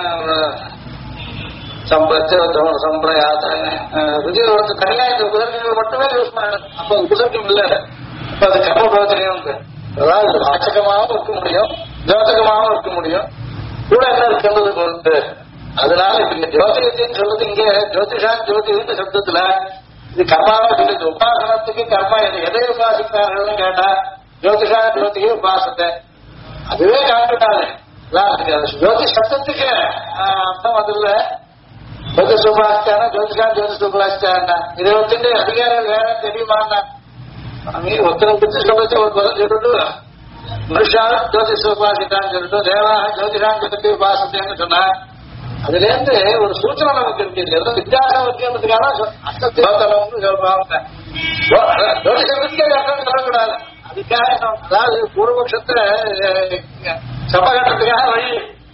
சம்பிரயாத ருஜியோட தனியா இந்த உபசர்க்கங்கள் மட்டுமே யூஸ் பண்ணணும். அப்ப உபசர்க்கம் இல்லை, அப்ப அது கர்ம பிரயோஜனம். அதாவது வாச்சகமாகவும் இருக்க முடியும், ஜோதகமாகவும் இருக்க முடியும், கூட என்ன இருக்கின்றது பொறுத்து. அதனால இப்ப இந்த ஜோதிகத்தின்னு சொல்றது இங்க ஜோதிஷா ஜோதிகின்ற சப்தத்துல இது கர்மாவை சொல்லுது. உபாசனத்துக்கு கர்மா எதை உபாசித்தார்கள்னு கேட்டா ஜோதிஷா ஜோதிகை உபாசத்தை அதுவே காட்டுட்டாங்க. ஜோதிஷ் சப்தத்துக்கு அர்த்தம் அது இல்ல. ஜோதிஷ் உபாசித்தானா ஜோதிஷா ஜோதிஷ் உபாசித்தானா இதை வச்சுட்டு அதிகாரிகள் வேற தெரியுமாண்ணா. ஒருத்தனை பிடிச்சி சொல்லிச்சு ஒரு பதில் சொல்லிட்டு மனுஷா ஜோதிஷ உபாசிட்டான்னு சொல்லிட்டு தேவா ஜோதிஷான் ஜோதி உபாசத்தேன்னு சொன்னா அதுல இருந்து ஒரு சூச்சனை நமக்கு இருக்கு. ஏதோ வித்தியாசம் இருக்கிறதுக்கான அஷ்டோத்தலம்னு சொல்லுவாங்க. ஜோதிஷத்துக்கே அர்த்தம் சொல்லக்கூடாது. அதுக்காக அதாவது பூர்வபக்ஷத்துல சபகட்டத்துக்காக வழி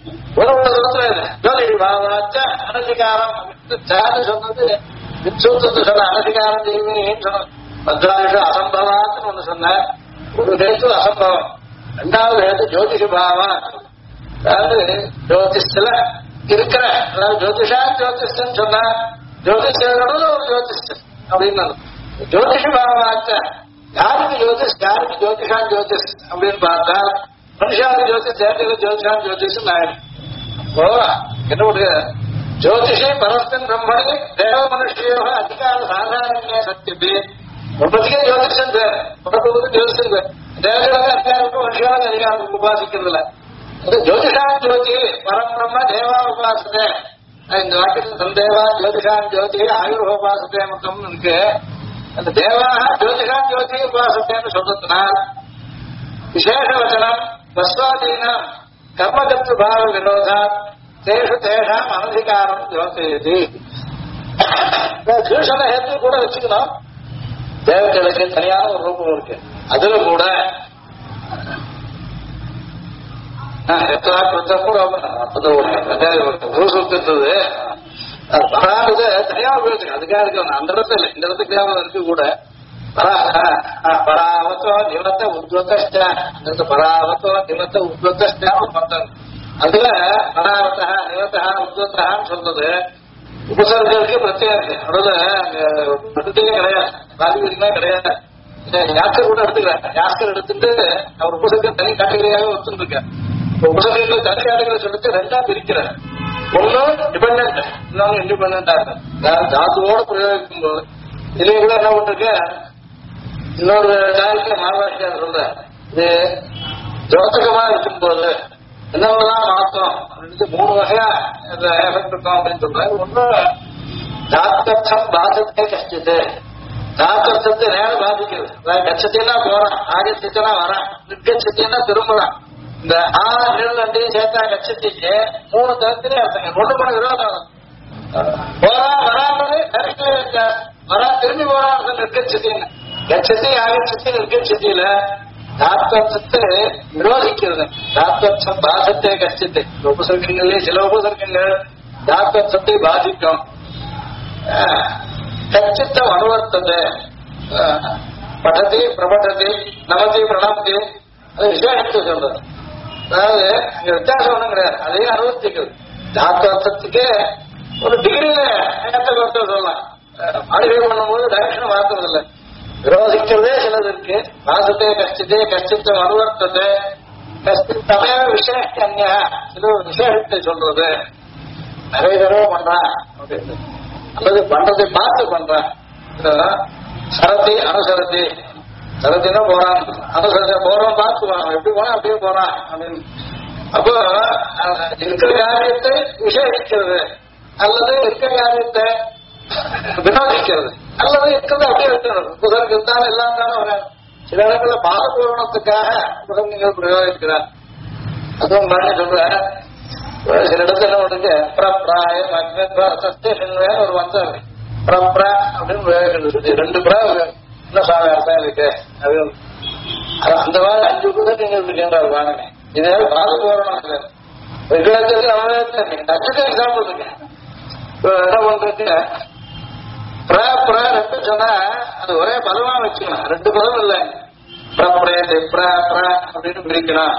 ஜோதி பாவாச்ச அனதிகாரம் சொன்னது சூத்திரத்தை சொன்ன அனதிகாரம் செய்வேன்னு சொன்ன பத்ராயுஷம் அசம்பவான்னு ஒண்ணு சொன்ன. ஒரு பேச்சு அசம்பவம், ரெண்டாவது பேச்சு ஜோதிஷ பாவம். அதாவது ஜோதிஷத்துல இருக்கிற அதாவது ஜோதிஷா ஜோதிஷன் சொன்ன ஜோதிஷோட ஒரு ஜோதிஷன் அப்படின்னு ஜோதிஷ பாவாச்ச யாருக்கு ஜோதிஷ் யாருக்கு ஜோதிஷான் ஜோதிஷ் அப்படின்னு பார்த்தா மனுஷாவுக்கு ஜோதிஷ் தேர்தல் ஜோதிஷான் ஜோதிஷம் ஆயிடும். இப்போ என்னுடைய ஜோதிஷே பரஸ்தன் பிரம்மணி தேவ மனுஷியோ அதிகார சாதாரண சத்தியப்பி ஒன்பதுக்கே ஜோதிஷன் பேர் பிறப்புக்கு ஜோதிஷன் பேர் தேவர்களாக அதிகாரத்துக்கு மனுஷியாக அதிகாரத்துக்கு உபாசிக்கிறதுல ஜோதிஷான் ஜோதி பரம்பிரம்ம தேவா உபாசத்தை இந்த வாக்கியத்தில் சந்தேவா ஜோதிஷான் ஜோதி ஆயுர்வோபாசத்தை மட்டும் இருக்கு. அந்த தேவாக ஜோதிஷான் ஜோதி உபாசத்தைன்னு சொல்றதுனால் விசேஷ வச்சனம் பஸ்வாதீனம் கர்மகத்து பாவ விரோதா தேஷு தேஷாம் அனதிகாரம் ஜோதியதி. தூஷண ஹேத்து கூட வச்சுக்கணும். தேவதைகளுக்கு தனியான ஒரு ரூபம் இருக்கு. அதுல கூட பராது தனியா உபயோகிச்சு அதுக்காக இருக்கு. அந்த இடத்துல இல்லை, இந்த இடத்துக்கு இருக்கு கூட பராவத்தோ நிவத்த உத்வத்த பராவத்தோ நிவத்த உத்வத்தான்னு பண்றது. அதுல பராவத்தா நிவத்தா உத்வத்தான்னு சொல்றது உபசர்களுக்கு பிரத்யேகம் இருக்கு. அதோட பிரத்யேகம் கிடையாது, பாதிப்புமே கிடையாது. யாஸ்கர் கூட எடுத்துக்கிறாங்க. யாஸ்கர் எடுத்துட்டு அவர் உபசர்க்க தனி கேட்டகரியாக ஒத்துருக்காரு. உபசர்கள் தனி கேட்டகரி சொல்லிட்டு ரெண்டா பிரிக்கிறார். ஒன்னும் டிபெண்ட், இன்னொன்னு இண்டிபெண்டா இருக்கு. தாத்துவோட பிரயோகிக்கும் போது இதுல கூட என்ன பண்ணிருக்க இன்னொரு நாளைக்கு மகாராஷ்டிரா சொல்ற இது ஜோசகமா இருக்கும்போது என்னவெல்லாம் மாத்தம் மூணு வகையா எஃபெக்ட் இருக்கும் அப்படின்னு சொல்றாரு. ஒண்ணு தாத்தம் பாதத்தை கஷ்டத்து, தாத்தத்தை நேரம் பாதிக்கிறது. கட்சத்தைனா போறான், ஆகச்சத்தைனா வரான், நிற்கச்சத்தைனா திரும்புறான். இந்த நெல் ரெண்டையும் சேர்த்தா கட்சத்திக்கு மூணு தரத்திலே அர்த்தங்க. ஒண்ணு பண்ண விரோதம் போறான் வரான்றது வரா திரும்பி போறான் நிற்கச்சத்தின்னு. கட்சத்தை ஆகச்சத்தை நிற்கச்சத்தியில தாத்வத்தை விரோதிக்கிறது. தாத்வம் பாதத்தை கஷ்டத்தை உபசர்க்கங்களே சில உபசர்க்கங்கள் தாத்வத்தை பாதிக்கும். கச்சித்தம் அனுவர்த்தது படத்தை பிரபட்டத்தை நமதி பிரணப்தி அது விசேஷத்தை சொல்றது. அதாவது அங்க வித்தியாசம் ஒண்ணும் கிடையாது, அதையும் அனுவர்த்திக்கிறது. தாத்வத்துக்கே ஒரு டிகிரியில ஏற்ற சொல்லலாம். மாடிஃபை பண்ணும்போது டைரக்ஷன் மாத்துறது இல்லை, விரோதிக்கிறதே சிலது இருக்கு. பாசத்தை கஷ்டத்தை கஷ்டத்தை அனுவர்த்தது கஷ்டமே விசேஷன்யா சில விசேஷத்தை சொல்றது. நிறைய தடவை பண்றான் அப்படின்னு அல்லது பண்றதை பார்த்து பண்றான். சரத்தி அனுசரத்தி சரத்தினா போறான், அனுசரத்தை போறோம் பார்த்துவான், எப்படி போனா அப்படியே போறான் அப்படின்னு. அப்போ இருக்கிற காரியத்தை விசேஷிக்கிறது அல்லது இருக்கிற காரியத்தை வினோதிக்கிறது அல்லது இருக்கிறது அப்படியே இருக்கணும். புதற்கு இருந்தாலும் எல்லாம் தானே வராது. சில இடத்துல பாலபூரணத்துக்காக புதங்கள் பிரயோகிக்கிறார். அதுவும் நான் சொல்றேன். சில இடத்துல என்ன பண்ணுங்க பிரப்ராயம் ஒரு வந்தம் பிரப்ரா அப்படின்னு பிரயோகிக்கிறது. ரெண்டு பிரா இன்னும் சாமி அர்த்தம் இருக்கு. அது அந்த மாதிரி 5 புதங்கள் இருக்கின்றார் வாங்கினேன். இதே பாலபூரணம் விக்கிரகத்துக்கு நம்ம நட்சத்திர எக்ஸாம்பிள் இருக்கு. என்ன பண்றது ரெண்டு சொன்னா அது ஒரே பதமா வச்சுக்கணும். 2 பதம் இல்லை, அப்படின்னு பிரிக்கணும்.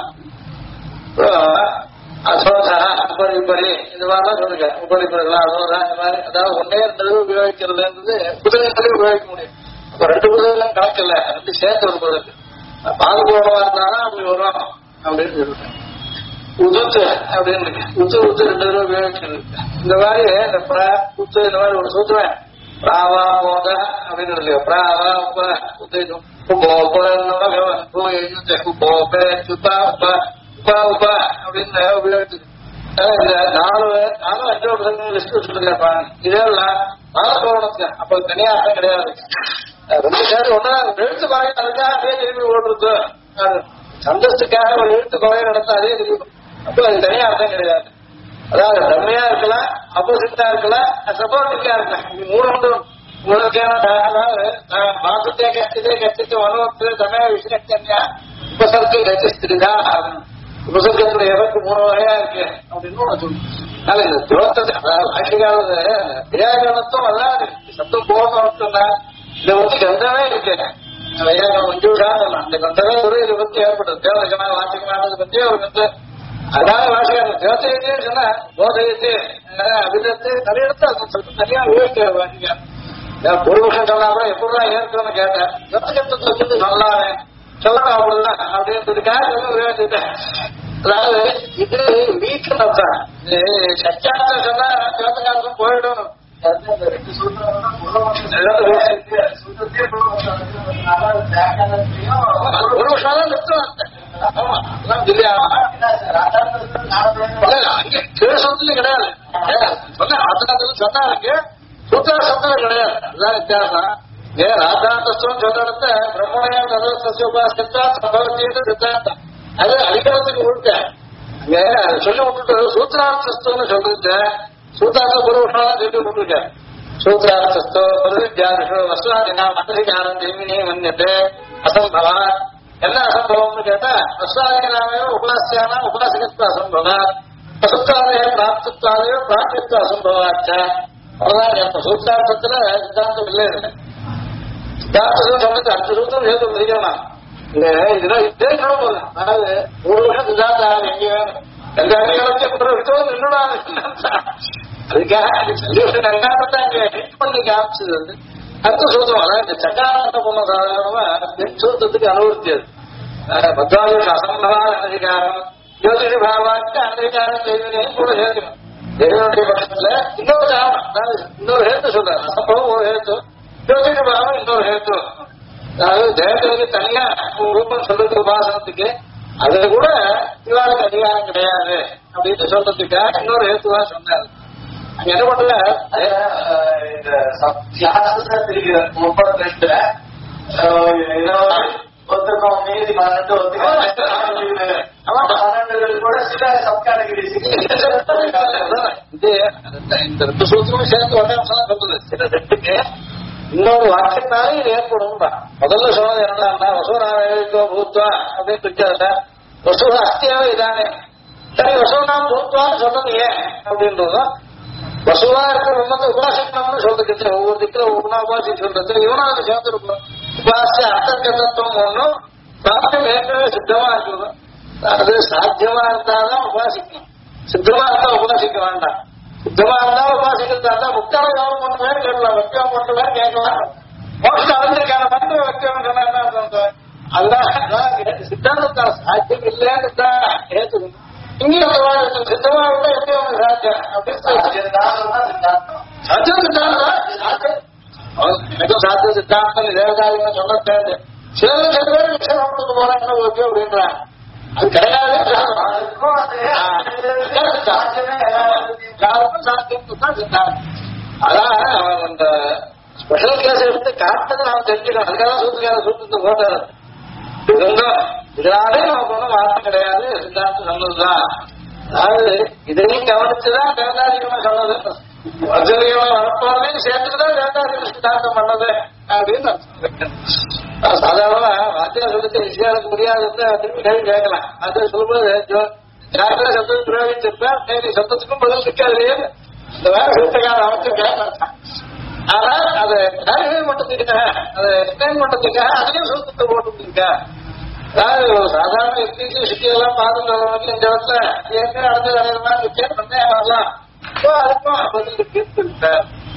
அசோதா உபரி உபரி இது மாதிரிலாம் சொல்லுங்க. உபரி உபரிலாம் அசோதா இந்த மாதிரி அதாவது ஒன்னே 2 உபயோகிக்கிறதுன்றது புதகங்களே உபயோகிக்க முடியும். அப்ப 2 புதகம் கணக்கில்ல, 2 சேர்த்து ஒரு புதகு பாதுகாப்பா இருந்தாலும் அப்படி வரும் அப்படின்னு சொல்லிட்டேன். உதுத்து அப்படின்னு இருக்கு. உத்து 2 தடவை உபயோகிக்கிறது. இந்த மாதிரி இந்த உத்து இந்த மாதிரி ஒரு சூத்திரம் பிராவா போத அப்படின்னு இல்லையா. பிராவா உப உத்தேஜம் உப அப்படின்னு உபயோகிச்சு இந்த 4-5 லிஸ்ட் வச்சுருக்கா. இதெல்லாம் பாலபூரணத்துக்கு அப்ப தனியா கிடையாது. 2 சேர்ந்து ஒன்னா எழுத்து பாருங்க, அதுக்காக திரும்பி ஓடுறது சந்தஸ்துக்காக ஒரு எழுத்து கொலை நடத்த அதே தெரியும். அப்போ அது தனியா அர்த்தம் கிடையாது. அதாவது தன்மையா இருக்கலாம், அப்போசிட்டா இருக்கலாம், சப்போர்ட்டிங்கா இருக்கலாம். இது மூணு மாசத்தே கட்சிதே கட்சித்து வனவத்து தமைய விஷயத்தன்யா உபசர்க்கு கட்சிஸ்திரிதா. உபசர்க்கத்துடைய இறக்கு மூணு வகையா இருக்கு அப்படின்னு சொல்லு. அதனால இந்த துவத்தை ஆட்சிக்காவது வியாகரணத்தும் அதான் சத்தம் போகணும்னா இதை வந்து கந்தமே இருக்கு. வையாகரணம் மஞ்சூடான்னு அந்த கந்தமே ஒரு இதை பத்தி ஏற்படுது. தேவதகமான வாசிகமானது பத்தி ஒரு வந்து அதாவது வாசிக்காரன் தேவத்தையே சொன்னா போதையத்து அபிதத்து நிறைய இடத்துல அது சொல்லிட்டு தனியா விவேக வாசிக்காரன் பூர்வபக்ஷம் சொன்னா கூட எப்படிதான் ஏற்கனவே கேட்டேன். சத்தகத்தை வச்சுட்டு சொல்லாமே சொல்லணும் அப்படிதான் அப்படின்றதுக்காக விவேகிட்டேன். அதாவது இது வீட்டு தான் சச்சாரத்தை சொன்னா சிவத்தகாரத்தும் போயிடும். ஒரு வருஷம் தான் நிறுத்தம். ஆமா அங்கே கேசத்துல கிடையாது. சொன்னாங்க சூத்திர சப்தம் கிடையாது. அதுதான் வித்தியாசம். ஏன் ராத்தாந்தஸ்தம் சொல்றத பிரம்மணையா ததஸ்தஸ்ய உபாசித்தா சம்பவத்தின்னு சித்தாந்தம் அது அதிகாரத்துக்கு உழுக்க அங்க சொல்லி விட்டுட்டு சூத்திரார்த்தஸ்தம்னு சொல்லிட்டு சூத்திரார்த்த பூர்வஷம் சொல்லி விட்டுருக்க. சூத்திரார்த்தஸ்தோ பிரதிஜாதிஷோ வஸ்வாதினா மந்திரிகாரம் தேவினே மன்னிட்டு அசம்பவா என்ன அசம்பவம்னு கேட்டா வஸ்வாதினாவே உபாசியானா உபாசகத்துவ அசம்பவா வசுத்தாலய பிராப்தித்வாலயோ பிராப்தித்வ அசம்பவாச்ச. அவ்வளவுதான் சூத்திரார்த்தத்துல சித்தாந்தம் இல்லை. சித்தாந்தம் சொன்னது அடுத்த சூத்திரம் சேர்த்து முடிக்கலாம். இதெல்லாம் இதே சொல்ல போதும். அதாவது ஒரு வருஷம் சித்தாந்தம் எங்கேயோ எந்த அதிகாரத்தையும் நின்றுடா அதுக்காக ரங்காரத்தான் இங்க ஹிட் பண்ணி காமிச்சது வந்து அடுத்த சூத்திரம். அதாவது இந்த சக்காரத்தை பொண்ணு சாதாரணமா சூத்திரத்துக்கு அனுவர்த்தியது. பத்தாவது அசம்பவாத அதிகாரம் ஜோதிஷ பாவாக்கு அந்திகாரம் செய்வதையும் கூட சேர்க்கணும். தேவனுடைய பட்சத்துல இன்னொரு காரணம் இன்னொரு ஹேத்து சொல்றாரு. அசம்பவம் ஒரு ஹேத்து, ஜோதிஷ பாவம் இன்னொரு ஹேத்து. அதாவது தேவதைக்கு தனியா ரூபம் சொல்றது உபாசனத்துக்கு அதுல கூட இவாளுக்கு அதிகாரம் கிடையாது அப்படின்னு சொல்றதுக்காக இன்னொரு ஹேத்துவா சொன்னாரு. அங்க என்ன பண்ற இந்த 32 ஒத்துக்கம் மீதி 12 கூட சில சப் கேட்டகரிஸ் இது இந்த ரெண்டு சூத்திரமும் சேர்ந்து ஒரே அம்சம் சொல்றது. சில ரெண்டுக்கு இன்னொரு வாக்கியத்தாலே இது ஏற்படும். முதல்ல சொன்னது என்னன்னா வசூனாவேக்கோ பூத்வா அப்படின்னு இருக்காதுல்ல. வசூ அஸ்தியாவே இதானே சரி வசூனாம் பூத்வான்னு சொன்னது ஏன் அப்படின்றதும் வசுவா இருக்கிற வந்து உபாசிக்கணும்னு சொல்றதுக்கு ஒவ்வொரு திக்கிற ஒவ்வொன்னா உபாசி சொல்றது இவனும் அதை சேர்ந்துருக்கணும். உபாசிய அர்த்தகத்தத்துவம் ஒன்றும் பிராப்தம் ஏற்கனவே சித்தமா இருக்கணும். அது சாத்தியமா இருந்தாதான் உபாசிக்கணும். சித்தமா இருந்தா உபாசிக்க வேண்டாம். சித்தமா இருந்தா உபாசிக்கிறதா இருந்தா முக்கால யோகம் பண்ணுவேன் கேட்கலாம், வக்கியம் பண்ணுவேன் கேட்கலாம். மோட்சம் அறிஞ்சிருக்கான பண்ணு வக்கியம் சொன்னா என்ன அர்த்தம்? அதுதான் சித்தாந்தத்தால் சாத்தியம் இல்லைன்னு தான் ஏற்றுக்கணும். இங்கேயும் சித்தமா இருந்தா எப்படி அவங்க சாத்தியம் அப்படின்னு சாத்தியம் சித்தாந்தம் எனக்கும் சாத்திய சித்தாந்தம் தேவதாரின்னு சொல்ல தேவை. சில பேர் விஷயம் போறாங்க ஓகே அப்படின்றாங்க. அது கிடையாது. அதான் அந்த ஸ்பெஷல் கிளாஸ் எடுத்து காட்டதை நாம் தெரிஞ்சுக்கணும். அதுக்காக சூத்திரத்தை போட்டாரு. இதனாலே நமக்கு ஒன்றும் மாற்றம் கிடையாது. சித்தாந்தம் சொன்னதுதான். அதாவது இதையும் கவனிச்சுதான் வேதாதிகமா சொன்னது. வர்ஜனியமா வரப்போதையும் சேர்த்துதான் வேதாதிக சித்தாந்தம் பண்ணது அப்படின்னு சாதாரணமா வாத்தியா சொல்லிட்டு விஷயாளுக்கு முடியாது திரும்பி கேள்வி கேட்கலாம். அது சொல்லும்போது யாருமே சத்தத்தை பிரயோகிச்சிருப்பேன் நீ சத்தத்துக்கும் பதில் இருக்காது. இந்த வேற சூத்திரக்கார அவசியம் கேட்க. ஆனா அதை கிளாரிஃபை பண்றதுக்காக அதை எக்ஸ்பிளைன் பண்றதுக்காக அதுலயும் சூத்திரத்தை போட்டுருக்கா. அதாவது சாதாரண எக்ஸ்பீசி சிட்டியெல்லாம் பார்த்துட்டு இந்த இடத்துல ஏற்கனவே அடைஞ்சது அடையலாம் நிச்சயம் சந்தேகம் அதுக்கும் பதில் இருக்கு.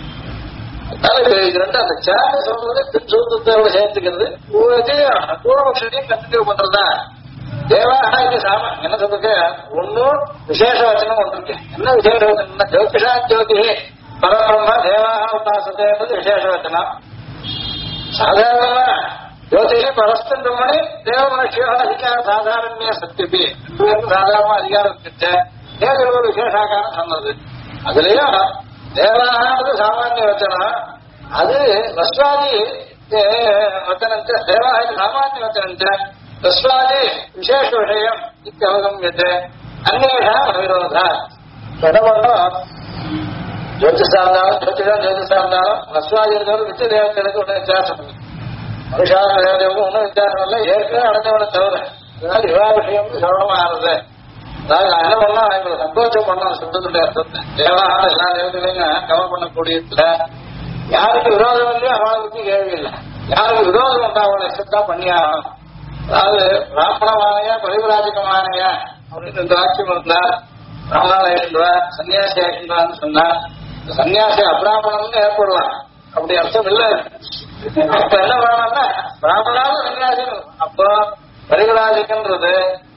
இது ரெண்டு அந்த சேனல் சொல்றது பின் சூத்திரத்தோட சேர்த்துக்கிறது பூர்வபக்ஷத்தையும் கண்டினியூ பண்றதா. தேவாக இது சாம என்ன சொல்றது ஒன்னும் விசேஷ வச்சனம் ஒன்று இருக்கு. என்ன விசேஷ வச்சனம்? ஜோதிஷா ஜோதி பரபிரம்ம தேவாக உபாசத்தை விசேஷ வச்சனம். சாதாரணமா ஜோதிஷி பரஸ்தன் பிரம்மணி தேவ மனுஷியோ அதிகார சாதாரண்ய சத்தியபி சாதாரணமா அதிகாரம் கிட்ட தேவ ஒரு விசேஷாக்காரம் சொன்னது. அதுலயும் தேவானது சாமானிய வச்சனம். அது வஸ்வாதி வச்சனம் தேவாக சாமானிய வச்சனம் தஸ்மாதி விசேஷ விஷயம் இத்தியவகமியத்தை அந்நேஷா அவிரோதா. என்ன பண்ணோம், ஜோதிஷா இருந்தாலும் ஜோதிஷா இருந்தாலும் ரஸ்வாதி இருக்கிறது நித்திய தேவதைகளுக்கு ஒன்றும் வித்தியாசம் இல்லை. மனுஷா தேவதைகளுக்கு ஒன்றும் வித்தியாசம் இல்லை, ஏற்கனவே அடைஞ்சவனை தவிர. அதனால இவா விஷயம் சரளமா ஆறுது. அதாவது நான் என்ன பண்ணலாம், எங்களுக்கு சந்தோஷம் பண்ணலாம் சொல்றதுடைய அர்த்தத்தை. தேவான எல்லா தேவதைகளையும் கவர் பண்ணக்கூடியதுல யாருக்கு விரோதம் இல்லையோ அவளை பத்தி கேள்வி இல்லை. யாருக்கு விரோதம் வந்தா அவளை எக்ஸப்டா பண்ணி ஆகணும். அதாவது பிராமணமானையா பரிவிராஜகமானையா அப்படின்னு இந்த வாக்கியம் இருந்தா பிராமணா சன்னியாசி ஆகின்றான்னு சொன்னா சன்னியாசி அபிராமணம்னு ஏற்படலாம், அப்படி அர்த்தம் இல்லை. அப்ப என்ன வேணும்னா பிராமணாவும் சன்னியாசி. அப்போ பரிவிராஜகன்றது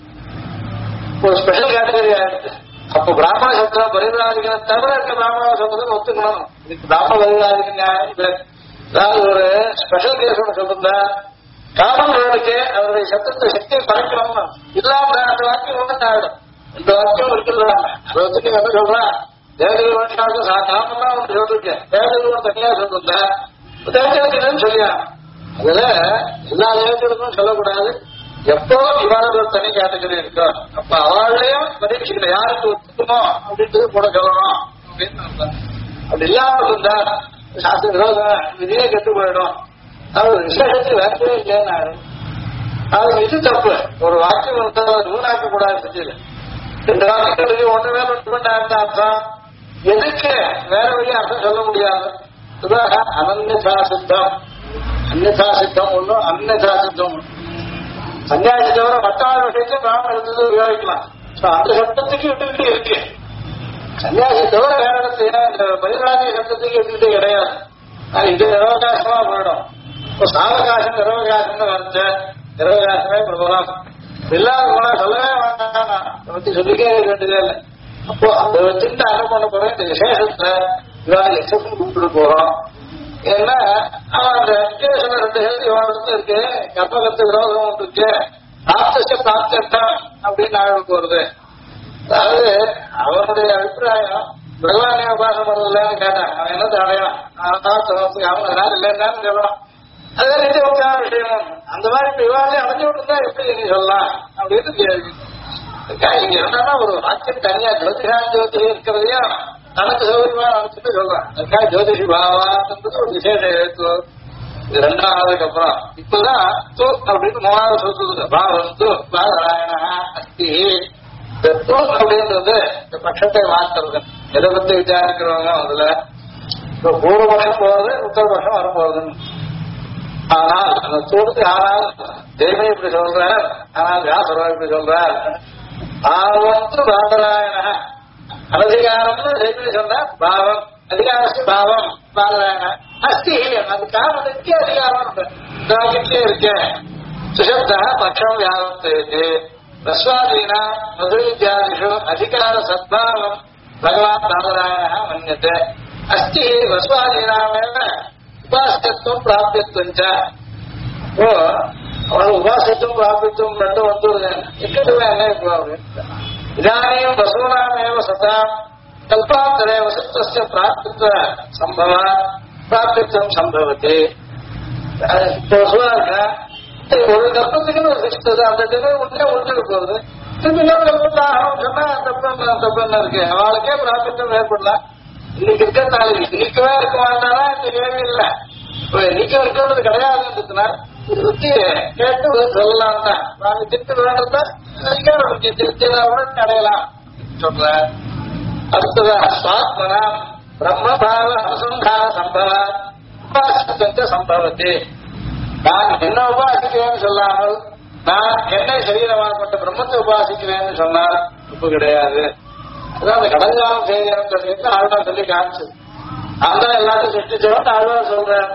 ஒரு ஸ்பெஷல் கேட்டகரி ஆயிடுச்சு. அப்போ பிராமண சப்தம் பரிவிராஜகனை தவிர இருக்க பிராமண சப்தத்தை ஒத்துக்கணும். இதுக்கு பிராமண பரிவிராஜக நியாயம் இல்லை. அதாவது ஒரு ஸ்பெஷல் கேஸ் ஒன்று சொல்லிருந்தா காமன்களுக்கு அவருடைய சத்தத்தை சக்தியை பறக்கணும் இல்லாம அந்த வாக்கியம் ஒண்ணு ஆயிடும். இந்த வாக்கியம் இருக்குல்ல அதை வச்சுட்டு என்ன சொல்றான், தேவதைகள் காமன்னா ஒன்று சொல்லிருக்கேன், தேவதைகள் தனியா சொல்லிருந்தா தேவதைகளுக்கு சொல்லியா. அதுல எல்லா தேவதைகளுக்கும் சொல்லக்கூடாது. எப்போ இவ்வாறு ஒரு தனி கேட்டகரி இருக்கும், அப்ப அவளையும் பரீட்சைகளை யாருக்கு ஒத்துக்குமோ அப்படின்றது கூட சொல்லணும் அப்படின்னு. அப்படி இல்லாம இருந்தா சாஸ்திர விரோதம் விதியே கெட்டு போயிடும். அது விசேஷத்துக்கு வேறவே இல்லைன்னு அது இது தப்பு. ஒரு வாக்கியம் நூலாக்க கூடாது செஞ்சது. இந்த வாக்கியங்களுக்கு ஒண்ணு வேற ஒன்று அர்த்தம் எதுக்கு வேற வழி அர்த்தம் சொல்ல முடியாது. அனன்யதா சித்தம், அந்நியதா சித்தம் ஒண்ணும் அந்நியதா சித்தம் சன்னியாசி தவிர மற்ற விஷயத்தை பிராமண எடுத்தது உபயோகிக்கலாம். அந்த சப்தத்துக்கு விட்டுக்கிட்டு இருக்கு. சன்னியாசி தவிர வேற இடத்துல இந்த பரிராஜ சப்தத்துக்கு விட்டுக்கிட்டே கிடையாது. இது நிரவகாசமா போயிடும். இப்போ சாவகாசம் நிரவகாசம்னு வந்து நிரவகாசமே பிரபலம் இல்லாத போனா சொல்லவே வேண்டாம், அதை பத்தி சொல்லிக்கே வேண்டியதே இல்லை. அப்போ அதை வச்சுட்டு என்ன பண்ண போறோம், இந்த விசேஷத்துல இவாள் எக்ஸப்ஷன் கூப்பிட்டு போறோம். ஏன்னா அவன் அந்த விசேஷம் 2 ஹெல்தி வாழ்ந்து இருக்கு, கர்மகத்து விரோதம் ஒன்று இருக்கு, ஆப்த பிராப்தம் அப்படின்னு ஆழ்வுக்கு வருது. அதாவது அவனுடைய அபிப்பிராயம் பகவானே உபாசம் பண்றதில்லன்னு கேட்டான். அவன் என்ன அடையான் அவன் இல்லைன்னு சொல்லலாம். அதே நிச்சய உபகார விஷயம் அந்த மாதிரி இப்ப இவாளே அடைஞ்சு விட்டுருந்தா எப்படி நீ சொல்லலாம் அப்படின்னு கேள்வி. இங்க என்னன்னா ஒரு வாக்கியம் தனியா ஜோதிஷான் ஜோதிஷி இருக்கிறதையும் தனக்கு சௌகரியமா நினைச்சுட்டு சொல்றான். அதுக்காக ஜோதிஷி பாவான்றது ஒரு விசேஷ எழுத்து. இது 2ஆவதுக்கு அப்புறம் இப்பதான் தூ அப்படின்னு 3ஆவது சொல்றது பாவம் தூ பாராயண அஸ்தி. தூ அப்படின்றது இந்த பட்சத்தை மாற்றுறது. எதை பத்தி விசாரிக்கிறவங்க அதுல இப்ப பூர்வபட்சம் போறது உத்தரபட்சம் வரப்போகுதுன்னு. ஆனால் அந்த தூரத்துக்கு ஆனால் தெய்வம் இப்படி சொல்றார், ஆனால் வியாசரம் இப்படி சொல்றார். பாவத்து பாதராயண அனதிகாரம்னு தெய்வம் சொன்னா பாவம் அதிகாரத்து பாவம் பாதராயண அஸ்தி. அது காரணத்துக்கே அதிகாரம் வாக்கியத்திலே இருக்கு. சுஷப்தா பட்சம் வியாபத்து ரஸ்வாதீனா மதுவித்யாதிஷு அதிகார சத்பாவம் பகவான் பாதராயண மன்யத்தை அஸ்தி. ரஸ்வாதீனாமேவ உபாசத்துவம் பிராப்தியத்துவம். ஓ அவனுக்கு உபாசத்துவம் பிராப்தித்துவம் ரெண்டும் வந்துடுது. எக்கட்டுவே என்ன இப்போ அப்படின்னு இதானையும் வசூனாமேவ சதா கல்பாந்தரே வசத்துவ பிராப்தித்துவ சம்பவ பிராப்தித்துவம் சம்பவத்தி. இப்போ வசூலா இருக்கா ஒரு கல்பத்துக்குன்னு ஒரு சிஸ்டது அந்த ஜனம் உடனே உள்ஜெடு போகுது. திரும்பி இன்னொரு கல்பத்தை ஆகணும்னு சொன்னா தப்பு இருக்கு. அவளுக்கே பிராப்தித்துவம் ஏற்படலாம். இன்னைக்கு இருக்க நாளைக்கு இன்னைக்குவே இருக்க மாட்டானா இந்த கேள்வி இல்லை. இன்னைக்கு இருக்கிறது கிடையாதுன்றதுனா கேட்டு சொல்லலாம் தான். நாங்க திருப்பி வேண்டத திருப்தியோட அடையலாம் சொல்ற. அடுத்ததான் சுவாத்மனா பிரம்மபாவ அனுசந்தான சம்பவ உபாசத்தை சம்பவத்தி. நான் என்ன உபாசிக்கிறேன்னு சொல்லாமல் நான் என்னை சரீரமாகப்பட்ட பிரம்மத்தை உபாசிக்கிறேன்னு சொன்னால் தப்பு கிடையாது. அதான் அந்த கடஞ்சாலம் செய்யணும் ஆழ்வார் சொல்லி காமிச்சு அதான் எல்லாத்தையும் சிருஷ்டிச்சவன் ஆழ்வார் சொல்றேன்.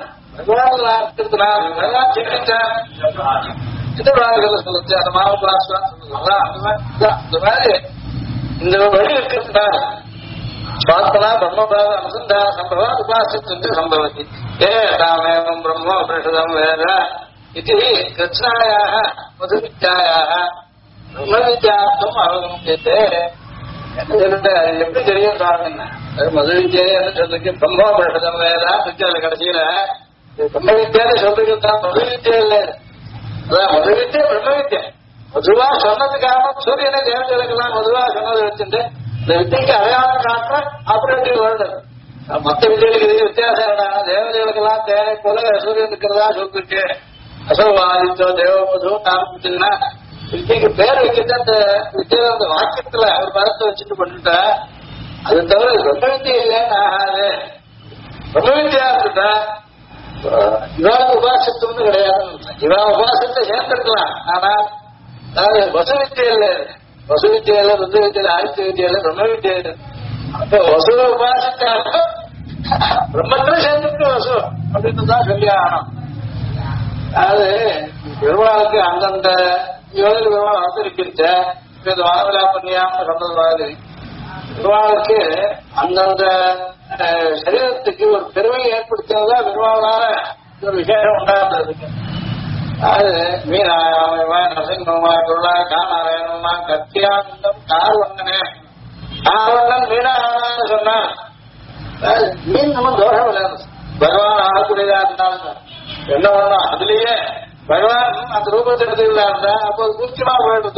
சொல்லுச்சு அந்த மாவட்டம் அந்த மாதிரி இந்த வழி இருக்கிறதுனா சுவாத்மனா பிரம்மபாவ அனுசந்தான சம்பவ உபாசத்து சம்பவத்தி. தாமேவம் பிரம்ம பிரஷதம் வேற இது கிருஷ்ணாயாக மதுவித்யாயாக பிரம்மவித்யார்த்தம் அவகமியத்தே. எப்படி தெரியும் சாதனை மது வித்யான்னு சொல்றதுக்கு பிரம்ம பிரஷதம் வேற வித்யால கடைசியில பிரம்ம வித்யான்னு சொல்றதுக்கு தான் மது வித்யா இல்ல அதான் மது வித்தியை பிரம்ம வித்தியை. பொதுவா சொன்னதுக்காக சூரியனை தேவதைகளுக்கெல்லாம் பொதுவா சொன்னதை வச்சுட்டு இந்த வித்தியக்கு அடையாளம் காட்டுற ஆபரேட்டிவ் வேர்டு. மற்ற வித்தியலுக்கு இது வித்தியாசம் என்ன? தேவதைகளுக்கெல்லாம் தேவை போல சூரியன் இருக்கிறதா சொல்லிட்டு அசோவாதித்தோ தேவபதோ காமிச்சுன்னா வித்தியக்கு பேர் வைக்கிறது அந்த வித்தியில அந்த வாக்கியத்துல ஒரு மரத்தை வச்சுட்டு பண்ணிட்டா அது தவிர பிரம்ம வித்தியை இல்லைன்னு ஆகாது. பிரம்ம வித்தியா இருந்துட்டா இவாக உபாசத்துன்னு கிடையாது. இவா உபாசத்தை சேர்ந்திருக்கலாம். ஆனா அதாவது வசு வித்தியில வசு வித்தியில ருத்ர வித்தியில ஆதித்ய வித்தியில பிரம்ம வித்தியில அப்போ வசுவ உபாசித்தாலும் பிரம்மத்துல சேர்ந்துட்டு வசு அப்படின்னு தான் சொல்லி ஆகணும். அதாவது பெருமாளுக்கு அந்தந்த யோகில் பெருமாள் அவதரிக்கின்ற இது வானவிழா பண்ணியான்னு சொன்னது மாதிரி பெருமாளுக்கு அந்தந்த சரீரத்துக்கு ஒரு பெருமையை ஏற்படுத்தினதா பெருமாளால ஒரு விசேஷம் உண்டாக்குறதுக்கு. அது மீனாயமா நரசிங்கமா குருளா காநாராயணமா கத்தியானந்தம் கார்வண்ணனே கார்வண்ணன் மீனான்னு சொன்னா மீன் நம்ம தோஷம் விளையாடு பகவான் ஆகக்கூடியதா இருந்தாலும் என்ன பண்ணோம் அதுலயே பகவான் அந்த ரூபத்தை எடுத்துக்கலாம் இருந்தா அப்போ முக்கியமா போயிடுது.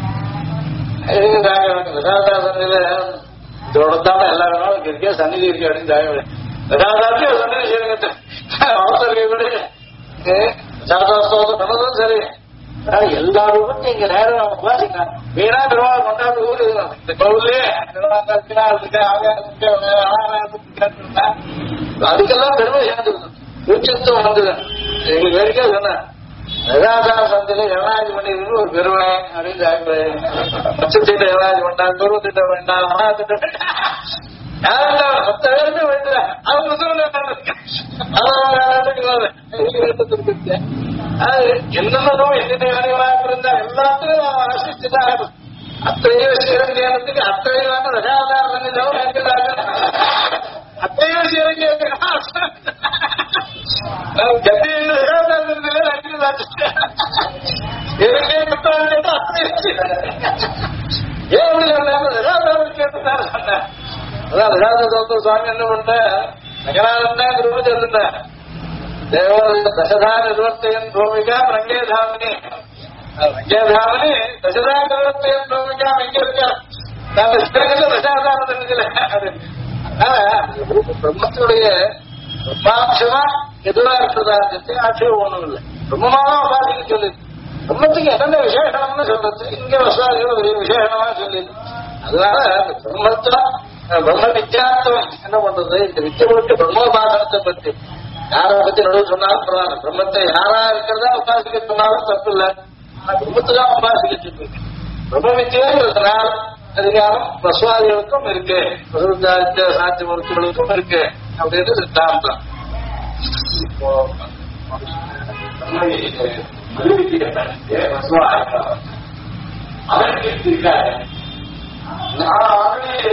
இதோடத்தான எல்லா வேணாலும் இருக்கே சன்னிதி இருக்கு அப்படின்னு ஜாயம் சன்னிதி செய்யுங்க அவசரம் கூட சாதாஸ்தோதம் பண்ணதும் சரி எல்லா ரூபத்தையும் இங்க நேரம் உபாசிக்கலாம். வீணா பெருமாள் கொண்டாந்து ஊரு இந்த கோவிலே அதுக்கெல்லாம் பெருமை சேர்ந்துருக்கும். உச்சத்துவம் வந்தது எங்களுக்கு வரைக்கும் சொன்னேன் ரதாதார சந்தையில ஜனநாயகம் பண்ணிருக்கு ஒரு பெருமை அப்படின்னு பட்சத்திட்ட ஜனநாயகம் வேண்டாம் துருவத்திட்ட வேண்டாம் மனாத்திட்ட யாரெல்லாம் 10 பேருமே வேண்டுற அவங்க என்னென்னோ எத்தனை வேலைகளாக இருந்தா எல்லாத்தையும் ஆசிச்சுதான் அத்தையோ சீரங்கேனத்துக்கு அத்தையிலான ரசாதார சந்நிதானம் அத்தையோ சீரங்கே சுவாமி என்ன பண்ண நகரான குரு சொல்லுட்ட தேவ தசதா நிர்வர்த்தையன் பூமிகா ரங்கேதாமினி ரங்கேதாமினி தசதா நிர்வர்த்தையன் பூமிகா எங்க இருக்கா நாங்க தசாதாரம் தெரிஞ்சல. பிரம்மத்தினுடைய பிரம்மாட்சமா எதுவா இருக்கிறதா ஆட்சேபம் ஒண்ணும் இல்லை. பிரம்மமாதான் உபாதிக்க சொல்லு. பிரம்மத்துக்கு என்னென்ன விசேஷம்னு சொல்றது இங்க வசாதிகள் ஒரு விசேஷமா சொல்லு. அதனால பிரம்மத்துல பிரம்ம வித்தியாசம் என்ன பண்றது இந்த வித்தியமுழுக்க பிரம்மோபாசனத்தை பத்தி யாரை பத்தி நடுவு சொன்னாலும் பரவாயில்ல. பிரம்மத்தை யாரா இருக்கிறதா உபாசிக்க சொன்னாலும் தப்பு இல்லை. பிரம்மத்துதான் உபாசிக்க சொல்லு. பிரம்ம வித்தியாசத்தினால் அதிகாரம் பிரசுவாதிகளுக்கும் இருக்கு சாத்திய மருத்துவர்களுக்கும் இருக்கு அப்படின்னு சித்தாந்தம். இப்போ அதற்கு இருக்காரு நான் ஆல்ரெடி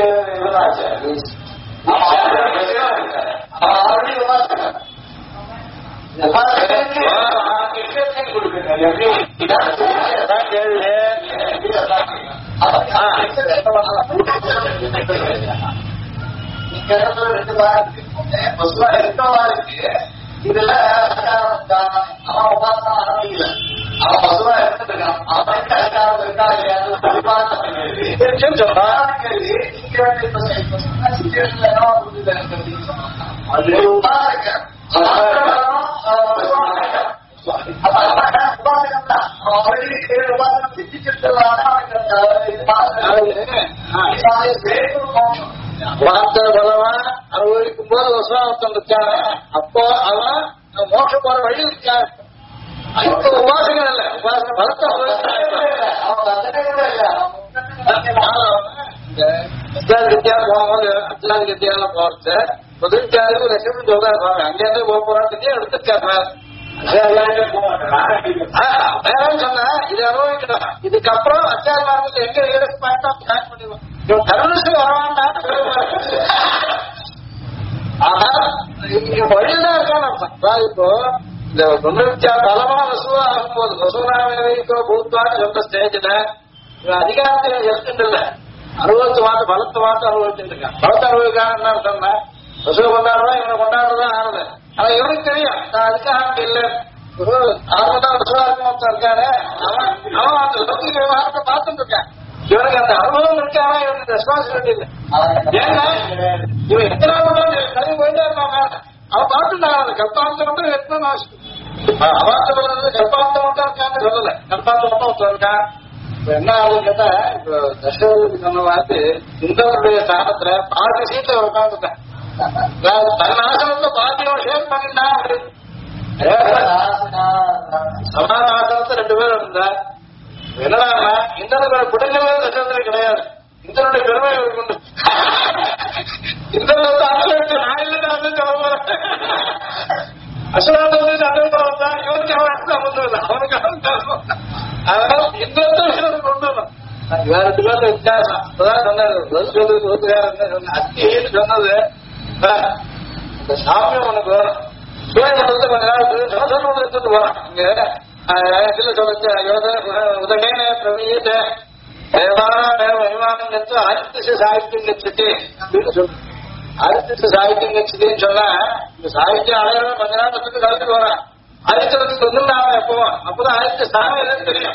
இதுல அவன் உபாசனம் ஆரம்பிக்கல. அவன் பசுவா எடுத்துருக்கான். அவனுக்கு அதிகாரம் இருக்கா பலவா அனுபவிக்கும் போது வசுவாவத்தம் இருக்காரு. அப்போ அவன் மோட்ச போற வழி இருக்காரு. இப்போ உபாசகம் இல்ல உபாசனை பலத்தை வித்தியால போகும்போது அச்சாதி வித்தியால போறது பொது வித்தியாலுக்கு லட்சம் சொல்றாரு. அங்கேருந்து போக போறான்னு எடுத்துக்காரு. சொன்னா இது அனுபவிக்கணும். இதுக்கப்புறம் அச்சாரி மார்க்கத்தில் எங்க ரியலைஸ் பாயிண்ட் ஆஃப் ஜாயின் பண்ணிடுவோம். இவன் கருணுக்கு வரவான்டா. ஆனா இங்க வழிதான் இருக்கான்னு அர்த்தம். இப்போ இந்த பிரம்மவித்யா பலமா வசுவா ஆகும்போது வசுநாமைக்கோ பூத்வான்னு சொல்ற ஸ்டேஜ்ல இவன் அதிகாரத்தை எடுத்துட்டு இல்ல அனுபவத்து வாங்க பலத்தை வாங்க அனுபவிச்சுட்டு இருக்கான். பலத்தை அனுபவிக்கான்னு என்ன சொன்னா வசுவை கொண்டாடுறதா இவனை கொண்டாடுறதா ஆனது. ஆனா இவனுக்கு தெரியும் நான் அதுக்காக இல்லை ஆர்வம் விசுவாசம் இருக்காரு அவன் அந்த லௌகிக விவகாரத்தை பார்த்துட்டு இருக்கான். இவனுக்கு அந்த அனுபவம் இருக்கானா இவனுக்கு ரெஸ்பான்சிபிலிட்டி இல்லை. ஏன்னா இவன் எத்தனை கல்வி போயிட்டே இருக்காங்க. அவன் பார்த்துட்டான் அந்த கல்பாந்தம் மட்டும் எத்தனை அவசியம். அவாந்தம் கல்பாந்தம் மட்டும் இருக்கான்னு சொல்லல, கல்பாந்தம் மட்டும் இருக்கான். இப்ப என்ன ஆகுதுன்னு கேட்டா, இப்போ தசரதுக்கு சொன்ன வார்த்தை இந்தவருடைய ஸ்தானத்துல பாதி சீட்டை உட்காந்துட்டேன். தன் ஆசனத்துல பாதியோட ஷேர் பண்ணிட்டான் அப்படின்னு. சமான ஆசனத்தை 2 பேரும் இருந்தா என்னடா இந்திரனுடைய குடங்களே தசரத்துல கிடையாது. இந்திரனுடைய பெருமை கொண்டு இந்திரன் அனுசரிச்சு நான் இல்லைன்னு சொல்ல போறேன். அசுராதத்தை சண்டை போறதா இவருக்கு அவனுக்கு அமர்ந்தது அவனுக்கு அதனால இந்திரத்தை விஷயம் கொண்டு வரணும். வேற 2 பேர்ல வித்தியாசம் அதான் சொன்னது. அத்தின்னு சொன்னது இந்த சாமியம் உனக்கு வரும். சூரியமண்டலத்தை கொஞ்ச நாள் சமசமூலத்துக்கு போறான். இங்க இதுல சொல்லுங்க உதகேன பிரவீத விமானம் கற்று அரித்திச சாகித்யம் கட்சிட்டு அப்படின்னு சொல்லு. அரித்திச சாகித்யம் கட்சிட்டுன்னு சொன்னா இந்த சாகித்யம் அடையாளம் கொஞ்ச நாள் வந்துட்டு கலந்துட்டு வரான். அரித்தத்துக்கு வந்து நான் எப்பவும் அப்பதான் அரித்த சாமி என்னன்னு தெரியும்.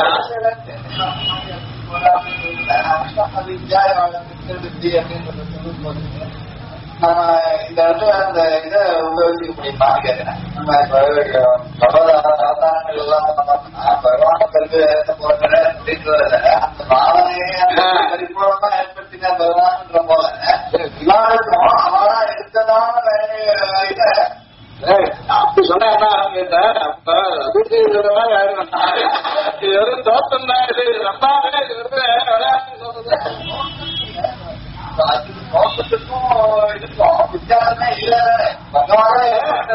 நம்ம இந்த இடத்துல அந்த இதை உபயோகிக்க முடியுமான்னு கேட்கிறேன். நம்ம இப்ப சாதாரணங்கள் எல்லாம் பகவான கல்வி போற அப்படின்றத அந்த பாவனையை பரிபூர்ணமா ஏற்படுத்தினா பகவான்ன்ற போல எல்லாருக்கும் அவனா எடுத்ததான இதை அப்படி சொன்னா என்ன கேட்டா அப்ப அபிவிருத்தி இது வெறும் தோட்டம் தான். இது நம்பாவே இது வந்து விளையாட்டு சொல்றது. நோக்கத்துக்கும் இதுக்கும் வித்தியாசமே இல்ல. பகவானே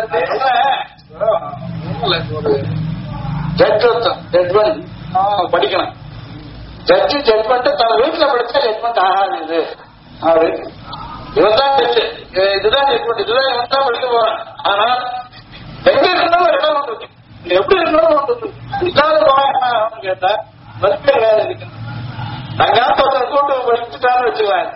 ஒரு ஜட்மெண்ட் படிக்கணும். ஜட்மெண்ட் தன் வீட்டுல படிச்சா ஜட்மெண்ட் ஆகாது. இது இவன் தான் இதுதான் ஜட்மெண்ட், இதுதான் இவன் தான் படிக்க போறான். ஆனா எங்க இருந்தாலும் இடம் ஒன்று இருக்கு, எப்படி இருந்தாலும் ஒன்று இருக்கு. இல்லாத போவான்னு கேட்டா மதிப்பே வேலை இருக்கணும். தங்காத்த ஒருத்தர் கூட்டு படிச்சுட்டான்னு வச்சுக்குவாங்க.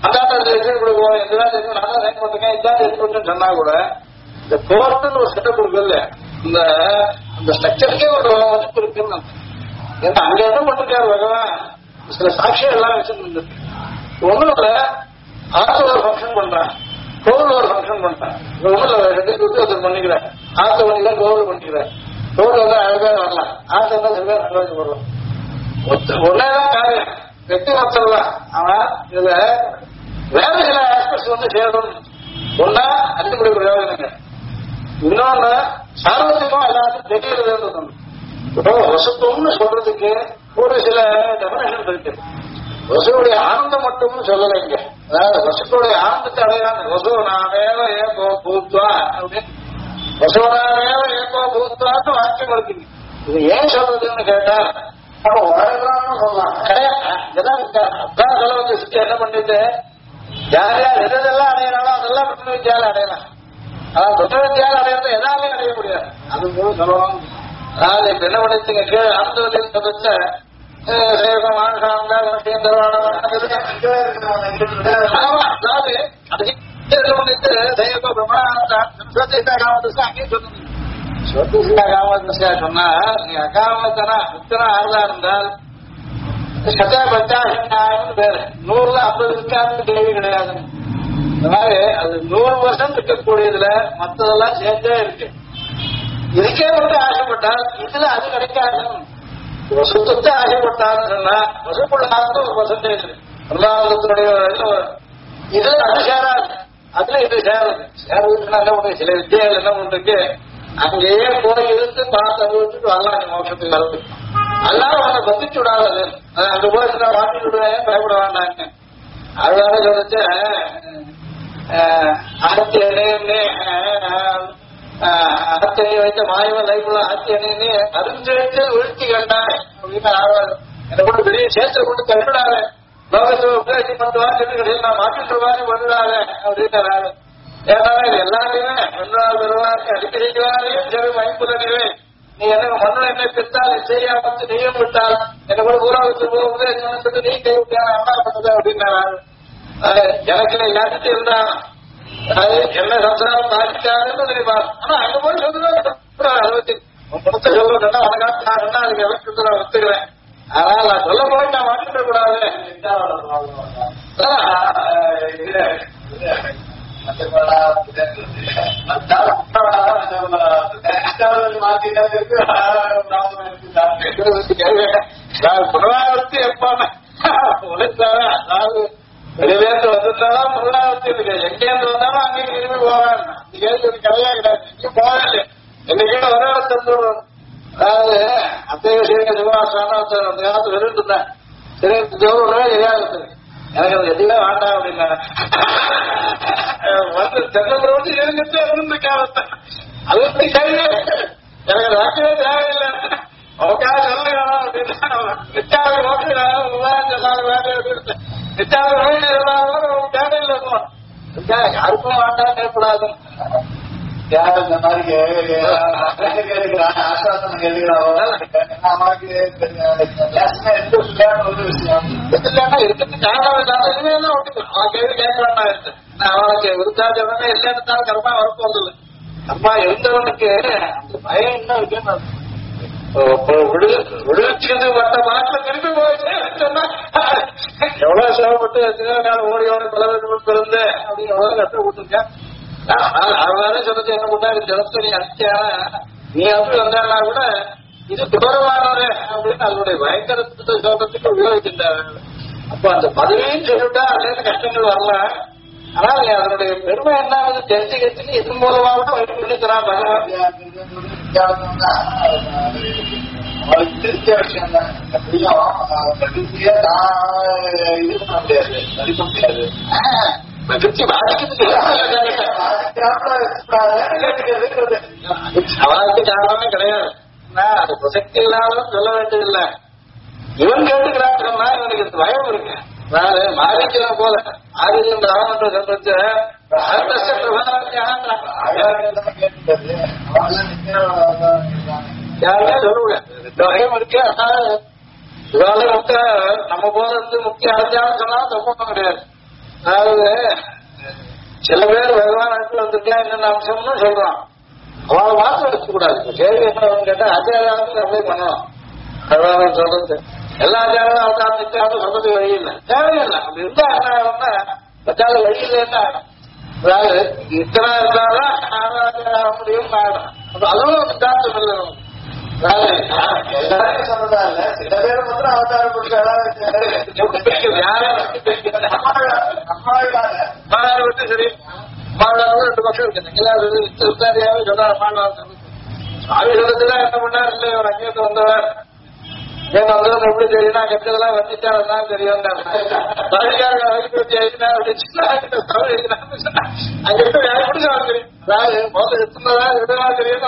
சொன்னா கூட இந்த கோர்ட்டுன்னு ஒரு செட்டப் இருக்குல்ல, இந்த ஸ்ட்ரக்சருக்கே ஒரு மதிப்பு இருக்குன்னு. ஏன்னா அங்க என்ன பண்ணிருக்காரு பகவான், சில சாட்சியம் எல்லாம் வச்சிருந்து ஒண்ணும் இல்ல. ஆத்துல ஒரு ஃபங்க்ஷன் பண்றான், கோவில் ஒரு ஃபங்க்ஷன் பண்றான். ஒண்ணும் இல்ல, 2 ஒருத்தர் பண்ணிக்கிறேன். ஆத்த பண்ணிக்கிறேன், கோவில் பண்ணிக்கிறேன். கோவில் வந்து அழகா வரலாம், ஆத்த தான் சில பேர் நல்ல வரலாம். ஒன்னேதான் காரியம், வெற்றி மொத்தம் தான். ஆனா இதுல வேற சில ஆஸ்பெக்ட்ஸ் வந்து சேரும். ஒன்னா அடிப்படை பிரயோஜனங்க, இன்னொன்னு சார்வத்தியமா எல்லாருக்கும் தெரியறது. வசுத்துவம்னு சொல்றதுக்கு ஒரு சில டெபினேஷன் இருக்கு. வசுடைய ஆனந்தம் மட்டும் சொல்லலைங்க. அதாவது வசுடைய ஆனந்தத்தை அடையாத வசுவனாவேவ ஏகோ பூத்வா அப்படின்னு வசுவனாவேவ ஏகோ பூத்வான்னு வாக்கியம் இருக்குங்க. இது ஏன் சொல்றதுன்னு கேட்டா சொல்லலாம். அதான் சொல்ல வந்து சித்தி என்ன பண்ணிட்டு யார் யார் எதெல்லாம் அடையறாலும் அதெல்லாம் பிரம்ம வித்தியால அடையலாம். அதாவது பிரம்ம வித்தியால அடையிறது எதாலே அடைய முடியாது. அது சொல்லணும். அதாவது இப்ப என்ன பண்ணிச்சுங்க, கீழே ஆனந்தவதியில் சொல்லிச்ச சேவகம் ஆங்காங்க அதாவது அது பண்ணிட்டு தெய்வ பிரம்மா சொன்னா நீ அகாமத்தனா உத்தரா ஆறுதா இருந்தால் சதா பஞ்சாயிரம் பேரு 100ல 50 இருக்காது கேள்வி கிடையாது. இந்த மாதிரி அது 100% இருக்கக்கூடியதுல மற்றதெல்லாம் சேர்ந்தே இருக்கு. இதுக்கே வந்து ஆசைப்பட்டால் இதுல அது கிடைக்காது. வசுத்தத்தை ஆசைப்பட்டான்னு சொன்னா வசுக்குள்ள ஒரு பர்சன்டேஜ் பிரதானத்தினுடைய இதுல அது சேராது, அதுல இது சேராது. சேரதுன்னா என்ன பண்ணு, சில வித்தியாசம் என்ன பண்றதுக்கு அங்கேயே போய் இருந்து பார்த்து அனுபவிச்சுட்டு வரலாம் மோட்சத்துக்கு அளவு. அதனால அவனை பத்திச்சு விடாது. அங்க போய் வாட்டி விடுவேன், பயப்பட வேண்டாங்க. அதனால சொல்லிச்சு ஆத்தி அணையன்னே ஆத்தி அணை வைத்த மாயவ லைஃப்ல ஆத்தி அணையன்னே அருஞ்செழுத்து வீழ்த்தி கண்டான் அப்படின்னு ஆழ்வார். என்னை கூட பெரிய சேத்திர கொண்டு தள்ளிவிடாத லோகத்தை உபதேசி பண்ணுவான்னு சொல்லி கிடையாது, நான் மாற்றிட்டு மாதிரி வந்துடாத அப்படின்னு. ஏன்னா இது எல்லாருமே ஒன்றாவது வருவாரு அடிக்கடிக்குவாரையும் சரி மயப்புதே நீ எனக்கு மண்ணு என்ன பெற்றால் செய்யா பார்த்து நீயும் விட்டால் என்ன கூட ஊராவுக்கு போகுது சொல்லி நீ கை விட்டாங்க அண்ணா பண்ணது அப்படின்னாரு. எனக்கு யாருக்கு இருந்தா அது என்ன சம்சாரம் பாதிக்காதுன்னு தெரியுமா. ஆனா அங்க போய் சொல்லுதான் 60 முழுத்த சொல்றதுன்னா உனக்காக நான் அதுக்கு எலக்ட்ரிக் நான் ஒத்துக்கிறேன். ஆனால் நான் சொல்ல போய் நான் மாற்றிட கூடாது. புனராவர்த்தி எப்பான உழைத்தாரா, அதாவது வெளியிலேருந்து வந்திருந்தாலும் புனராவர்த்தி இருக்கு. எங்கேருந்து வந்தாலும் அங்கே திரும்பி போவேன். இந்த கேள்வி ஒரு கதையா கிடையாது. எங்கேயும் போகல, என்னைக்கு ஒரே தந்துடுறோம். அதாவது அத்தகைய விஷயங்கள் சிவகாசான அந்த காலத்து வெறும் இருந்தேன். சரி ஜோருடவே தெரியாது, எனக்கு அது எதுவுமே வேண்டாம் அப்படின்னா வந்து தென்னபுரம் இருந்துட்டு இருந்த காலத்தை அது வந்து கேள்வி எனக்கு ராக்கவே தேவையில்லை. அவக்காக சொல்ல வேணாம் அப்படின்னா நிச்சாவை நோக்கி சொல்லாத வேலை நிச்சாவை நோக்கி எல்லாரும் தேவையில் இருக்கும். யாருக்கும் வேண்டாம் கேட்கக்கூடாது. யார் இந்த மாதிரி ஆசாசனம் கேட்கிறாங்க நமக்கு ஒரு விஷயம் இருக்கிறது காரணம் இல்லாத இனிமேல் அவன் கேள்வி கேட்க வேண்டாம் இருக்கு. அவனுக்கு விருத்தாச்சமே இல்லை இருந்தாலும் கர்மா வரப்போறதில்லை. கர்மா இருந்தவனுக்கு அந்த பயம் என்ன இருக்குன்னு விடுவிச்சது மற்ற மாட்டில் திரும்பி போயிட்டு எவ்வளவு சிரமப்பட்டு எத்தனையோ நாள் ஓடி ஓடி பல பிறந்து அப்படின்னு எவ்வளவு கஷ்டப்பட்டுருக்கேன். அவராலே சொன்னது என்ன பண்ணாரு, ஜலத்தை நீ அடிச்சான நீ அப்படி வந்தாருனா கூட இது தொடர்பானது அப்படின்னு அதனுடைய பயங்கரத்தை சொல்றதுக்கு உபயோகிக்கின்றாரு. அப்போ அந்த பதவியும் சொல்லிட்டா அதுல கஷ்டங்கள் வரலாம். ஆனால் நீ அதனுடைய பெருமை என்ன தெரிஞ்சுக்கிறதுக்கு இது மூலமா கூட வழி பண்ணிக்கிறான் பகவான். அவளுக்கு தெரிஞ்ச விஷயம் தான். எப்படியும் பிரகிருத்திய நான் இது பண்ண முடியாது, நடிக்க முடியாது. பிரகிருதி பாதிக்கிறதுக்கு அவனுக்கு காரணமே கிடையாது. அது பிரசக்தி இல்லாத சொல்ல வேண்டியதில்லை. இவன் கேட்டுக்கிறான் சொன்னா இவனுக்கு பயம் இருக்கு. மாறிக்கலாம் போல ஆதியம் ராமன்ற சொல்றது யாருமே சொல்லுவேன் பயம் இருக்கு. இவால நம்ம போல இருந்து முக்கிய அடைஞ்சாலும் சொன்னாலும் தப்பு கிடையாது. அதாவது சில பேர் பகவான் இடத்துல வந்துருக்கலாம் என்னென்ன அம்சம்னு சொல்றான். அவளை மாத்திரம் வச்சுக்கூடாது. கேள்வி என்ன கேட்டா அத்தியாவசியம் அப்ளை பண்ணணும். பகவான் சொல்றது எல்லா அத்தியாவதும் அவதாரத்துக்காக சொல்றது வழி இல்லை, தேவையில்லை. அப்படி இருந்தா என்ன ஆகும்னா பச்சாத வழி இல்லைன்னா அதாவது இத்தனை இருந்தாலும் ஆக முடியும் ஆகும். அதுவும் ஒரு தாக்கம் இல்லை. எல்லாரையும் சொன்னதா இல்ல, சில பேர் மாத்திரம் அவதாரம் கொடுத்து விட்டு சரி மாணவர்கள் 2 வருஷம் இருக்கு. வித்தாரியாவே சொன்னார் மாணவர்கள் சாமி சொல்லத்துல என்ன பண்ணார் இல்லை ஒரு அங்கேயிருந்து வந்தவர் ஏன் வந்தவன் எப்படி தெரியும்னா கெட்டதெல்லாம் வந்துச்சா வந்தாலும் தெரியும். தமிழ்காரங்க வைத்தி ஆயிடுனா அப்படின்னு அங்க இருக்க யாரு பிடிச்சா தெரியும். அதாவது முதல்ல எத்தனதா விடவா தெரியும்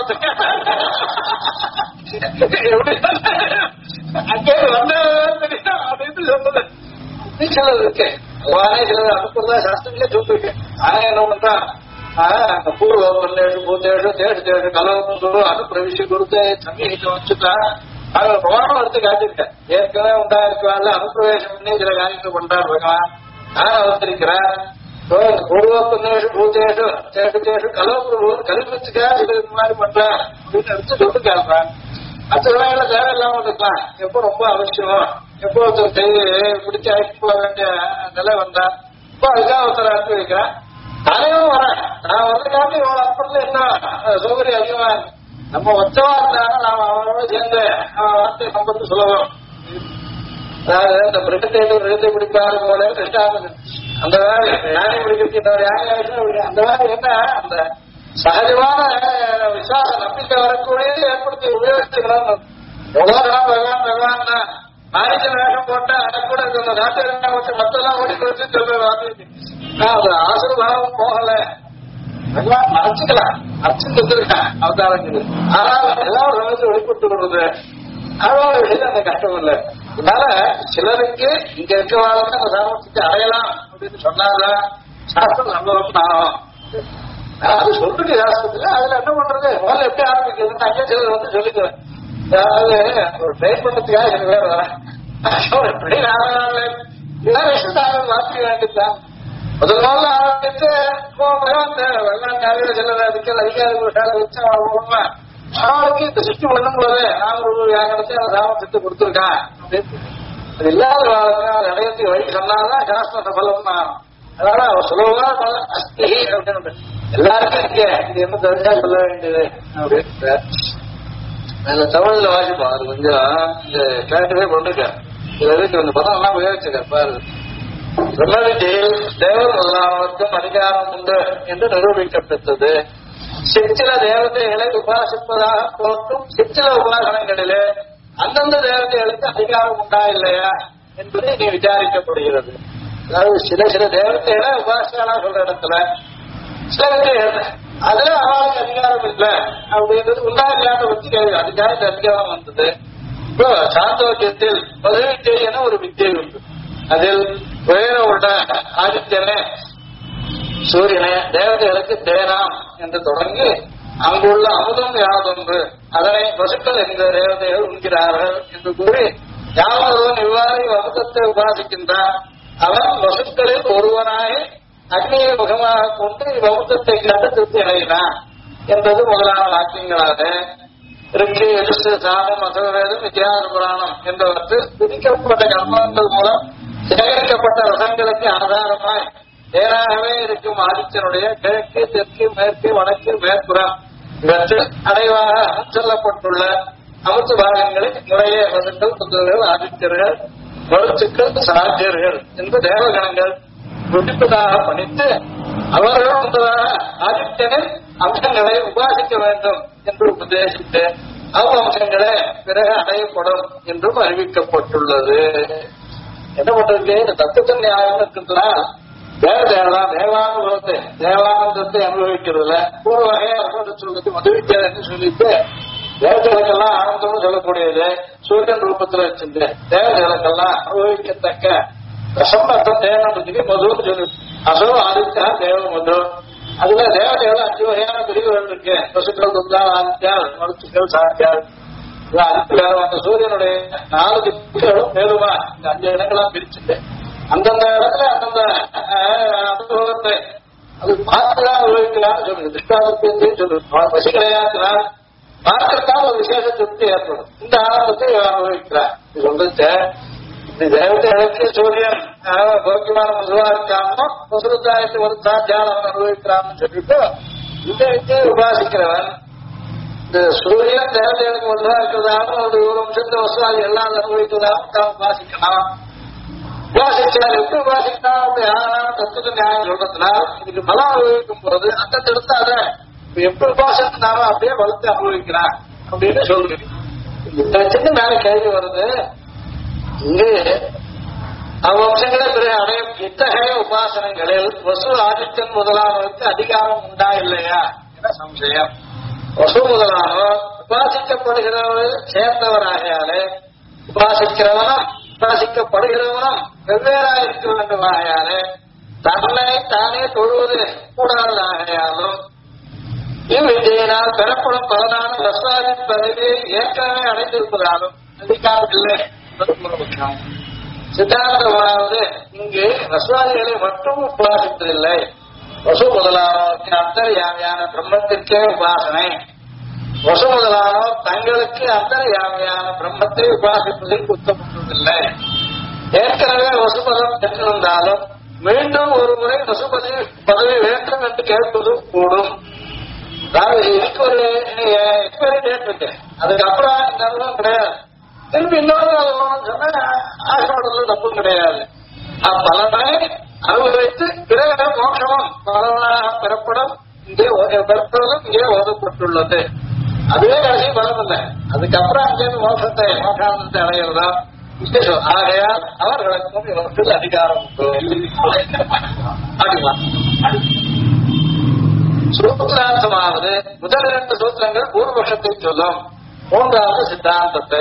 அங்கே வந்ததான் தெரியும் அப்படின்னு சொல்றது சிலது இருக்கு. அவனே சிலது அனுப்புறதா சாஸ்திரங்களே சொல்லிருக்கேன். ஆனா என்ன பண்றான் பூர்வ பூத்தேஷு தேஷ தேஷ கலவு அனுப்பிரவிஷ கொடுத்து சமீகிட்ட வச்சுட்டா அவங்க பிரமாணம் எடுத்து காட்டிருக்கேன். ஏற்கனவே உண்டாயிருக்கால அனுப்பிரவேசம் பண்ணி சில காரியங்கள் பண்றாரு பகவான். யார் அவதரிக்கிறார் பூர்வப்பேஷு பூத்தேஷு தேஷ தேஷு கலவு கல்விச்சுக்கா இது மாதிரி பண்றார் அப்படின்னு எடுத்து சொல்லி காட்டுறான். மற்ற வேலையில தேவையில்லாம இருக்கலாம். எப்போ ரொம்ப அவசியம், எப்போ ஒருத்தர் கைது பிடிச்சி அழைத்து போக வேண்டிய நிலை வந்தா இப்போ அதுக்காக ஒருத்தர் அனுப்பி வைக்கிறேன். நானும் வரேன். நான் வந்து காட்டி இவ்வளவு அப்புறம் என்ன சௌகரியம் அதிகமா நம்ம ஒத்தவா இருந்தாலும் நாம அவனோட சேர்ந்து வார்த்தை சம்பத்து சொல்லணும். அதாவது இந்த மிருகத்தை பிடிப்பாரு போல கிருஷ்ணாமன் அந்த வேலை யானை பிடிக்கிறது யானை அந்த வேலை என்ன அந்த சகஜமான விசுவாச நம்பிக்கை வரக்கூடியது ஏற்படுத்தி உபயோகிச்சுக்கிறான். எவ்வளவு பகவான் பகவான் தான் மாணிக்க வேஷம் போட்டா அதை கூட இந்த நாட்டு வச்சு மத்தெல்லாம் ஓடி கொடுத்து சொல்லுவாங்க. அது ஆசீர்வாதம் போகல பகவான் மறைச்சுக்கலாம், மறைச்சுருக்கான் அவதாரங்கள். ஆனால் எல்லாம் ஒரு நிலத்தை வெளிப்பட்டு விடுறது அதோட வெளியில அந்த கஷ்டம் இல்லை. அதனால சிலருக்கு இங்க இருக்கவாத அந்த சாமர்த்தியத்தை அடையலாம் அப்படின்னு சொன்னாதான் சாஸ்திரம் நம்பவும் ஆகும். அது சொல்றது சாஸ்திரத்துல அதுல என்ன பண்றது முதல்ல எப்படி ஆரம்பிக்கிறது அங்கே சிலர் வந்து சொல்லிக்கிறேன். அதாவது ஒரு ட்ரெயின் பண்ணதுக்காக சில பேர் வரேன் ட்ரெயின் மாற்றி வேண்டியதுதான். முதல் நாள் ஆரம்பித்து வெள்ளாண் காலையில சில அதிகாரிகள் வேலை வச்சு அவங்க அவளுக்கு இந்த சிருஷ்டி பண்ணும் போது நான் ஒரு வியாகரத்தை சாமர்த்தியத்தை கொடுத்துருக்கேன் அப்படின்னு அது இல்லாத வாழ்க்கை அதை அடையத்துக்கு வழி சொன்னாதான் சாஸ்திர சபலம் ஆகும். அதனால அவர் சுலபமா அஸ்தி அப்படின்னு எல்லாருக்கும் இருக்கு இது என்ன தெரிஞ்சா சொல்ல வேண்டியது அப்படின்னு அதுல தமிழ்ல வாசிப்போம். அது கொஞ்சம் இந்த கேட்டவே கொண்டுக்க இது எதுக்கு இந்த பதம் எல்லாம் உபயோகிச்சுக்க பாரு. பிரம்மவித்தியில் தேவர் முதலானவருக்கும் அதிகாரம் உண்டு என்று நிரூபிக்கப்பட்டது. சிற்சில தேவதைகளை உபாசிப்பதாக தோற்றும் சிற்சில உபாசனங்களிலே அந்தந்த தேவதைகளுக்கு அதிகாரம் உண்டா இல்லையா என்பதை நீ விசாரிக்கப்படுகிறது. அதாவது சில சில தேவதைகளை உபாசனா சொல்ற இடத்துல சில அதுல அவளுக்கு அதிகாரம் இல்லை அப்படின்றது உண்டா இல்லாத பற்றி கேள்வி. அதுக்காக இந்த அதிகாரம் வந்தது. இப்போ சாந்தோக்கியத்தில் பதவி என ஒரு வித்தியை உண்டு. அதில் உயர உள்ள ஆதித்யனே சூரியனே தேவதைகளுக்கு தேனாம் என்று தொடங்கி அங்குள்ள அமுதம் யாதொன்று அதனை பசுக்கள் என்ற தேவதைகள் உண்கிறார்கள் என்று கூறி யாவொருவன் இவ்வாறு அமுதத்தை உபாசிக்கின்றான் அவன் பசுக்களில் ஒருவனாய் அக்னியை முகமாக கொண்டு இவ்வமுதத்தை கண்டு திருப்தி அடைகிறான் என்பது முதலான வாக்கியங்களாக ரிக்கி எதிர்த்து சாமம் அசவேதம் இத்தியாச புராணம் என்பவற்றில் விதிக்கப்பட்ட கர்மங்கள் மூலம் சேகரிக்கப்பட்ட ரசங்களுக்கு ஆதாரமாய் நேராகவே இருக்கும் ஆதித்யனுடைய கிழக்கு தெற்கு மேற்கு வடக்கு மேற்புறம் இவற்றில் அடைவாக சொல்லப்பட்டுள்ள அமுத்து பாகங்களில் முறையே ரசங்கள் புத்தகங்கள் ஆதித்யர்கள் மருத்துக்கள் சாத்தியர்கள் என்று தேவகணங்கள் துடிப்பதாக பணித்து அவர்கள் முன்பதாக ஆதித்யனின் அம்சங்களை உபாசிக்க வேண்டும் என்று உபதேசித்து அவ்வம்சங்களே பிறகு அடையப்படும் என்றும் அறிவிக்கப்பட்டுள்ளது. என்ன பண்றது இந்த தத்துவ நியாயம் இருக்கின்றா தேவதேவலாம் தேவானுபவத்தை தேவானந்தத்தை அனுபவிக்கிறதுல ஒரு வகையை சொல்றது மதுவிக்காதுன்னு சொல்லிட்டு தேவதைகளுக்கெல்லாம் ஆனந்தம்னு சொல்லக்கூடியது சூரியன் ரூபத்துல வச்சிருந்து தேவதைகளுக்கெல்லாம் அனுபவிக்கத்தக்க ரசம்பத்தம் தேவனத்துக்கு மதுன்னு சொல்லு அசோ ஆதித்யா தேவ மது. அதுல தேவதைகள் 5 வகையான பிரிவுகள் இருக்கு. பசுக்கள் துந்தால் ஆதித்யால் மருத்துக்கள் சாத்தியால் அந்த சூரியனுடைய 4 திக்குகளும் மேலுமா இந்த 5 இடங்களா பிரிச்சுட்டு அந்தந்த இடத்துல அந்தந்த அனுபவத்தை அது பார்த்துதான் அனுபவிக்கலாம்னு சொல்லுது. திருஷ்டாந்தத்தையும் சொல்லுது. பசி கிடையாதுனால் பார்க்கறதுக்காக ஒரு விசேஷ திருப்தி ஏற்படும். இந்த ஆனந்தத்தை அனுபவிக்கிறார். இது சொல்றது இந்த தேவதைகளுக்கு சூரியன் போக்கியமான மதுவா இருக்காமோ முசுருத்தாயத்து ஒரு சாத்தியானம் அனுபவிக்கிறான்னு சொல்லிட்டு இந்த வித்தியை உபாசிக்கிறவன் இந்த சூரியன் தேவதைகளுக்கு மதுவா இருக்கிறதாலும் ஒரு வம்சத்தை வசுவாதி எல்லாம் அனுபவிக்கிறதாலும் தான் உபாசிக்கலாம். உபாசிச்சார் எப்படி உபாசிக்கலாம் அப்படி ஆனாலும் தத்துவ நியாயம் சொல்றதுனால இதுக்கு பலம் அனுபவிக்கும் போது அந்த எடுத்து அதை எப்படி உபாசனாலும் அப்படியே வளர்த்து அனுபவிக்கிறான் அப்படின்னு சொல்லுங்க. இந்த வச்சுட்டு மேல கேள்வி வருது. இங்கு அவ்வம்சங்களை பிறகு அடையும் இத்தகைய உபாசனங்களில் வசு ஆதித்யன் முதலானவருக்கு அதிகாரம் உண்டா இல்லையா என சம்சயம். வசு முதலானவர் உபாசிக்கப்படுகிறவர்கள் சேர்ந்தவராகையாலே உபாசிக்கிறவனும் உபாசிக்கப்படுகிறவனும் வெவ்வேறாக இருக்க வேண்டும் ஆகையாலே தன்னை தானே தொழுவது கூடாததாகையாலும் இவ்விஜயினால் பெறப்படும் பலனான வசுவாதி பதவியை ஏற்கனவே அடைந்திருப்பதாலும் அதிகாரம் இல்லை. சித்தாந்தமானது இங்கு வசுவாதிகளை மட்டும் உபாசிப்பதில்லை. வசு முதலானோருக்கு அந்தர்யாமியான பிரம்மத்திற்கே உபாசனை. வசு முதலானோர் தங்களுக்கு அந்தர்யாமியான பிரம்மத்தை உபாசிப்பதில் குத்தப்பட்டதில்லை. ஏற்கனவே வசுபதம் பெற்றிருந்தாலும் மீண்டும் ஒரு முறை வசுபதி பதவி வேண்டும் என்று கேட்பதும் கூடும். அதாவது இதுக்கு ஒரு எக்ஸ்பைரி டேட் இருக்கு. அதுக்கப்புறம் இந்த அனுபவம் கிடையாது. திருப்பி இன்னொரு சொன்னா ஆசைப்படுறது தப்பும் கிடையாது. பலனை அனுபவித்து பிறகு மோட்சமும் பலனாக பெறப்படும் இங்கே பெறப்படுவதும் இங்கே ஓதப்பட்டுள்ளது. அதுவே கடைசி பலம் இல்லை. அதுக்கப்புறம் அங்கிருந்து மோட்சானந்தத்தை அடைகிறதா விசேஷம். ஆகையால் அவர்களுக்கும் இவற்றில் அதிகாரம் சூத்திராந்தமாவது முதல் 2 சூத்திரங்கள் பூர்வபக்ஷத்தை சொல்லும். 3வது சித்தாந்தத்தை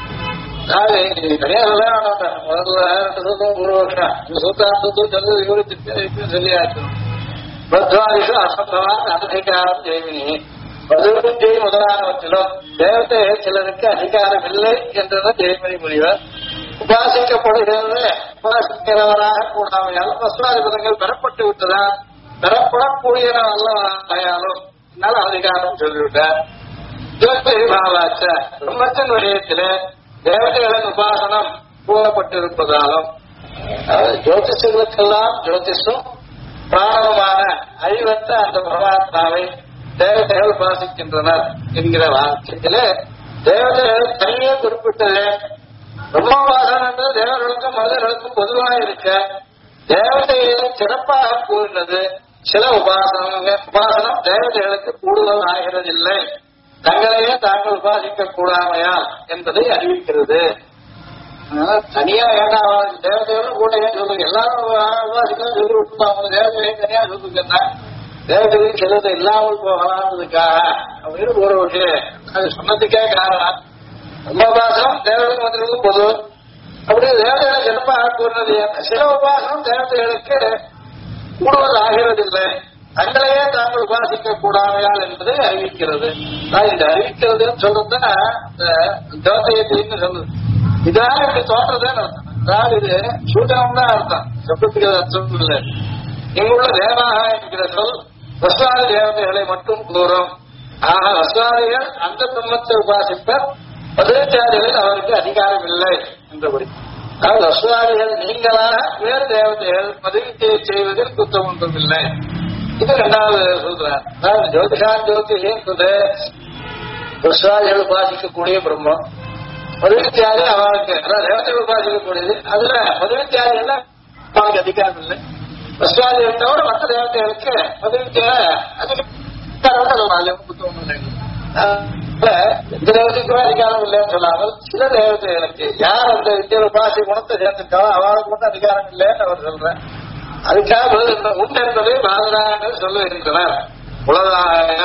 முதல்ல 2 சூத்திரம் பூர்வபக்ஷம். இந்த சூத்திராந்தத்தை சொல்லி விவரித்து சொல்லியாச்சு. பத்வாதிஷு அசம்பவான் அனதிகாரம் ஜெய்மினி பதுவிஜை முதலானவற்றிலும் தேவதை சிலருக்கு அதிகாரம் இல்லை என்றது ஜெய்மணி முனிவர். உபாசிக்கப்படுகிறது உபாசிக்கிறவராக கூடாமையால் வஸ்துவாதிபதங்கள் பெறப்பட்டு விட்டதால் பெறப்படக்கூடியன அல்லவாயாலும் என்னால் அதிகாரம் சொல்லிவிட்டார். ஜோதிபாவாச்ச பிரம்மத்தின் விஷயத்திலே தேவதைகளின் உபாசனம் கூறப்பட்டிருப்பதாலும், அதாவது ஜோதிஷங்களுக்கெல்லாம் ஜோதிஷம் பிராணமான அறிவற்ற அந்த பரமாத்மாவை தேவதைகள் உபாசிக்கின்றனர் என்கிற வாக்கியத்திலே தேவதைகள் தனியே குறிப்பிட்டது. பிரம்மோபாசனம் என்பது தேவர்களுக்கும் மனிதர்களுக்கும் பொதுவாக இருக்க தேவதைகளை சிறப்பாக கூறினது. சில உபாசனம் தேவதைகளுக்கு கூடுதல் ஆகிறதில்லை, தங்களையே தாங்கள் உபாசிக்க கூடாமையா என்பதை அறிவிக்கிறது. தனியா வேண்டாம், தேவதைகளும் கூட ஏன் சொல்லுங்க, எல்லாரும் உபாசிக்கலாம் சொல்லி விட்டுருப்பாங்க, தேவதையும் தனியா சொல்லுங்கன்னா தேவதைகளுக்கு சிலது இல்லாமல் போகலாம்ன்றதுக்காக அப்படின்னு ஒரு விஷயம் அது சொன்னதுக்கே காரணம். பிரம்மோபாசனம் தேவதைகள் மந்திரங்களும் பொது, அப்படி தேவதைகளை சிறப்பாக கூறினது. சில உபாசனம் தேவதைகளுக்கு கூடுதல் ஆகிறதில்லை, தங்களையே தாங்கள் உபாசிக்க கூடாமையால் என்பதை அறிவிக்கிறது. இந்த அறிவிக்கிறதுன்னு சொல்றதுன்னா இந்த ஜோதியத்தின்னு சொல்லுது. இதாக இப்படி தோன்றதுன்னு அர்த்தம். அதாவது இது சூத்திரம் தான் அர்த்தம், சப்தத்துக்கு அர்த்தம் இல்லை. இங்குள்ள தேவாக என்கிற சொல் வஸ்வாதி தேவதைகளை மட்டும் கூறும். ஆக வஸ்வாதிகள் அந்த பிரம்மத்தை உபாசிப்பர், பதினெட்டாதிகளில் அவருக்கு அதிகாரம் இல்லை என்றபடி. அதாவது வஸ்வாதிகள் நீங்களாக வேறு தேவதைகள் பதவியை செய்வதில் குற்றம் ஒன்றும் இல்லை. இது இரண்டாவது சொல்றார். அதாவது ஜோதிஷான் ஜோதிஷம் என்பது வஸ்வாதிகள் உபாசிக்கக்கூடிய பிரம்மம், பதிவித்தியாதி அவருக்கு அதாவது தேவதைகள் உபாசிக்கக்கூடியது. அதுல பதிவித்தியாதிகள் அவருக்கு அதிகாரம் இல்லை. வஸ்வாதிகள் தவிர மற்ற தேவதைகளுக்கு பதிவித்தியா அதிகாரம் குற்றம் இல்லை. எந்த தேவதைக்கும் அதிகாரம் இல்லைன்னு சொல்லாமல் சில தேவதைகளுக்கு யார் அந்த வித்திய உபாசி குணத்தை சேர்ந்திருக்காலும் அவளுக்கு மட்டும் அதிகாரம் இல்லைன்னு அவர் சொல்றேன். அதுக்காக உண்டு என்பதை பாதராக சொல்லுகின்றனர். உலகாக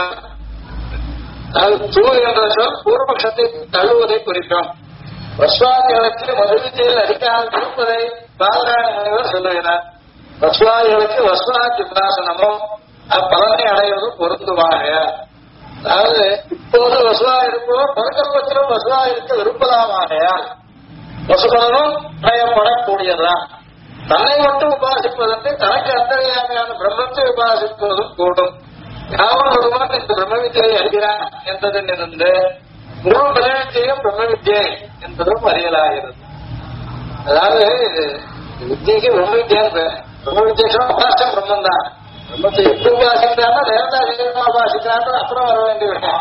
தூ என்ற சொல் பூர்வபக்ஷத்தை தழுவதை குறிக்கும். வஸ்வாதிகளுக்கு மதுவித்தியில் அதிகாரம் இருப்பதை பாதராக சொல்லுகிறார். வஸ்வாதிகளுக்கு வஸ்வாதி உபாசனமும் அப்பலனை அடைவதும் பொருந்துவாக. அதாவது இப்போது வசுவா இருப்போம் பரகல்பத்திலும் வசுவா இருக்க விருப்பலாமாகையால் வசுபலனும் பயப்படக்கூடியதுதான். தன்னை மட்டும் உபாசிப்பதற்கு தனக்கு அந்தரியாமையான பிரம்மத்தை உபாசிப்பதும் கூடும். யாவன் ஒருவன் இந்த பிரம்ம வித்தியை அறிகிறான் என்பதிலிருந்து முழு பிரம்மவித்தியும் பிரம்ம வித்தியை என்பதும் அறியலாகிறது. அதாவது வித்தியக்கு பிரம்ம வித்தியான் பிரம்ம வித்தியம் உபாசம் பிரம்மன் தான். பிரம்மத்தை எப்படி உபாசிக்கிறாங்க தேவதா சீக்கிரமா உபாசிக்கிறாங்க அப்புறம் வர வேண்டிய விஷயம்.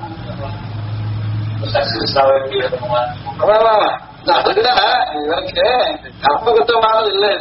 அதுதான் இவருக்கு கர்மகுத்தமானது இல்லை.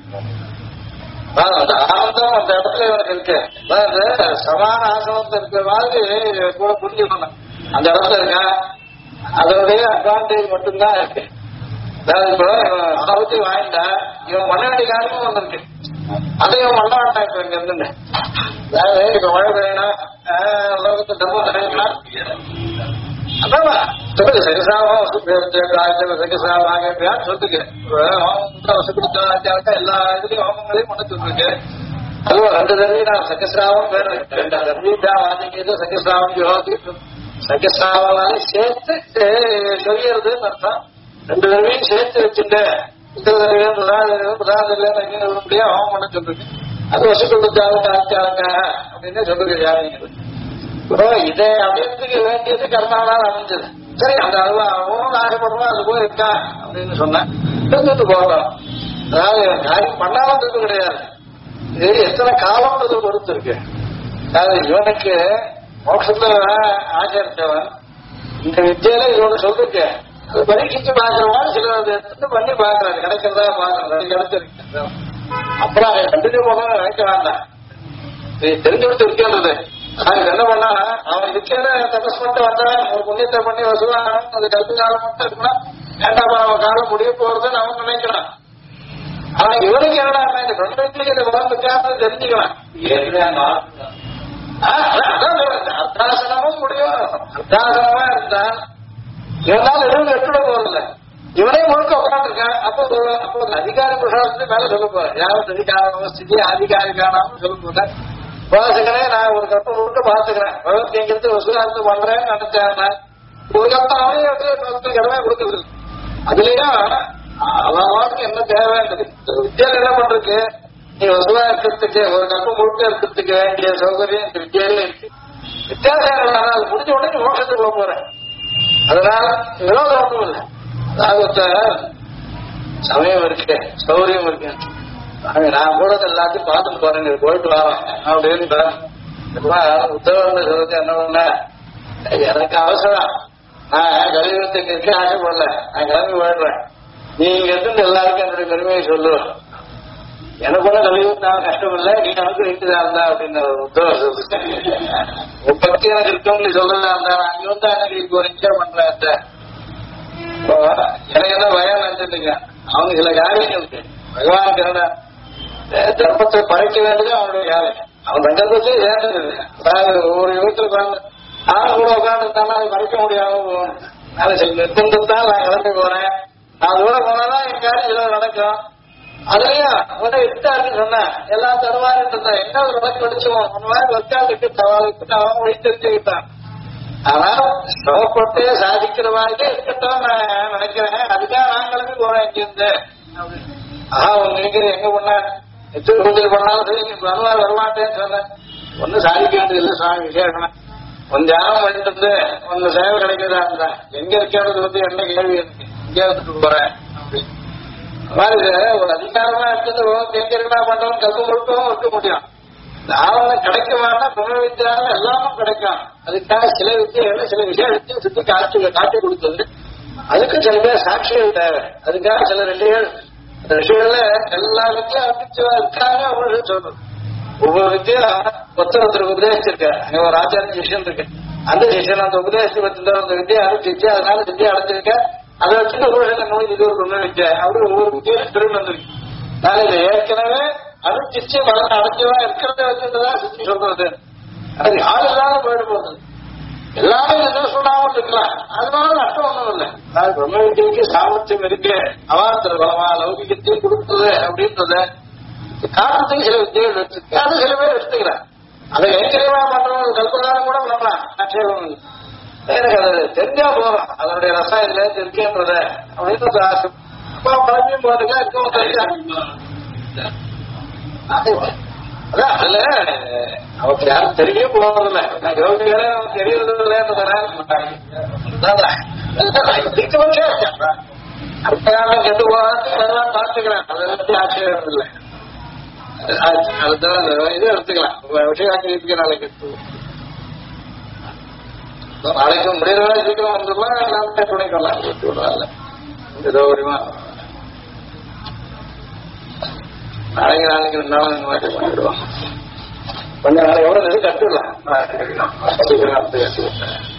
ஆனந்தம் அந்த இடத்துல இவருக்கு இருக்கு. அதாவது சமான ஆசனத்தில் இருக்கிற மாதிரி கூட புரிஞ்சுக்கணும். அந்த இடத்துல இருக்கா அதனுடைய அட்வான்டேஜ் மட்டும்தான் இருக்கு. அதாவது இப்போ அறுபத்தி வாங்கிட்டா இவன் மண்ணாடி காரணமும் வந்திருக்கு, அதையும் பண்ண வேண்டாம். இப்ப இங்க இருந்து அதாவது இப்ப மழை பெய்யணும் லோகத்தை தர்மம் தடையலாம் அதான் சொல்லுங்க. சகசாவம் சகசாவாக சொல்லுங்க. வசப்படுத்தாக்கா எல்லா இதுலயும் ஹோமங்களையும் பண்ண சொல்லிருக்கு. அதுவும் 2 தடவை நான் சகசிராவம் வேற 2 தடவை சகசிராவம் யோகி சகசிராவாலே சேர்த்து சொல்லிடுறதுன்னு அர்த்தம். 2 தடவையும் சேர்த்து வச்சுட்டு இந்த தடவையா ஹோமம் பண்ண சொல்லிருக்கு. அது வசப்படுத்தாக்க அப்படின்னு சொல்லுங்க. இதை அடையத்துக்கு வேண்டியது கர்மாவால் அமைஞ்சது. சரி அந்த அவனும் ஆசைப்படுறோம் அது போய் இருக்கா அப்படின்னு சொன்னேன். இருந்துட்டு போகலாம். அதாவது காரியம் பண்ணாமன்றது கிடையாது, இது எத்தனை காலம்ன்றது பொறுத்து இருக்கு. அதாவது இவனுக்கு மோட்சத்துல ஆச்சரித்தவன் இந்த வித்தியில இவனு சொல்லிருக்கு. அது பரீட்சிச்சு பாக்குறவன் சில எடுத்து பண்ணி பாக்குறாரு, கிடைக்கிறதா பாக்குறது கிடைச்சிருக்கு. அப்புறம் அதை கண்டினியூ பண்ண நினைக்க வேண்டாம். தெரிஞ்சு விட்டு இருக்கின்றது. அதுக்கு என்ன பண்ணா அவன் இருக்கிற தபஸ் மட்டும் வந்தான் ஒரு புண்ணியத்தை பண்ணி வசுவான் அது கல்வி காலம் மட்டும் இருக்கலாம். வேண்டாம் அவன் காலம் முடிய போறதுன்னு அவன் நினைக்கிறான். ஆனா இவனுக்கு என்னடா இந்த பிரம்மத்துக்கு உடம்புக்காக தெரிஞ்சுக்கலாம். அர்த்தாசனமும் முடியும். அர்த்தாசனமா இருந்தா இவனால எதுவும் எட்டுட போறதில்ல. இவனே முழுக்க உட்காந்துருக்கான். அப்போ அதிகாரி புருஷாரத்துக்கு மேல சொல்ல போறேன். யாரும் அதிகார ஸ்திதி அதிகாரிக்கானாலும் சொல்ல போறேன். உபாசகனே நான் ஒரு கட்டம் முழுக்க பாத்துக்கிறேன். பகவத்கீங்கிறது வசூலாத்து பண்றேன்னு நினைச்சேன். ஒரு கட்டம் அவனே கடமை கொடுக்குறது. அதுலயும் அவனுக்கு என்ன தேவைன்றது வித்தியால என்ன பண்றதுக்கு நீ வசூலா இருக்கிறதுக்கு ஒரு கட்டம் முழுக்க இருக்கிறதுக்கு வேண்டிய சௌகரியம் இந்த வித்தியாலே இருக்கு. வித்தியாசங்கள் அது முடிஞ்ச உடனே மோட்சத்துக்கு போக போறேன். அதனால விரோதம் ஒன்றும் இல்லை. அதாவது சமயம் இருக்கு, சௌரியம் இருக்கு. நான் கூட எல்லாத்தையும் பார்த்துட்டு போறேன், போயிட்டு வரோம் அப்படின்னு உத்தரவு சொல்றது என்ன பண்ண, எனக்கு அவசரம், நான் கலியுகத்துக்கு இருக்க ஆசைப்படல, நான் கிளம்பி போயிடுறேன், நீ இங்க இருந்து எல்லாருக்கும் என்னுடைய பெருமையை சொல்லு, எனக்கு கூட கலியுகத்தான் கஷ்டம் இல்லை, நீ நமக்கு இருக்குதா இருந்தா அப்படின்னு உத்தரவு சொல்லுங்க. பக்தி எனக்கு இருக்கவங்களுக்கு சொல்லலாம் இருந்தா அங்க வந்து எனக்கு இப்போ ஒரு நிச்சயம் பண்றேன். எனக்கு என்ன பயம் நினைச்சிருக்கீங்க, அவங்க சில காரியங்கள் இருக்கு. பகவான் கருணா தர்மத்தை படைக்க வேண்டியது அவனுடைய காரியம். அவன் சங்கல்பத்தை ஏறது அதாவது ஒவ்வொரு யுகத்துல உட்காந்து நான் கூட உட்காந்துருந்தாலும் அதை மறைக்க முடியாம போகணும். நான் சில நிர்பந்தத்தான் நான் கிளம்பி போறேன், நான் தூரம் போனாதான் என் காரியம் ஏதோ நடக்கும். அதுலயும் உடனே இருட்டா இருக்கு சொன்னேன், எல்லாம் தருவாரு இருந்தேன், என்ன ஒரு விளக்கு வெடிச்சுவோம் அந்த மாதிரி வச்சாலுக்கு தவாலுக்கு அவன் மொழி தெரிஞ்சுக்கிட்டான். ஆனால் சிரமப்பட்டு சாதிக்கிற மாதிரி இருக்கட்டும் நான் நினைக்கிறேன். அதுக்காக நான் கிளம்பி போறேன் இங்கிருந்து. உங்க நினைக்கிற எங்க பண்ண எத்தனை பூஜை பண்ணாலும் சரி நீ வருவார் வரமாட்டேன்னு சொன்னேன். ஒன்னும் சாதிக்க வேண்டியது இல்லை சுவாமி, விசேஷம் கொஞ்சம் தியானம் பண்ணிட்டு இருந்து ஒன்னு சேவை கிடைக்கிறதா இருந்தா எங்க இருக்கிறது வந்து என்ன கேள்வி இருக்கு, இங்கே வந்துட்டு போறேன் அப்படின்னு மாதிரி ஒரு அதிகாரமா இருக்கிறது கேட்கறா பண்றவங்க கல்வி முழுக்கவும் இருக்க முடியும். தாவணம் கிடைக்குமானா பிரம்ம வித்தியால எல்லாமும் கிடைக்கும். அதுக்காக சில வித்தியால சில விஷயத்தையும் சுத்தி காட்டி கொடுத்தது. அதுக்கு சில பேர் சாட்சிகள் தேவை. அதுக்காக சில ரிஷிகள்ல எல்லா வித்தியும் அபிச்சுவா இருக்காங்க அப்படின்னு சொல்றது. ஒவ்வொரு வித்தியா ஒருத்தருக்கு உபதேசிச்சிருக்காரு. அங்க ஒரு ஆச்சாரிய சிஷியன் இருக்கு, அந்த சிஷியன் அந்த உபதேசத்தை வச்சிருந்த அந்த வித்தியை அனுப்பிச்சு அதனால வித்தியை அடைஞ்சிருக்க. அதை வச்சுட்டு ஒரு நோய் இது ஒரு பிரம்ம வித்தியா அப்படி ஒவ்வொரு வித்தியும் திரும்ப வந்திருக்கு. நான் இதை ஏற்கனவே அனுப்பிச்சு பலன் அடைஞ்சவா இருக்கிறத வச்சுட்டுதான் சுத்தி சொல்றது. அது யாரு இல்லாம போயிட்டு போகுது. எல்லாமே எதுவும் சொல்லாம இருக்கலாம், அதனால நஷ்டம் ஒண்ணும் இல்லை. நான் பிரம்ம வித்தியக்கு சாமர்த்தியம் இருக்கு, அவார்த்தர் பலமா லௌகிகத்தையும் கொடுத்தது அப்படின்றத காரணத்துக்கு சில வித்தியர்கள் வச்சிருக்கு. அது சில பேர் எடுத்துக்கிறேன். அதை கைங்கரியமா பண்றவங்க கல்பனாலும் கூட பண்ணலாம், ஆட்சேபம் இல்லை. எனக்கு அது தெரிஞ்சா போறோம் அதனுடைய ரசம் இல்லை தெரிஞ்சேன்றத அப்படின்னு ஆசை. அப்பா பழமையும் போறதுக்கா இருக்கவும் தெரியா அதான் அதுல அவருக்கு யாரும் தெரிய போறதில்ல. நான் யோகிகளே அவன் தெரியறது இல்லைன்றதுனால அடுத்த காலம் கெட்டு போகாது அதெல்லாம் பார்த்துக்கிறேன். அதை பத்தி ஆச்சரியம் இல்லை. அதுதான் இது எடுத்துக்கலாம். விஷயாச்சரியத்துக்கு நாளைக்கு நாளைக்கு முடியறதா சீக்கிரம் வந்துடலாம், நாளைக்கு துணைக்கலாம் விட்டுவிடல ஏதோ ஒருமா நாளைக்கு 2 நாள் இந்த மாதிரி பண்ணிடுவோம். கொஞ்சம் நாளைக்கு எவ்வளவு கட்டுடலாம்.